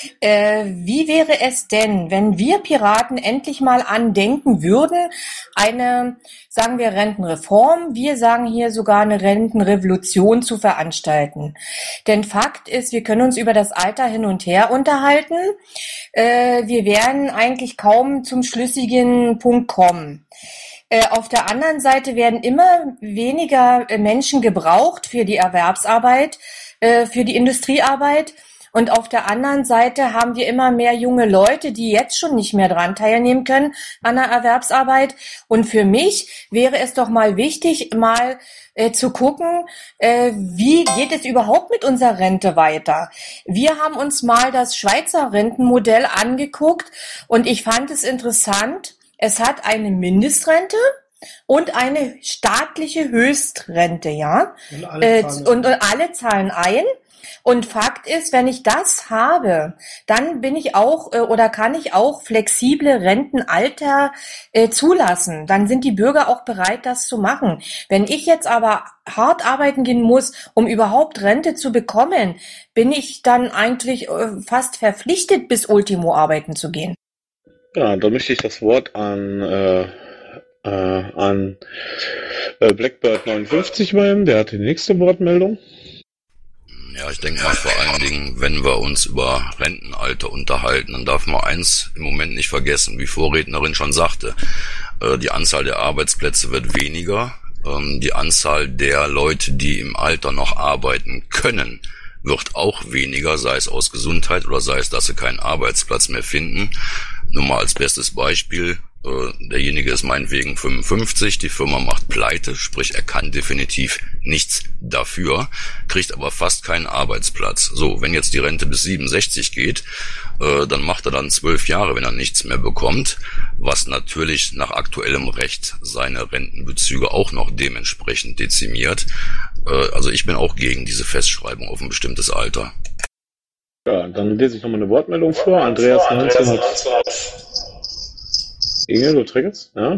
Speaker 17: Wie wäre es denn, wenn wir Piraten endlich mal andenken würden, eine, sagen wir, Rentenreform, wir sagen hier sogar eine Rentenrevolution zu veranstalten? Denn Fakt ist, wir können uns über das Alter hin und her unterhalten. Wir werden eigentlich kaum zum schlüssigen Punkt kommen. Auf der anderen Seite werden immer weniger Menschen gebraucht für die Erwerbsarbeit, für die Industriearbeit. Und auf der anderen Seite haben wir immer mehr junge Leute, die jetzt schon nicht mehr dran teilnehmen können an der Erwerbsarbeit. Und für mich wäre es doch mal wichtig, mal zu gucken, wie geht es überhaupt mit unserer Rente weiter? Wir haben uns mal das Schweizer Rentenmodell angeguckt und ich fand es interessant. Es hat eine Mindestrente und eine staatliche Höchstrente, ja. Und alle zahlen ein. Und Fakt ist, wenn ich das habe, dann bin ich auch oder kann ich auch flexible Rentenalter zulassen. Dann sind die Bürger auch bereit, das zu machen. Wenn ich jetzt aber hart arbeiten gehen muss, um überhaupt Rente zu bekommen, bin ich dann eigentlich fast verpflichtet, bis Ultimo arbeiten zu gehen.
Speaker 2: Ja, da möchte ich das Wort an Blackbird 59 übernehmen. Der hat die nächste Wortmeldung.
Speaker 15: Ja, ich denke mal vor allen Dingen, wenn wir uns über Rentenalter unterhalten, dann darf man eins im Moment nicht vergessen, wie Vorrednerin schon sagte, die Anzahl der Arbeitsplätze wird weniger, die Anzahl der Leute, die im Alter noch arbeiten können, wird auch weniger, sei es aus Gesundheit oder sei es, dass sie keinen Arbeitsplatz mehr finden. Nur mal als bestes Beispiel, derjenige ist meinetwegen 55, die Firma macht pleite, sprich er kann definitiv nichts dafür, kriegt aber fast keinen Arbeitsplatz. So, wenn jetzt die Rente bis 67 geht, dann macht er dann 12 Jahre, wenn er nichts mehr bekommt, was natürlich nach aktuellem Recht seine Rentenbezüge auch noch dementsprechend dezimiert. Also ich bin auch gegen diese Festschreibung auf ein bestimmtes Alter.
Speaker 2: Ja, dann lese ich nochmal eine Wortmeldung vor. Andreas 1900. Inge, du triggerst? Ja.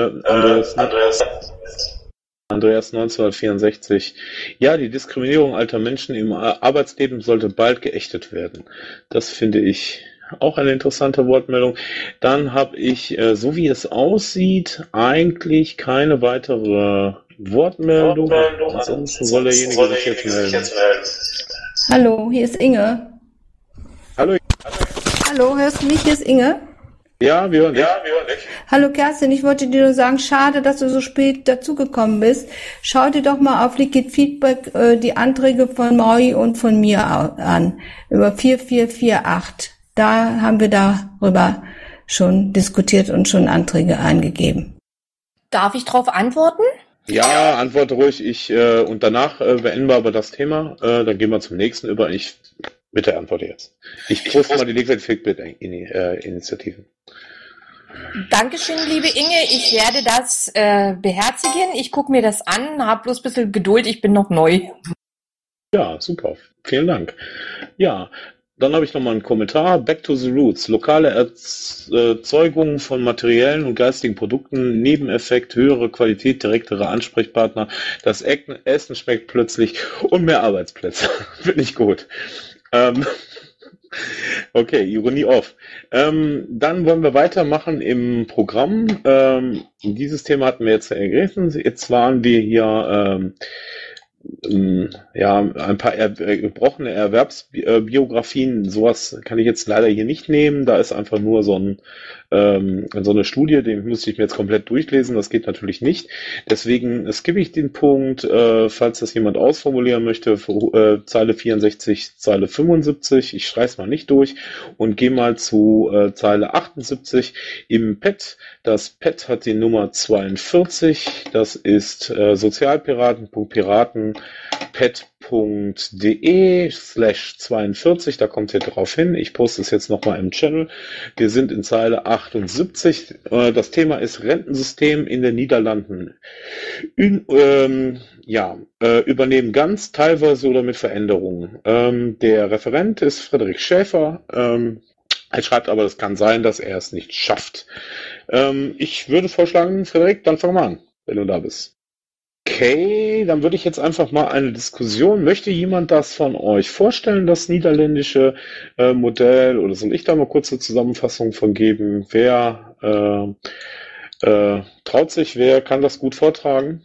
Speaker 2: Andreas 1964. Ja, die Diskriminierung alter Menschen im Arbeitsleben sollte bald geächtet werden. Das finde ich auch eine interessante Wortmeldung. Dann habe ich, so wie es aussieht, eigentlich keine weitere Wortmeldung. Ansonsten soll derjenige sich jetzt melden.
Speaker 5: Hallo, hier ist Inge.
Speaker 2: Hallo.
Speaker 5: Hallo, hörst du mich? Hier ist Inge.
Speaker 2: Ja, wir hören dich.
Speaker 5: Hallo Kerstin, ich wollte dir nur sagen, schade, dass du so spät dazugekommen bist. Schau dir doch mal auf Liquid Feedback die Anträge von Maui und von mir an, über 4448. Da haben wir darüber schon diskutiert und schon Anträge eingegeben.
Speaker 17: Darf ich darauf antworten?
Speaker 2: Ja, antworte ruhig. Und danach beenden wir aber das Thema. Dann gehen wir zum nächsten über. Bitte antworte jetzt. Ich poste mal die Liquid Feedback Initiativen.
Speaker 17: Dankeschön, liebe Inge. Ich werde das beherzigen. Ich gucke mir das an, habe bloß ein bisschen Geduld. Ich bin noch neu.
Speaker 2: Ja, super. Vielen Dank. Ja, dann habe ich nochmal einen Kommentar. Back to the Roots. Lokale Erzeugung von materiellen und geistigen Produkten, Nebeneffekt, höhere Qualität, direktere Ansprechpartner. Das Essen schmeckt plötzlich und mehr Arbeitsplätze. Finde ich gut. Okay, Ironie off. Dann wollen wir weitermachen im Programm. Dieses Thema hatten wir jetzt ergriffen. Jetzt waren wir hier ein paar gebrochene Erwerbsbiografien. Sowas kann ich jetzt leider hier nicht nehmen. Da ist einfach nur so eine Studie, den müsste ich mir jetzt komplett durchlesen. Das geht natürlich nicht. Deswegen skippe ich den Punkt, falls das jemand ausformulieren möchte, für, Zeile 64, Zeile 75. Ich streiche es mal nicht durch und gehe mal zu Zeile 78 im PET. Das PET hat die Nummer 42. Das ist sozialpiraten.pet.de/42. Da kommt ihr drauf hin. Ich poste es jetzt nochmal im Channel. Wir sind in Zeile 78. Das Thema ist Rentensystem in den Niederlanden. Übernehmen ganz, teilweise oder mit Veränderungen. Der Referent ist Frederik Schäfer. Er schreibt aber, es kann sein, dass er es nicht schafft. Ich würde vorschlagen, Frederik, dann fangen wir an, wenn du da bist. Okay, dann würde ich jetzt einfach mal eine Diskussion. Möchte jemand das von euch vorstellen, das niederländische Modell? Oder soll ich da mal kurz eine Zusammenfassung von geben? Wer traut sich, wer kann das gut vortragen?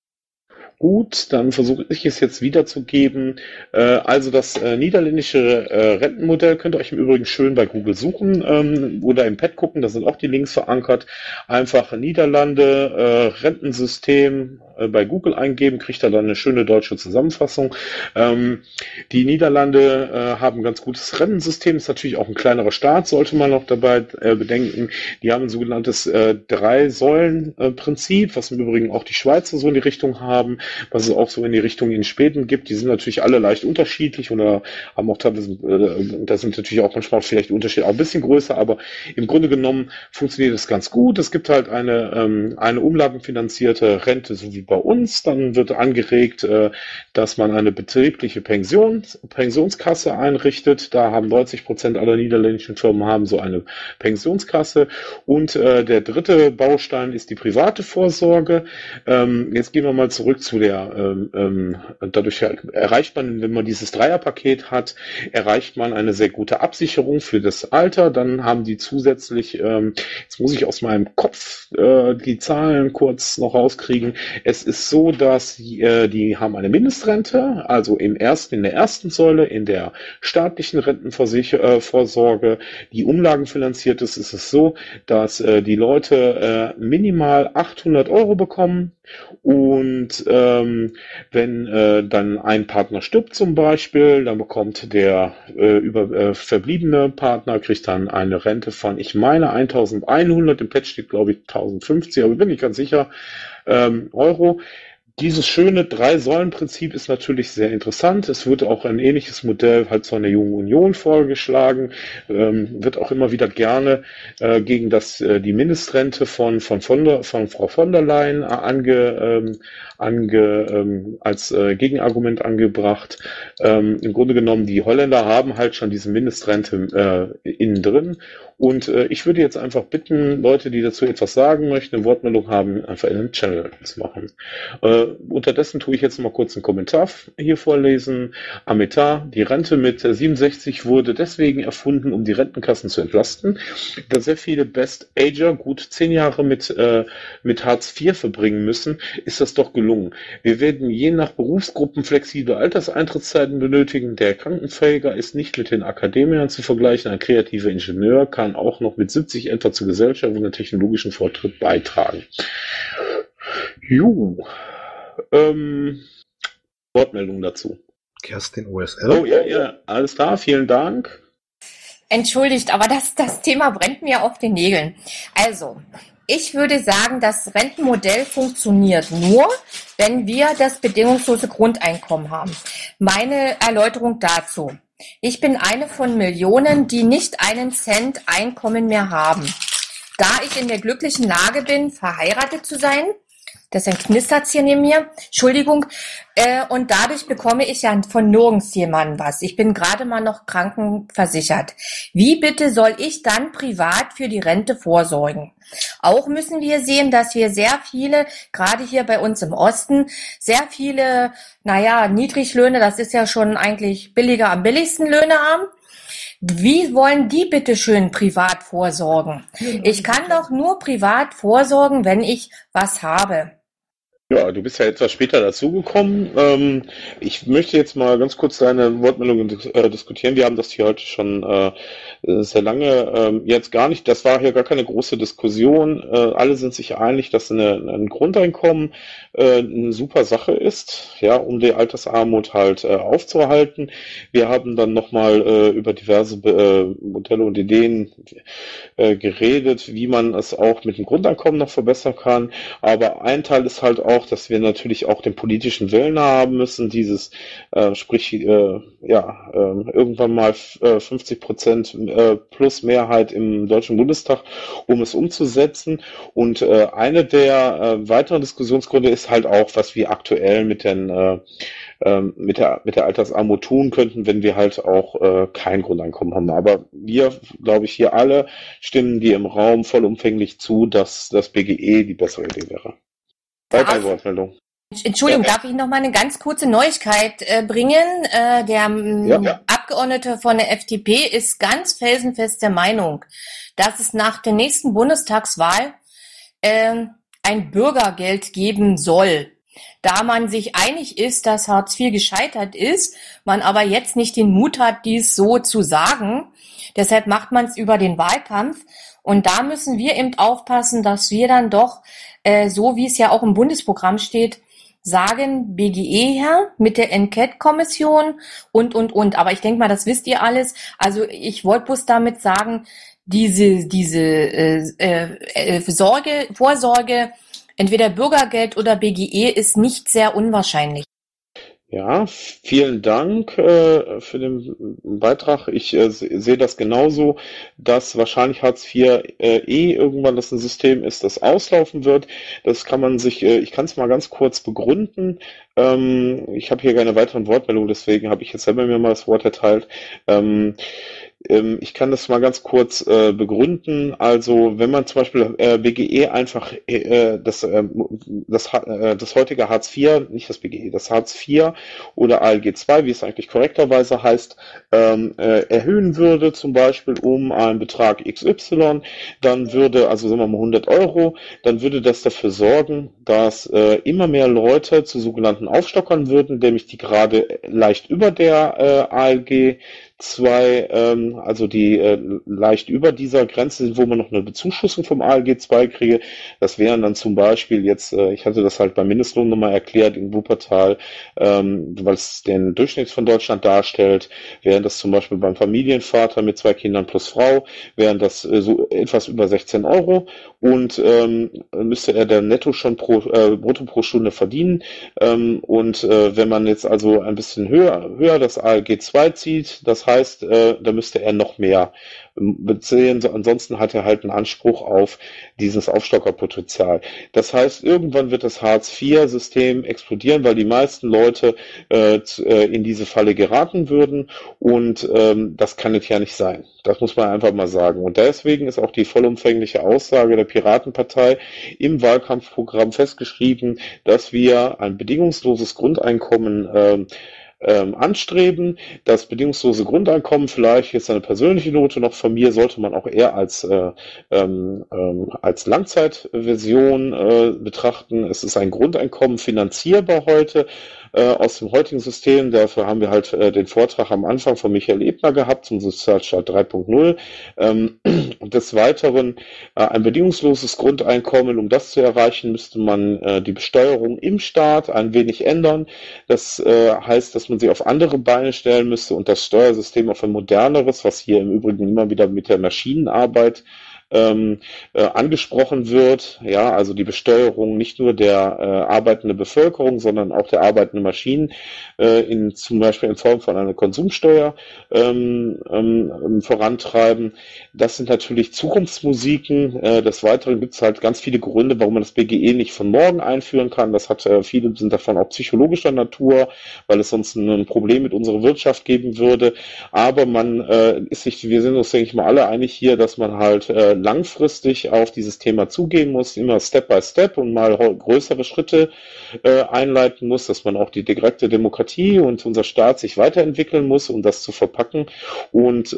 Speaker 2: Gut, dann versuche ich es jetzt wiederzugeben. Also das niederländische Rentenmodell könnt ihr euch im Übrigen schön bei Google suchen oder im Pad gucken, da sind auch die Links verankert. Einfach Niederlande, Rentensystem bei Google eingeben, kriegt ihr dann eine schöne deutsche Zusammenfassung. Die Niederlande haben ein ganz gutes Rentensystem, ist natürlich auch ein kleinerer Staat, sollte man noch dabei bedenken. Die haben ein sogenanntes Drei-Säulen-Prinzip, was im Übrigen auch die Schweizer so in die Richtung haben, was es auch so in die Richtung in Schweden gibt. Die sind natürlich alle leicht unterschiedlich oder haben auch teilweise, da sind natürlich auch manchmal vielleicht Unterschiede auch ein bisschen größer, aber im Grunde genommen funktioniert das ganz gut. Es gibt halt eine umlagenfinanzierte Rente, so wie bei uns. Dann wird angeregt, dass man eine betriebliche Pensionskasse einrichtet. Da haben 90% aller niederländischen Firmen haben so eine Pensionskasse. Und der dritte Baustein ist die private Vorsorge. Jetzt gehen wir mal zurück zu dadurch erreicht man, wenn man dieses Dreierpaket hat, erreicht man eine sehr gute Absicherung für das Alter. Dann haben die zusätzlich, jetzt muss ich aus meinem Kopf die Zahlen kurz noch rauskriegen. Es ist so, dass die haben eine Mindestrente, also in der ersten Säule, in der staatlichen Rentenvorsorge, die umlagenfinanziert ist es so, dass die Leute minimal 800 € bekommen. Und wenn dann ein Partner stirbt zum Beispiel, dann bekommt der verbliebene Partner, kriegt dann eine Rente von, ich meine 1100, im Patch steht glaube ich 1050, aber bin ich ganz sicher, Euro. Dieses schöne Drei-Säulen-Prinzip ist natürlich sehr interessant. Es wird auch ein ähnliches Modell halt von der Jungen Union vorgeschlagen, wird auch immer wieder gerne gegen die Mindestrente von Frau von der Leyen als Gegenargument angebracht. Im Grunde genommen, die Holländer haben halt schon diese Mindestrente innen drin. Und ich würde jetzt einfach bitten, Leute, die dazu etwas sagen möchten, eine Wortmeldung haben, einfach in den Channel zu machen. Unterdessen tue ich jetzt mal kurz einen Kommentar hier vorlesen. Ameta, die Rente mit 67 wurde deswegen erfunden, um die Rentenkassen zu entlasten. Da sehr viele Best-Ager gut 10 Jahre mit Hartz IV verbringen müssen, ist das doch gelungen. Wir werden je nach Berufsgruppen flexible Alterseintrittszeiten benötigen. Der Krankenpfleger ist nicht mit den Akademiern zu vergleichen. Ein kreativer Ingenieur kann auch noch mit 70 etwa zur Gesellschaft und technologischen Fortschritt beitragen. Wortmeldung dazu.
Speaker 13: Kerstin OSL.
Speaker 2: Oh ja, alles klar, vielen Dank.
Speaker 17: Entschuldigt, aber das Thema brennt mir auf den Nägeln. Also, ich würde sagen, das Rentenmodell funktioniert nur, wenn wir das bedingungslose Grundeinkommen haben. Meine Erläuterung dazu. Ich bin eine von Millionen, die nicht einen Cent Einkommen mehr haben. Da ich in der glücklichen Lage bin, verheiratet zu sein, das ist ein Knistert's hier neben mir, Entschuldigung, und dadurch bekomme ich ja von nirgends jemandem was. Ich bin gerade mal noch krankenversichert. Wie bitte soll ich dann privat für die Rente vorsorgen? Auch müssen wir sehen, dass wir sehr viele, gerade hier bei uns im Osten, sehr viele, Niedriglöhne, das ist ja schon eigentlich billiger am billigsten Löhne haben. Wie wollen die bitte schön privat vorsorgen? Ich kann doch nur privat vorsorgen, wenn ich was habe.
Speaker 2: Ja, du bist ja etwas später dazugekommen. Ich möchte jetzt mal ganz kurz deine Wortmeldung diskutieren. Wir haben das hier heute schon sehr lange jetzt gar nicht. Das war hier gar keine große Diskussion. Alle sind sich einig, dass ein Grundeinkommen eine super Sache ist, ja, um die Altersarmut halt aufzuhalten. Wir haben dann nochmal über diverse Modelle und Ideen geredet, wie man es auch mit dem Grundeinkommen noch verbessern kann. Aber ein Teil ist halt auch, dass wir natürlich auch den politischen Willen haben müssen, dieses, irgendwann mal 50% plus Mehrheit im Deutschen Bundestag, um es umzusetzen. Und eine der weiteren Diskussionsgründe ist halt auch, was wir aktuell mit der Altersarmut tun könnten, wenn wir halt auch kein Grundeinkommen haben. Aber wir, glaube ich, hier alle stimmen dir im Raum vollumfänglich zu, dass das BGE die bessere Idee wäre. Weitere Wortmeldung.
Speaker 17: Entschuldigung, darf ich noch mal eine ganz kurze Neuigkeit bringen? Der Abgeordnete von der FDP ist ganz felsenfest der Meinung, dass es nach der nächsten Bundestagswahl ein Bürgergeld geben soll. Da man sich einig ist, dass Hartz IV gescheitert ist, man aber jetzt nicht den Mut hat, dies so zu sagen. Deshalb macht man es über den Wahlkampf. Und da müssen wir eben aufpassen, dass wir dann doch, so wie es ja auch im Bundesprogramm steht, sagen, BGE her mit der Enquete-Kommission und. Aber ich denke mal, das wisst ihr alles. Also ich wollte bloß damit sagen, diese Vorsorge, entweder Bürgergeld oder BGE ist nicht sehr unwahrscheinlich.
Speaker 2: Ja, vielen Dank für den Beitrag. Ich sehe das genauso, dass wahrscheinlich Hartz IV irgendwann das ein System ist, das auslaufen wird. Das kann man sich, ich kann es mal ganz kurz begründen. Ich habe hier keine weiteren Wortmeldungen, deswegen habe ich jetzt selber mir mal das Wort erteilt. Ich kann das mal ganz kurz begründen. Also wenn man zum Beispiel BGE einfach das heutige Hartz IV, nicht das BGE, das Hartz IV oder ALG II, wie es eigentlich korrekterweise heißt, erhöhen würde, zum Beispiel um einen Betrag XY, dann würde, also sagen wir mal 100 Euro, dann würde das dafür sorgen, dass immer mehr Leute zu sogenannten Aufstockern würden, nämlich die gerade leicht über der ALG 2, also die leicht über dieser Grenze sind, wo man noch eine Bezuschussung vom ALG 2 kriege. Das wären dann zum Beispiel jetzt, ich hatte das halt beim Mindestlohn nochmal erklärt in Wuppertal, weil es den Durchschnitt von Deutschland darstellt, wären das zum Beispiel beim Familienvater mit 2 Kindern plus Frau, wären das so etwas über 16 Euro und müsste er dann netto schon brutto pro Stunde verdienen. Und wenn man jetzt also ein bisschen höher das ALG 2 zieht, das heißt, da müsste er noch mehr beziehen. Ansonsten hat er halt einen Anspruch auf dieses Aufstockerpotenzial. Das heißt, irgendwann wird das Hartz-IV-System explodieren, weil die meisten Leute in diese Falle geraten würden und das kann es ja nicht sein. Das muss man einfach mal sagen. Und deswegen ist auch die vollumfängliche Aussage der Piratenpartei im Wahlkampfprogramm festgeschrieben, dass wir ein bedingungsloses Grundeinkommen anstreben. Das bedingungslose Grundeinkommen, vielleicht jetzt eine persönliche Note noch von mir, sollte man auch eher als Langzeitversion betrachten. Es ist ein Grundeinkommen finanzierbar heute aus dem heutigen System. Dafür haben wir halt den Vortrag am Anfang von Michael Ebner gehabt zum Sozialstaat 3.0. Und des Weiteren ein bedingungsloses Grundeinkommen. Um das zu erreichen, müsste man die Besteuerung im Staat ein wenig ändern. Das heißt, dass man sie auf andere Beine stellen müsste und das Steuersystem auf ein moderneres, was hier im Übrigen immer wieder mit der Maschinenarbeit angesprochen wird, ja, also die Besteuerung nicht nur der arbeitenden Bevölkerung, sondern auch der arbeitenden Maschinen, zum Beispiel in Form von einer Konsumsteuer vorantreiben. Das sind natürlich Zukunftsmusiken. Des Weiteren gibt es halt ganz viele Gründe, warum man das BGE nicht von morgen einführen kann. Das hat viele sind davon auch psychologischer Natur, weil es sonst ein Problem mit unserer Wirtschaft geben würde. Aber wir sind uns, denke ich mal, alle einig hier, dass man halt langfristig auf dieses Thema zugehen muss, immer Step by Step und mal größere Schritte einleiten muss, dass man auch die direkte Demokratie und unser Staat sich weiterentwickeln muss, um das zu verpacken. Und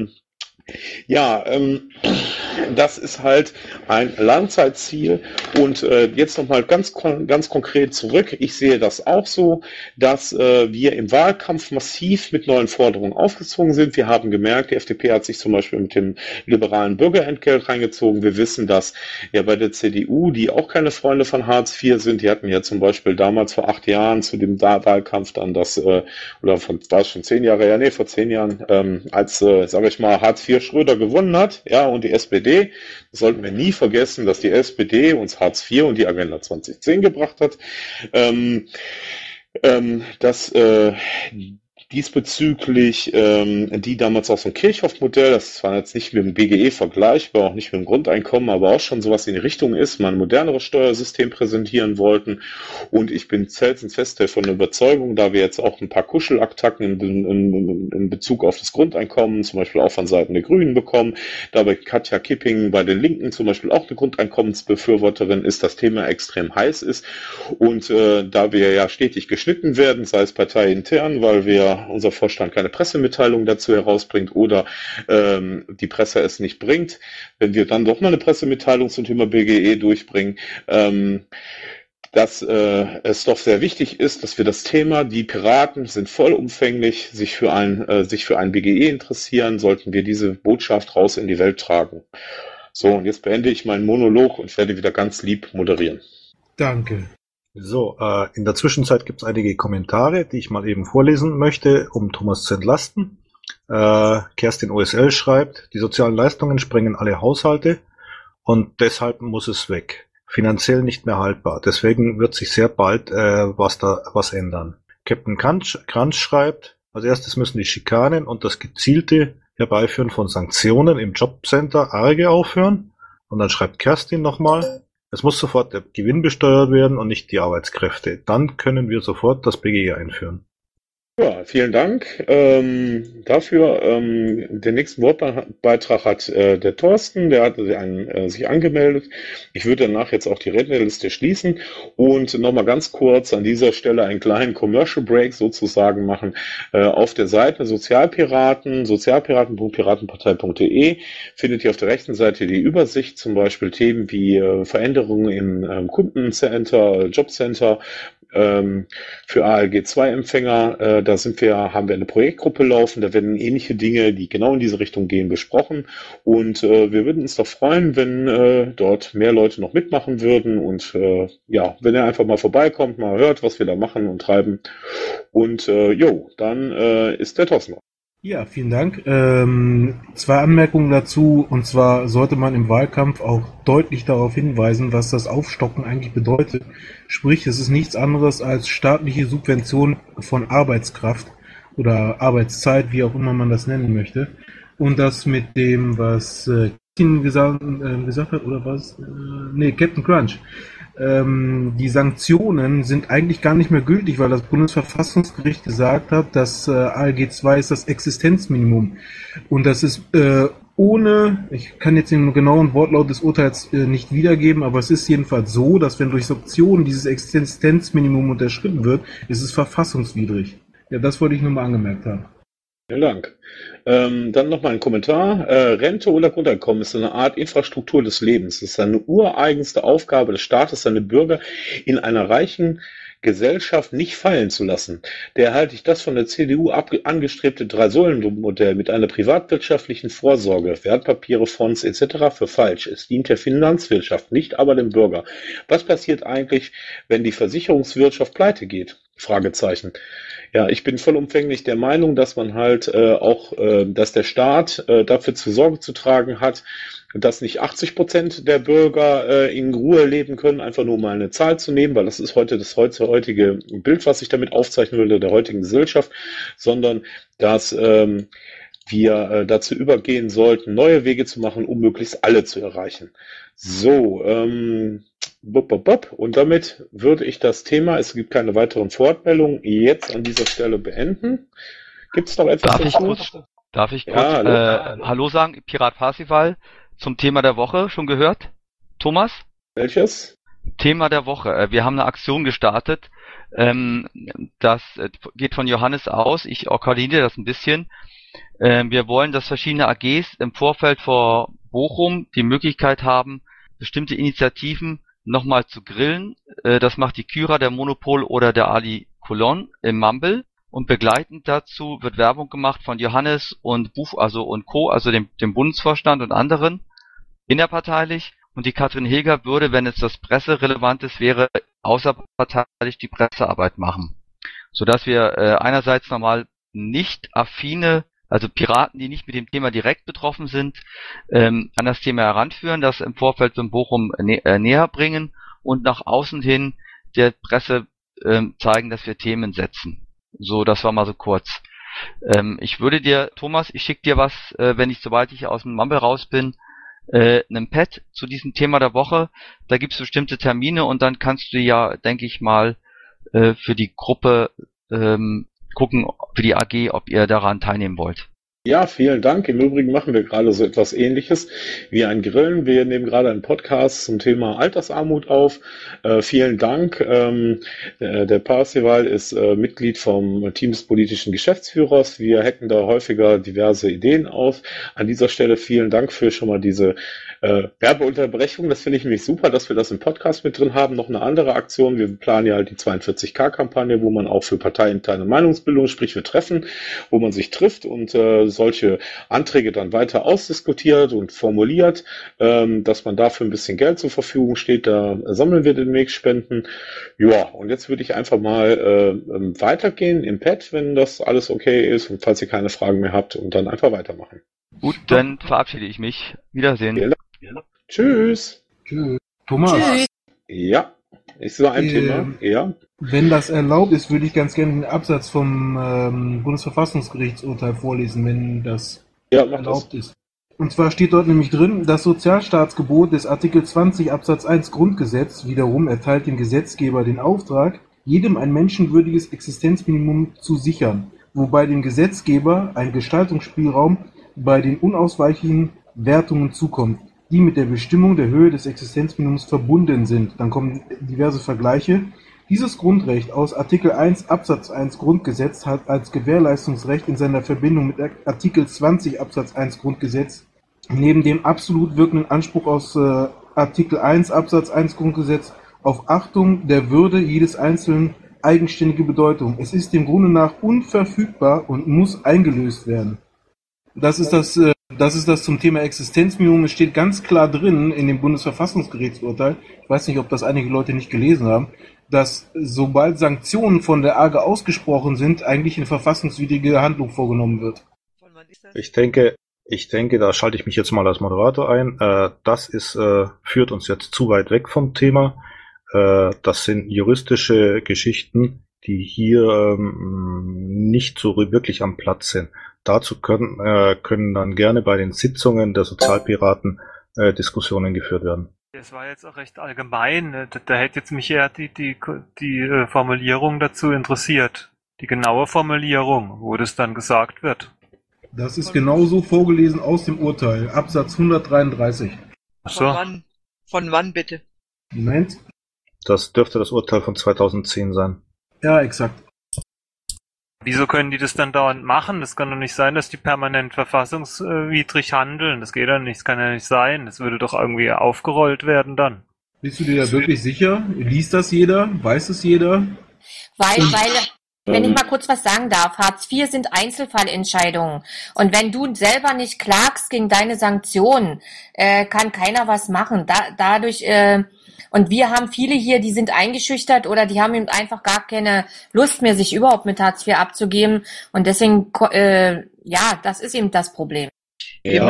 Speaker 2: das ist halt ein Langzeitziel und jetzt nochmal ganz konkret zurück. Ich sehe das auch so, dass wir im Wahlkampf massiv mit neuen Forderungen aufgezwungen sind. Wir haben gemerkt, die FDP hat sich zum Beispiel mit dem liberalen Bürgerentgelt reingezogen. Wir wissen, dass ja bei der CDU, die auch keine Freunde von Hartz IV sind, die hatten ja zum Beispiel damals vor 8 Jahren zu dem Wahlkampf dann war es schon 10 Jahre, ja, nee, vor 10 Jahren, als, sage ich mal, Hartz IV Schröder gewonnen hat, ja, und die SPD, das sollten wir nie vergessen, dass die SPD uns Hartz IV und die Agenda 2010 gebracht hat, dass diesbezüglich die damals auch so ein Kirchhoff-Modell, das war jetzt nicht mit dem BGE vergleichbar, auch nicht mit dem Grundeinkommen, aber auch schon sowas in die Richtung ist, mal ein moderneres Steuersystem präsentieren wollten. Und ich bin felsenfest davon überzeugung, da wir jetzt auch ein paar Kuschelattacken in Bezug auf das Grundeinkommen, zum Beispiel auch von Seiten der Grünen bekommen, da bei Katja Kipping bei den Linken zum Beispiel auch eine Grundeinkommensbefürworterin ist, das Thema extrem heiß ist. Und da wir ja stetig geschnitten werden, sei es parteiintern, weil unser Vorstand keine Pressemitteilung dazu herausbringt oder die Presse es nicht bringt, wenn wir dann doch mal eine Pressemitteilung zum Thema BGE durchbringen, dass es doch sehr wichtig ist, dass wir das Thema, die Piraten sind vollumfänglich, sich für ein BGE interessieren, sollten wir diese Botschaft raus in die Welt tragen. So, und jetzt beende ich meinen Monolog und werde wieder ganz lieb moderieren.
Speaker 12: Danke.
Speaker 13: So, in der Zwischenzeit gibt es einige Kommentare, die ich mal eben vorlesen möchte, um Thomas zu entlasten. Kerstin OSL schreibt, die sozialen Leistungen sprengen alle Haushalte und deshalb muss es weg. Finanziell nicht mehr haltbar. Deswegen wird sich sehr bald was ändern. Captain Crunch schreibt, als erstes müssen die Schikanen und das gezielte Herbeiführen von Sanktionen im Jobcenter arge aufhören. Und dann schreibt Kerstin nochmal, es muss sofort der Gewinn besteuert werden und nicht die Arbeitskräfte. Dann können wir sofort das BGE einführen.
Speaker 2: Ja, vielen Dank dafür. Den nächsten Wortbeitrag hat der Thorsten, der hat sich angemeldet. Ich würde danach jetzt auch die Rednerliste schließen und nochmal ganz kurz an dieser Stelle einen kleinen Commercial Break sozusagen machen. Auf der Seite sozialpiraten.piratenpartei.de findet ihr auf der rechten Seite die Übersicht, zum Beispiel Themen wie Veränderungen im Kundencenter, Jobcenter, für ALG-2-Empfänger, da haben wir eine Projektgruppe laufen, da werden ähnliche Dinge, die genau in diese Richtung gehen, besprochen und wir würden uns doch freuen, wenn dort mehr Leute noch mitmachen würden und wenn ihr einfach mal vorbeikommt, mal hört, was wir da machen und treiben und dann ist der Thorsten noch.
Speaker 12: Ja, vielen Dank. 2 Anmerkungen dazu, und zwar sollte man im Wahlkampf auch deutlich darauf hinweisen, was das Aufstocken eigentlich bedeutet. Sprich, es ist nichts anderes als staatliche Subvention von Arbeitskraft oder Arbeitszeit, wie auch immer man das nennen möchte. Und das mit dem, was Captain gesagt hat, oder was? Captain Crunch. Die Sanktionen sind eigentlich gar nicht mehr gültig, weil das Bundesverfassungsgericht gesagt hat, dass ALG 2 ist das Existenzminimum. Und das ist ich kann jetzt den genauen Wortlaut des Urteils nicht wiedergeben, aber es ist jedenfalls so, dass wenn durch Sanktionen dieses Existenzminimum unterschritten wird, ist es verfassungswidrig. Ja, das wollte ich nur mal angemerkt haben.
Speaker 2: Vielen Dank. Dann nochmal ein Kommentar. Rente oder Grundeinkommen ist eine Art Infrastruktur des Lebens. Es ist eine ureigenste Aufgabe des Staates, seine Bürger in einer reichen Gesellschaft nicht fallen zu lassen. Daher halte ich das von der CDU angestrebte Drei-Säulen-Modell mit einer privatwirtschaftlichen Vorsorge, Wertpapiere, Fonds etc. für falsch. Es dient der Finanzwirtschaft, nicht aber dem Bürger. Was passiert eigentlich, wenn die Versicherungswirtschaft pleite geht? Fragezeichen. Ja, ich bin vollumfänglich der Meinung, dass man halt dass der Staat dafür zur Sorge zu tragen hat, dass nicht 80% der Bürger in Ruhe leben können, einfach nur mal eine Zahl zu nehmen, weil das ist heute das heutige Bild, was ich damit aufzeichnen will, der heutigen Gesellschaft, sondern dass wir dazu übergehen sollten, neue Wege zu machen, um möglichst alle zu erreichen. So, und damit würde ich das Thema, es gibt keine weiteren Fortmeldungen, jetzt an dieser Stelle beenden. Gibt es noch etwas?
Speaker 18: Darf ich kurz Hallo sagen, Pirat Parsival, zum Thema der Woche, schon gehört? Thomas?
Speaker 2: Welches?
Speaker 18: Thema der Woche. Wir haben eine Aktion gestartet, das geht von Johannes aus, ich koordiniere das ein bisschen. Wir wollen, dass verschiedene AGs im Vorfeld vor Bochum die Möglichkeit haben, bestimmte Initiativen nochmal zu grillen. Das macht die Kyra, der Monopol oder der Ali Colon im Mumble. Und begleitend dazu wird Werbung gemacht von Johannes und und Co., also dem Bundesvorstand und anderen, innerparteilich. Und die Katrin Hilger würde, wenn es das Presserelevantes wäre, außerparteilich die Pressearbeit machen. Sodass wir einerseits nochmal nicht affine, also Piraten, die nicht mit dem Thema direkt betroffen sind, an das Thema heranführen, das im Vorfeld in Bochum näher bringen und nach außen hin der Presse zeigen, dass wir Themen setzen. So, das war mal so kurz. Ich würde dir, Thomas, ich schicke dir was, sobald ich aus dem Mumble raus bin, einem Pad zu diesem Thema der Woche. Da gibt's bestimmte Termine und dann kannst du ja, denke ich mal, für die Gruppe gucken, für die AG, ob ihr daran teilnehmen wollt.
Speaker 2: Ja, vielen Dank. Im Übrigen machen wir gerade so etwas Ähnliches wie ein Grillen. Wir nehmen gerade einen Podcast zum Thema Altersarmut auf. Vielen Dank. Der Parzival ist Mitglied vom Team des politischen Geschäftsführers. Wir hacken da häufiger diverse Ideen auf. An dieser Stelle vielen Dank für schon mal diese Werbeunterbrechung. Das finde ich nämlich super, dass wir das im Podcast mit drin haben. Noch eine andere Aktion. Wir planen ja halt die 42K-Kampagne, wo man auch für parteiinterne Meinungsbildung, sprich für Treffen, wo man sich trifft und solche Anträge dann weiter ausdiskutiert und formuliert, dass man dafür ein bisschen Geld zur Verfügung steht. Da sammeln wir demnächst Spenden. Ja, und jetzt würde ich einfach mal weitergehen im Pad, wenn das alles okay ist und falls ihr keine Fragen mehr habt und dann einfach weitermachen.
Speaker 18: Gut, dann verabschiede ich mich. Wiedersehen.
Speaker 2: Ja. Tschüss.
Speaker 12: Tschüss. Thomas. Tschüss.
Speaker 2: Ja, ist so ein Thema. Ja.
Speaker 12: Wenn das erlaubt ist, würde ich ganz gerne den Absatz vom Bundesverfassungsgerichtsurteil vorlesen, wenn das erlaubt ist. Und zwar steht dort nämlich drin, das Sozialstaatsgebot des Artikel 20 Absatz 1 Grundgesetz wiederum erteilt dem Gesetzgeber den Auftrag, jedem ein menschenwürdiges Existenzminimum zu sichern, wobei dem Gesetzgeber ein Gestaltungsspielraum bei den unausweichlichen Wertungen zukommt, die mit der Bestimmung der Höhe des Existenzminimums verbunden sind. Dann kommen diverse Vergleiche. Dieses Grundrecht aus Artikel 1 Absatz 1 Grundgesetz hat als Gewährleistungsrecht in seiner Verbindung mit Artikel 20 Absatz 1 Grundgesetz neben dem absolut wirkenden Anspruch aus Artikel 1 Absatz 1 Grundgesetz auf Achtung der Würde jedes Einzelnen eigenständige Bedeutung. Es ist dem Grunde nach unverfügbar und muss eingelöst werden. Das ist das zum Thema Existenzminimum. Es steht ganz klar drin in dem Bundesverfassungsgerichtsurteil, ich weiß nicht, ob das einige Leute nicht gelesen haben, dass sobald Sanktionen von der AGE ausgesprochen sind, eigentlich eine verfassungswidrige Handlung vorgenommen wird.
Speaker 13: Ich denke, da schalte ich mich jetzt mal als Moderator ein. Das führt uns jetzt zu weit weg vom Thema. Das sind juristische Geschichten, die hier nicht so wirklich am Platz sind. Dazu können dann gerne bei den Sitzungen der Sozialpiraten Diskussionen geführt werden.
Speaker 19: Das war jetzt auch recht allgemein. Da hätte jetzt mich eher die Formulierung dazu interessiert. Die genaue Formulierung, wo das dann gesagt wird.
Speaker 12: Das ist genauso vorgelesen aus dem Urteil. Absatz 133.
Speaker 19: Ach so.
Speaker 20: Von wann bitte?
Speaker 12: Moment.
Speaker 13: Das dürfte das Urteil von 2010 sein.
Speaker 12: Ja, exakt.
Speaker 19: Wieso können die das dann dauernd machen? Das kann doch nicht sein, dass die permanent verfassungswidrig handeln. Das geht doch nicht, das kann ja nicht sein. Das würde doch irgendwie aufgerollt werden dann.
Speaker 12: Bist du dir da wirklich sicher? Liest das jeder? Weiß es jeder?
Speaker 17: Weil, wenn ich mal kurz was sagen darf, Hartz IV sind Einzelfallentscheidungen. Und wenn du selber nicht klagst gegen deine Sanktionen, kann keiner was machen. Und wir haben viele hier, die sind eingeschüchtert oder die haben eben einfach gar keine Lust mehr, sich überhaupt mit Hartz IV abzugeben. Und deswegen, das ist eben das Problem.
Speaker 2: Ja,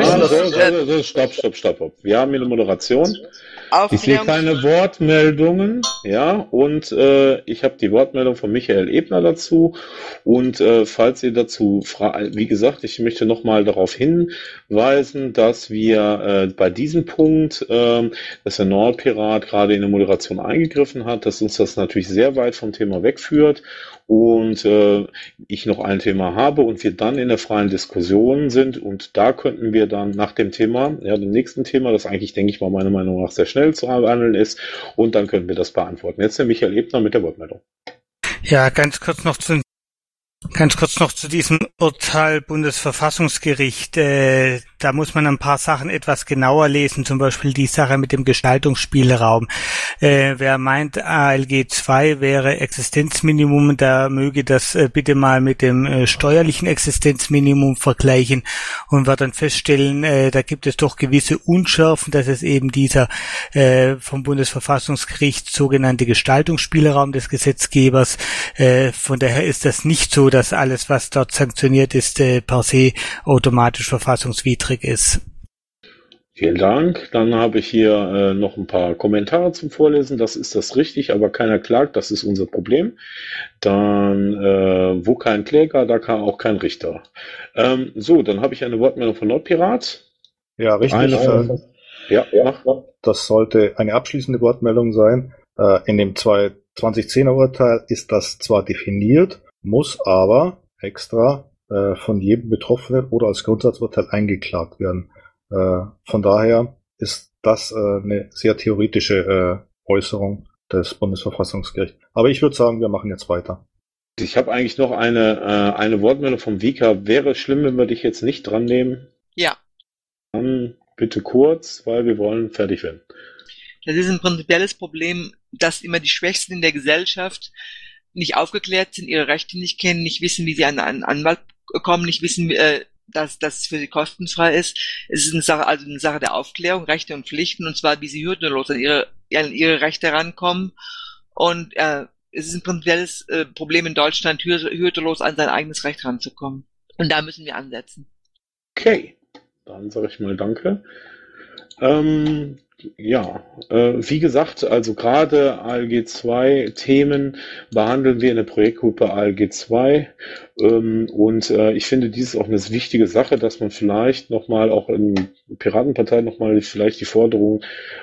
Speaker 2: stopp. Wir haben hier eine Moderation. Ich sehe keine Wortmeldungen, ja, und ich habe die Wortmeldung von Michael Ebner dazu. Und falls ihr dazu wie gesagt, ich möchte nochmal darauf hinweisen, dass wir bei diesem Punkt, dass der Nordpirat gerade in der Moderation eingegriffen hat, dass uns das natürlich sehr weit vom Thema wegführt und ich noch ein Thema habe und wir dann in der freien Diskussion sind und da könnten wir dann nach dem Thema, dem nächsten Thema, das eigentlich, denke ich mal, meiner Meinung nach sehr schnell zu behandeln ist und dann könnten wir das beantworten. Jetzt der Michael Ebner mit der Wortmeldung.
Speaker 4: Ja, ganz kurz noch zu diesem Urteil Bundesverfassungsgericht. Da muss man ein paar Sachen etwas genauer lesen, zum Beispiel die Sache mit dem Gestaltungsspielraum. Wer meint, ALG 2 wäre Existenzminimum, da möge das bitte mal mit dem steuerlichen Existenzminimum vergleichen und wird dann feststellen, da gibt es doch gewisse Unschärfen, dass es eben dieser vom Bundesverfassungsgericht sogenannte Gestaltungsspielraum des Gesetzgebers, von daher ist das nicht so, dass alles, was dort sanktioniert ist, per se automatisch verfassungswidrig ist.
Speaker 2: Vielen Dank. Dann habe ich hier noch ein paar Kommentare zum Vorlesen. Das ist das richtig, aber keiner klagt. Das ist unser Problem. Dann, wo kein Kläger, da kann auch kein Richter. So, dann habe ich eine Wortmeldung von Nordpirat.
Speaker 13: Ja, richtig. Das sollte eine abschließende Wortmeldung sein. In dem 2010er Urteil ist das zwar definiert, muss aber extra von jedem Betroffenen oder als Grundsatzurteil eingeklagt werden. Von daher ist das eine sehr theoretische Äußerung des Bundesverfassungsgerichts. Aber ich würde sagen, wir machen jetzt weiter.
Speaker 2: Ich habe eigentlich noch eine Wortmeldung vom Vika. Wäre es schlimm, wenn wir dich jetzt nicht dran nehmen?
Speaker 20: Ja.
Speaker 2: Dann bitte kurz, weil wir wollen fertig werden.
Speaker 20: Das ist ein prinzipielles Problem, dass immer die Schwächsten in der Gesellschaft nicht aufgeklärt sind, ihre Rechte nicht kennen, nicht wissen, wie sie an einen Anwalt kommen, nicht wissen, dass das für sie kostenfrei ist. Es ist eine Sache der Aufklärung, Rechte und Pflichten, und zwar, wie sie hürdenlos an ihre Rechte rankommen. Und es ist ein prinzipielles Problem in Deutschland, hürdenlos an sein eigenes Recht ranzukommen. Und da müssen wir ansetzen.
Speaker 2: Okay, dann sage ich mal Danke. Wie gesagt, also gerade ALG 2 Themen behandeln wir in der Projektgruppe ALG 2 und ich finde, dies ist auch eine wichtige Sache, dass man vielleicht nochmal auch in Piratenpartei nochmal vielleicht die Forderung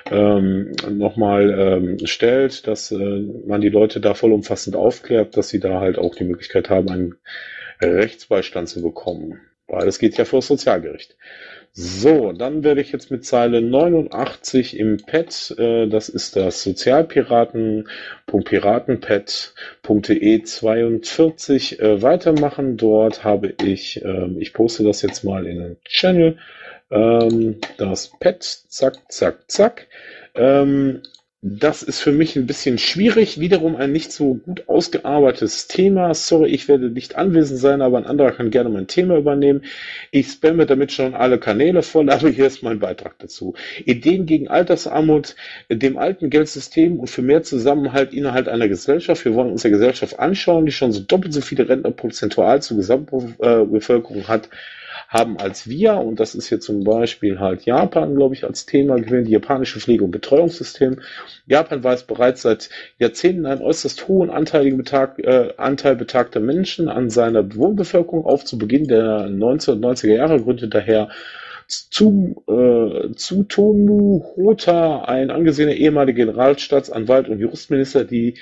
Speaker 2: stellt, dass man die Leute da vollumfassend aufklärt, dass sie da halt auch die Möglichkeit haben, einen Rechtsbeistand zu bekommen, weil es geht ja vor das Sozialgericht. So, dann werde ich jetzt mit Zeile 89 im Pad, das ist das sozialpiraten.piratenpad.de 42 weitermachen. Dort habe ich poste das jetzt mal in den Channel, das Pad, zack, zack, zack. Das ist für mich ein bisschen schwierig, wiederum ein nicht so gut ausgearbeitetes Thema. Sorry, ich werde nicht anwesend sein, aber ein anderer kann gerne mein Thema übernehmen. Ich spamme damit schon alle Kanäle voll, aber hier ist mein Beitrag dazu. Ideen gegen Altersarmut, dem alten Geldsystem und für mehr Zusammenhalt innerhalb einer Gesellschaft. Wir wollen uns der Gesellschaft anschauen, die schon so doppelt so viele Rentner prozentual zur Gesamtbevölkerung haben als wir, und das ist hier zum Beispiel halt Japan, glaube ich, als Thema gewählt, die japanische Pflege- und Betreuungssystem. Japan weist bereits seit Jahrzehnten einen äußerst hohen Anteil betagter Menschen an seiner Wohnbevölkerung auf. Zu Beginn der 1990er Jahre gründete daher Tsutomu Hota, ein angesehener ehemaliger Generalstaatsanwalt und Justizminister, die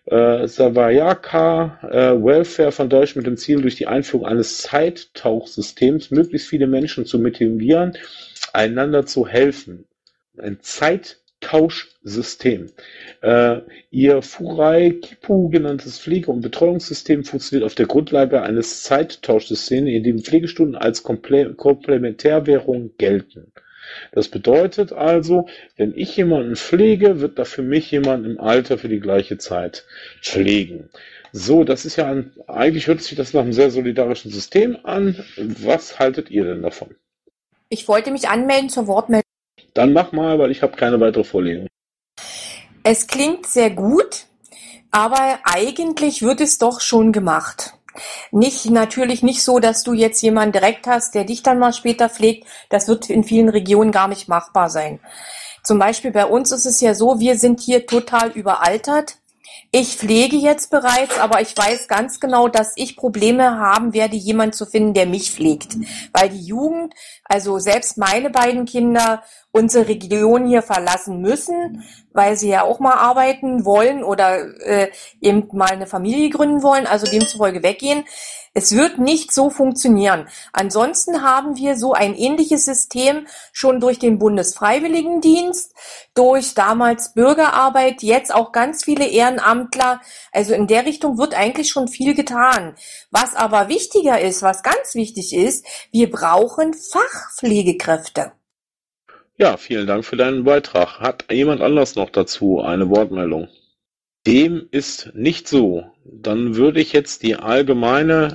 Speaker 2: Savayaka Welfare Foundation mit dem Ziel, durch die Einführung eines Zeittauchsystems möglichst viele Menschen zu motivieren, einander zu helfen. Ein Zeittauschsystem. Ihr Furai Kipu genanntes Pflege- und Betreuungssystem funktioniert auf der Grundlage eines Zeittauschsystems, in dem Pflegestunden als Komplementärwährung gelten. Das bedeutet also, wenn ich jemanden pflege, wird da für mich jemand im Alter für die gleiche Zeit pflegen. So, das ist ja eigentlich hört sich das nach einem sehr solidarischen System an. Was haltet ihr denn davon?
Speaker 17: Ich wollte mich anmelden zur Wortmeldung.
Speaker 2: Dann mach mal, weil ich habe keine weitere Vorlesung.
Speaker 17: Es klingt sehr gut, aber eigentlich wird es doch schon gemacht. Natürlich nicht so, dass du jetzt jemanden direkt hast, der dich dann mal später pflegt. Das wird in vielen Regionen gar nicht machbar sein. Zum Beispiel bei uns ist es ja so, wir sind hier total überaltert. Ich pflege jetzt bereits, aber ich weiß ganz genau, dass ich Probleme haben werde, jemanden zu finden, der mich pflegt. Weil die Jugend, also selbst meine beiden Kinder, unsere Region hier verlassen müssen, weil sie ja auch mal arbeiten wollen oder eben mal eine Familie gründen wollen, also demzufolge weggehen. Es wird nicht so funktionieren. Ansonsten haben wir so ein ähnliches System schon durch den Bundesfreiwilligendienst, durch damals Bürgerarbeit, jetzt auch ganz viele Ehrenamtler. Also in der Richtung wird eigentlich schon viel getan. Was aber wichtiger ist, was ganz wichtig ist, wir brauchen Fachpflegekräfte.
Speaker 2: Ja, vielen Dank für deinen Beitrag. Hat jemand anders noch dazu eine Wortmeldung? Dem ist nicht so. Dann würde ich jetzt die allgemeine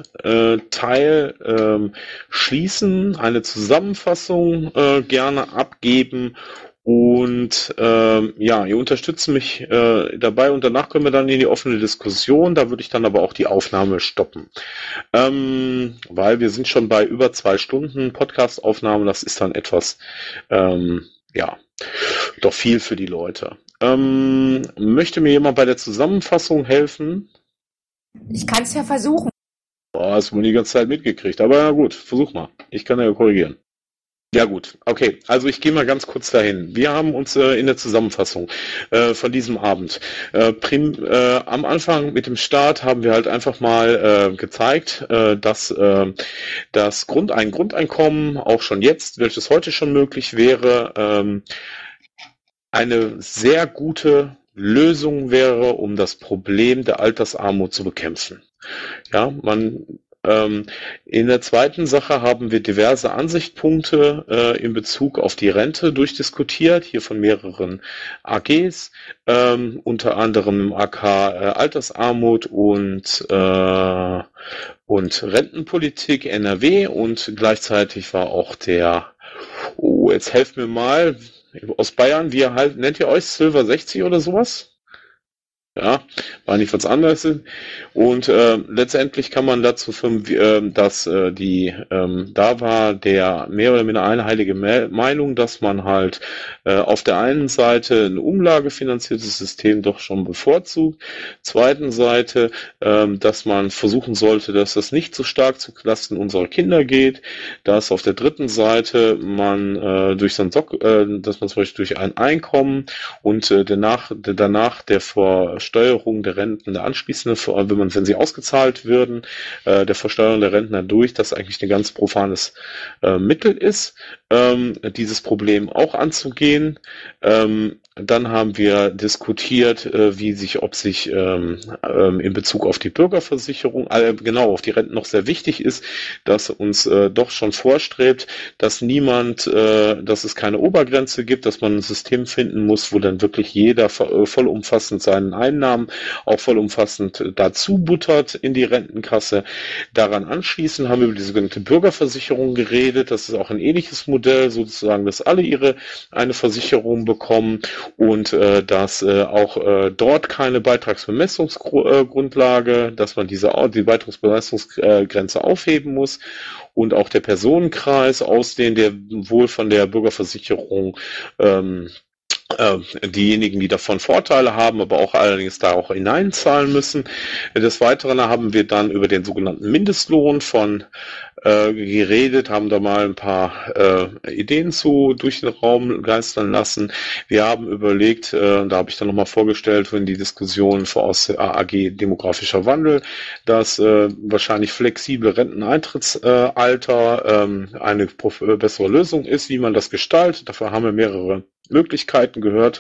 Speaker 2: Teil schließen, eine Zusammenfassung gerne abgeben Und ihr unterstützt mich dabei und danach können wir dann in die offene Diskussion. Da würde ich dann aber auch die Aufnahme stoppen. Weil wir sind schon bei über 2 Stunden Podcast-Aufnahme. Das ist dann etwas, doch viel für die Leute. Möchte mir jemand bei der Zusammenfassung helfen?
Speaker 17: Ich kann es ja versuchen.
Speaker 2: Hast du wohl die ganze Zeit mitgekriegt. Aber ja gut, versuch mal. Ich kann ja korrigieren. Ja gut, okay. Also ich gehe mal ganz kurz dahin. Wir haben uns in der Zusammenfassung von diesem Abend am Anfang mit dem Start haben wir halt einfach mal gezeigt, dass das Grundeinkommen auch schon jetzt, welches heute schon möglich wäre, eine sehr gute Lösung wäre, um das Problem der Altersarmut zu bekämpfen. Ja, in der zweiten Sache haben wir diverse Ansichtspunkte in Bezug auf die Rente durchdiskutiert, hier von mehreren AGs, unter anderem im AK Altersarmut und Rentenpolitik NRW und gleichzeitig war auch jetzt helft mir mal, aus Bayern, nennt ihr euch Silver 60 oder sowas? Ja, war nicht was anderes. Und letztendlich kann man dazu dass da war der mehr oder minder einheilige Meinung, dass man halt auf der einen Seite ein umlagefinanziertes System doch schon bevorzugt, zweiten Seite, dass man versuchen sollte, dass das nicht so stark zu Lasten unserer Kinder geht, dass auf der dritten Seite man dass man zum Beispiel durch ein Einkommen und danach der Versteuerung der Renten, der anschließende, wenn sie ausgezahlt würden, der Versteuerung der Renten dadurch, das eigentlich ein ganz profanes Mittel ist, dieses Problem auch anzugehen. Dann haben wir diskutiert, ob sich in Bezug auf die Bürgerversicherung, auf die Renten noch sehr wichtig ist, dass uns doch schon vorstrebt, dass es keine Obergrenze gibt, dass man ein System finden muss, wo dann wirklich jeder vollumfassend seinen Einnahmen auch vollumfassend dazu buttert in die Rentenkasse. Daran anschließend haben wir über die sogenannte Bürgerversicherung geredet. Das ist auch ein ähnliches Modell, sozusagen, dass alle eine Versicherung bekommen und dass auch dort keine Beitragsbemessungsgrundlage, dass man die Beitragsbemessungsgrenze aufheben muss und auch der Personenkreis ausdehnen, der wohl von der Bürgerversicherung diejenigen, die davon Vorteile haben, aber auch allerdings da auch hineinzahlen müssen. Des Weiteren haben wir dann über den sogenannten Mindestlohn geredet, haben da mal ein paar Ideen durch den Raum geistern lassen. Wir haben überlegt, da habe ich dann nochmal vorgestellt, wenn die Diskussion aus der AG Demografischer Wandel, dass wahrscheinlich flexible Renteneintrittsalter eine bessere Lösung ist, wie man das gestaltet. Dafür haben wir mehrere Möglichkeiten gehört.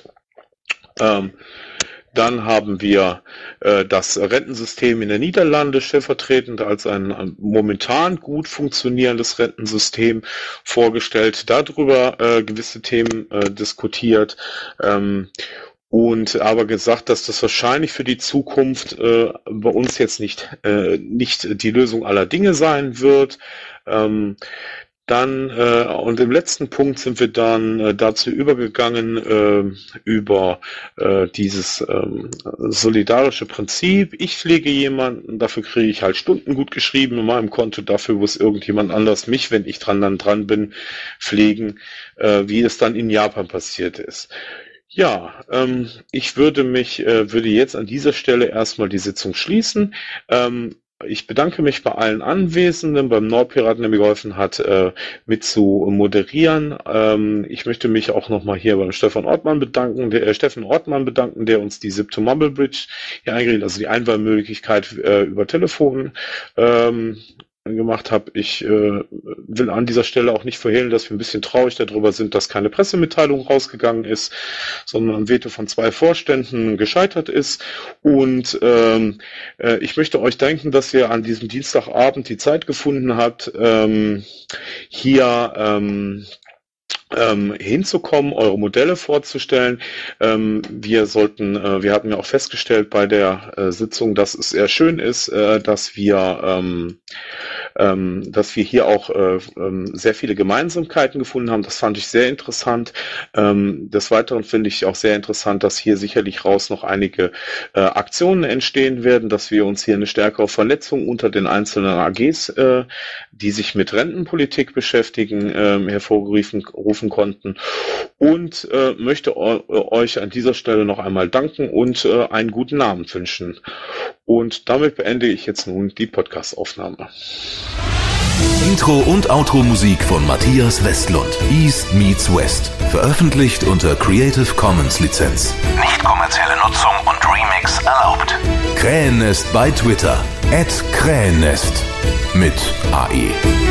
Speaker 2: Dann haben wir das Rentensystem in den Niederlanden stellvertretend als ein momentan gut funktionierendes Rentensystem vorgestellt, darüber gewisse Themen diskutiert. Und aber gesagt, dass das wahrscheinlich für die Zukunft bei uns jetzt nicht die Lösung aller Dinge sein wird. Und im letzten Punkt sind wir dann dazu übergegangen, über dieses solidarische Prinzip. Ich pflege jemanden, dafür kriege ich halt Stunden gut geschrieben in meinem Konto, dafür muss irgendjemand anders mich, wenn ich dran bin, pflegen, wie es dann in Japan passiert ist. Ja, ich würde jetzt an dieser Stelle erstmal die Sitzung schließen. Ich bedanke mich bei allen Anwesenden, beim Nordpiraten, der mir geholfen hat, mit zu moderieren. Ich möchte mich auch nochmal hier beim Steffen Ortmann bedanken, der uns die SIP to Mumble Bridge hier eingerichtet, also die Einwahlmöglichkeit über Telefon gemacht habe. Ich will an dieser Stelle auch nicht verhehlen, dass wir ein bisschen traurig darüber sind, dass keine Pressemitteilung rausgegangen ist, sondern ein Veto von 2 Vorständen gescheitert ist. Und ich möchte euch danken, dass ihr an diesem Dienstagabend die Zeit gefunden habt, hier hinzukommen, eure Modelle vorzustellen. Wir hatten ja auch festgestellt bei der Sitzung, dass es sehr schön ist, dass wir dass wir hier auch sehr viele Gemeinsamkeiten gefunden haben. Das fand ich sehr interessant. Des Weiteren finde ich auch sehr interessant, dass hier sicherlich raus noch einige Aktionen entstehen werden, dass wir uns hier eine stärkere Vernetzung unter den einzelnen AGs, die sich mit Rentenpolitik beschäftigen, hervorrufen konnten. Und möchte euch an dieser Stelle noch einmal danken und einen guten Abend wünschen. Und damit beende ich jetzt nun die Podcast-Aufnahme.
Speaker 1: Intro und Outro-Musik von Matthias Westlund. East meets West. Veröffentlicht unter Creative Commons Lizenz. Nicht kommerzielle Nutzung und Remix erlaubt. Krähennest bei Twitter. @Krähennest. Mit AE.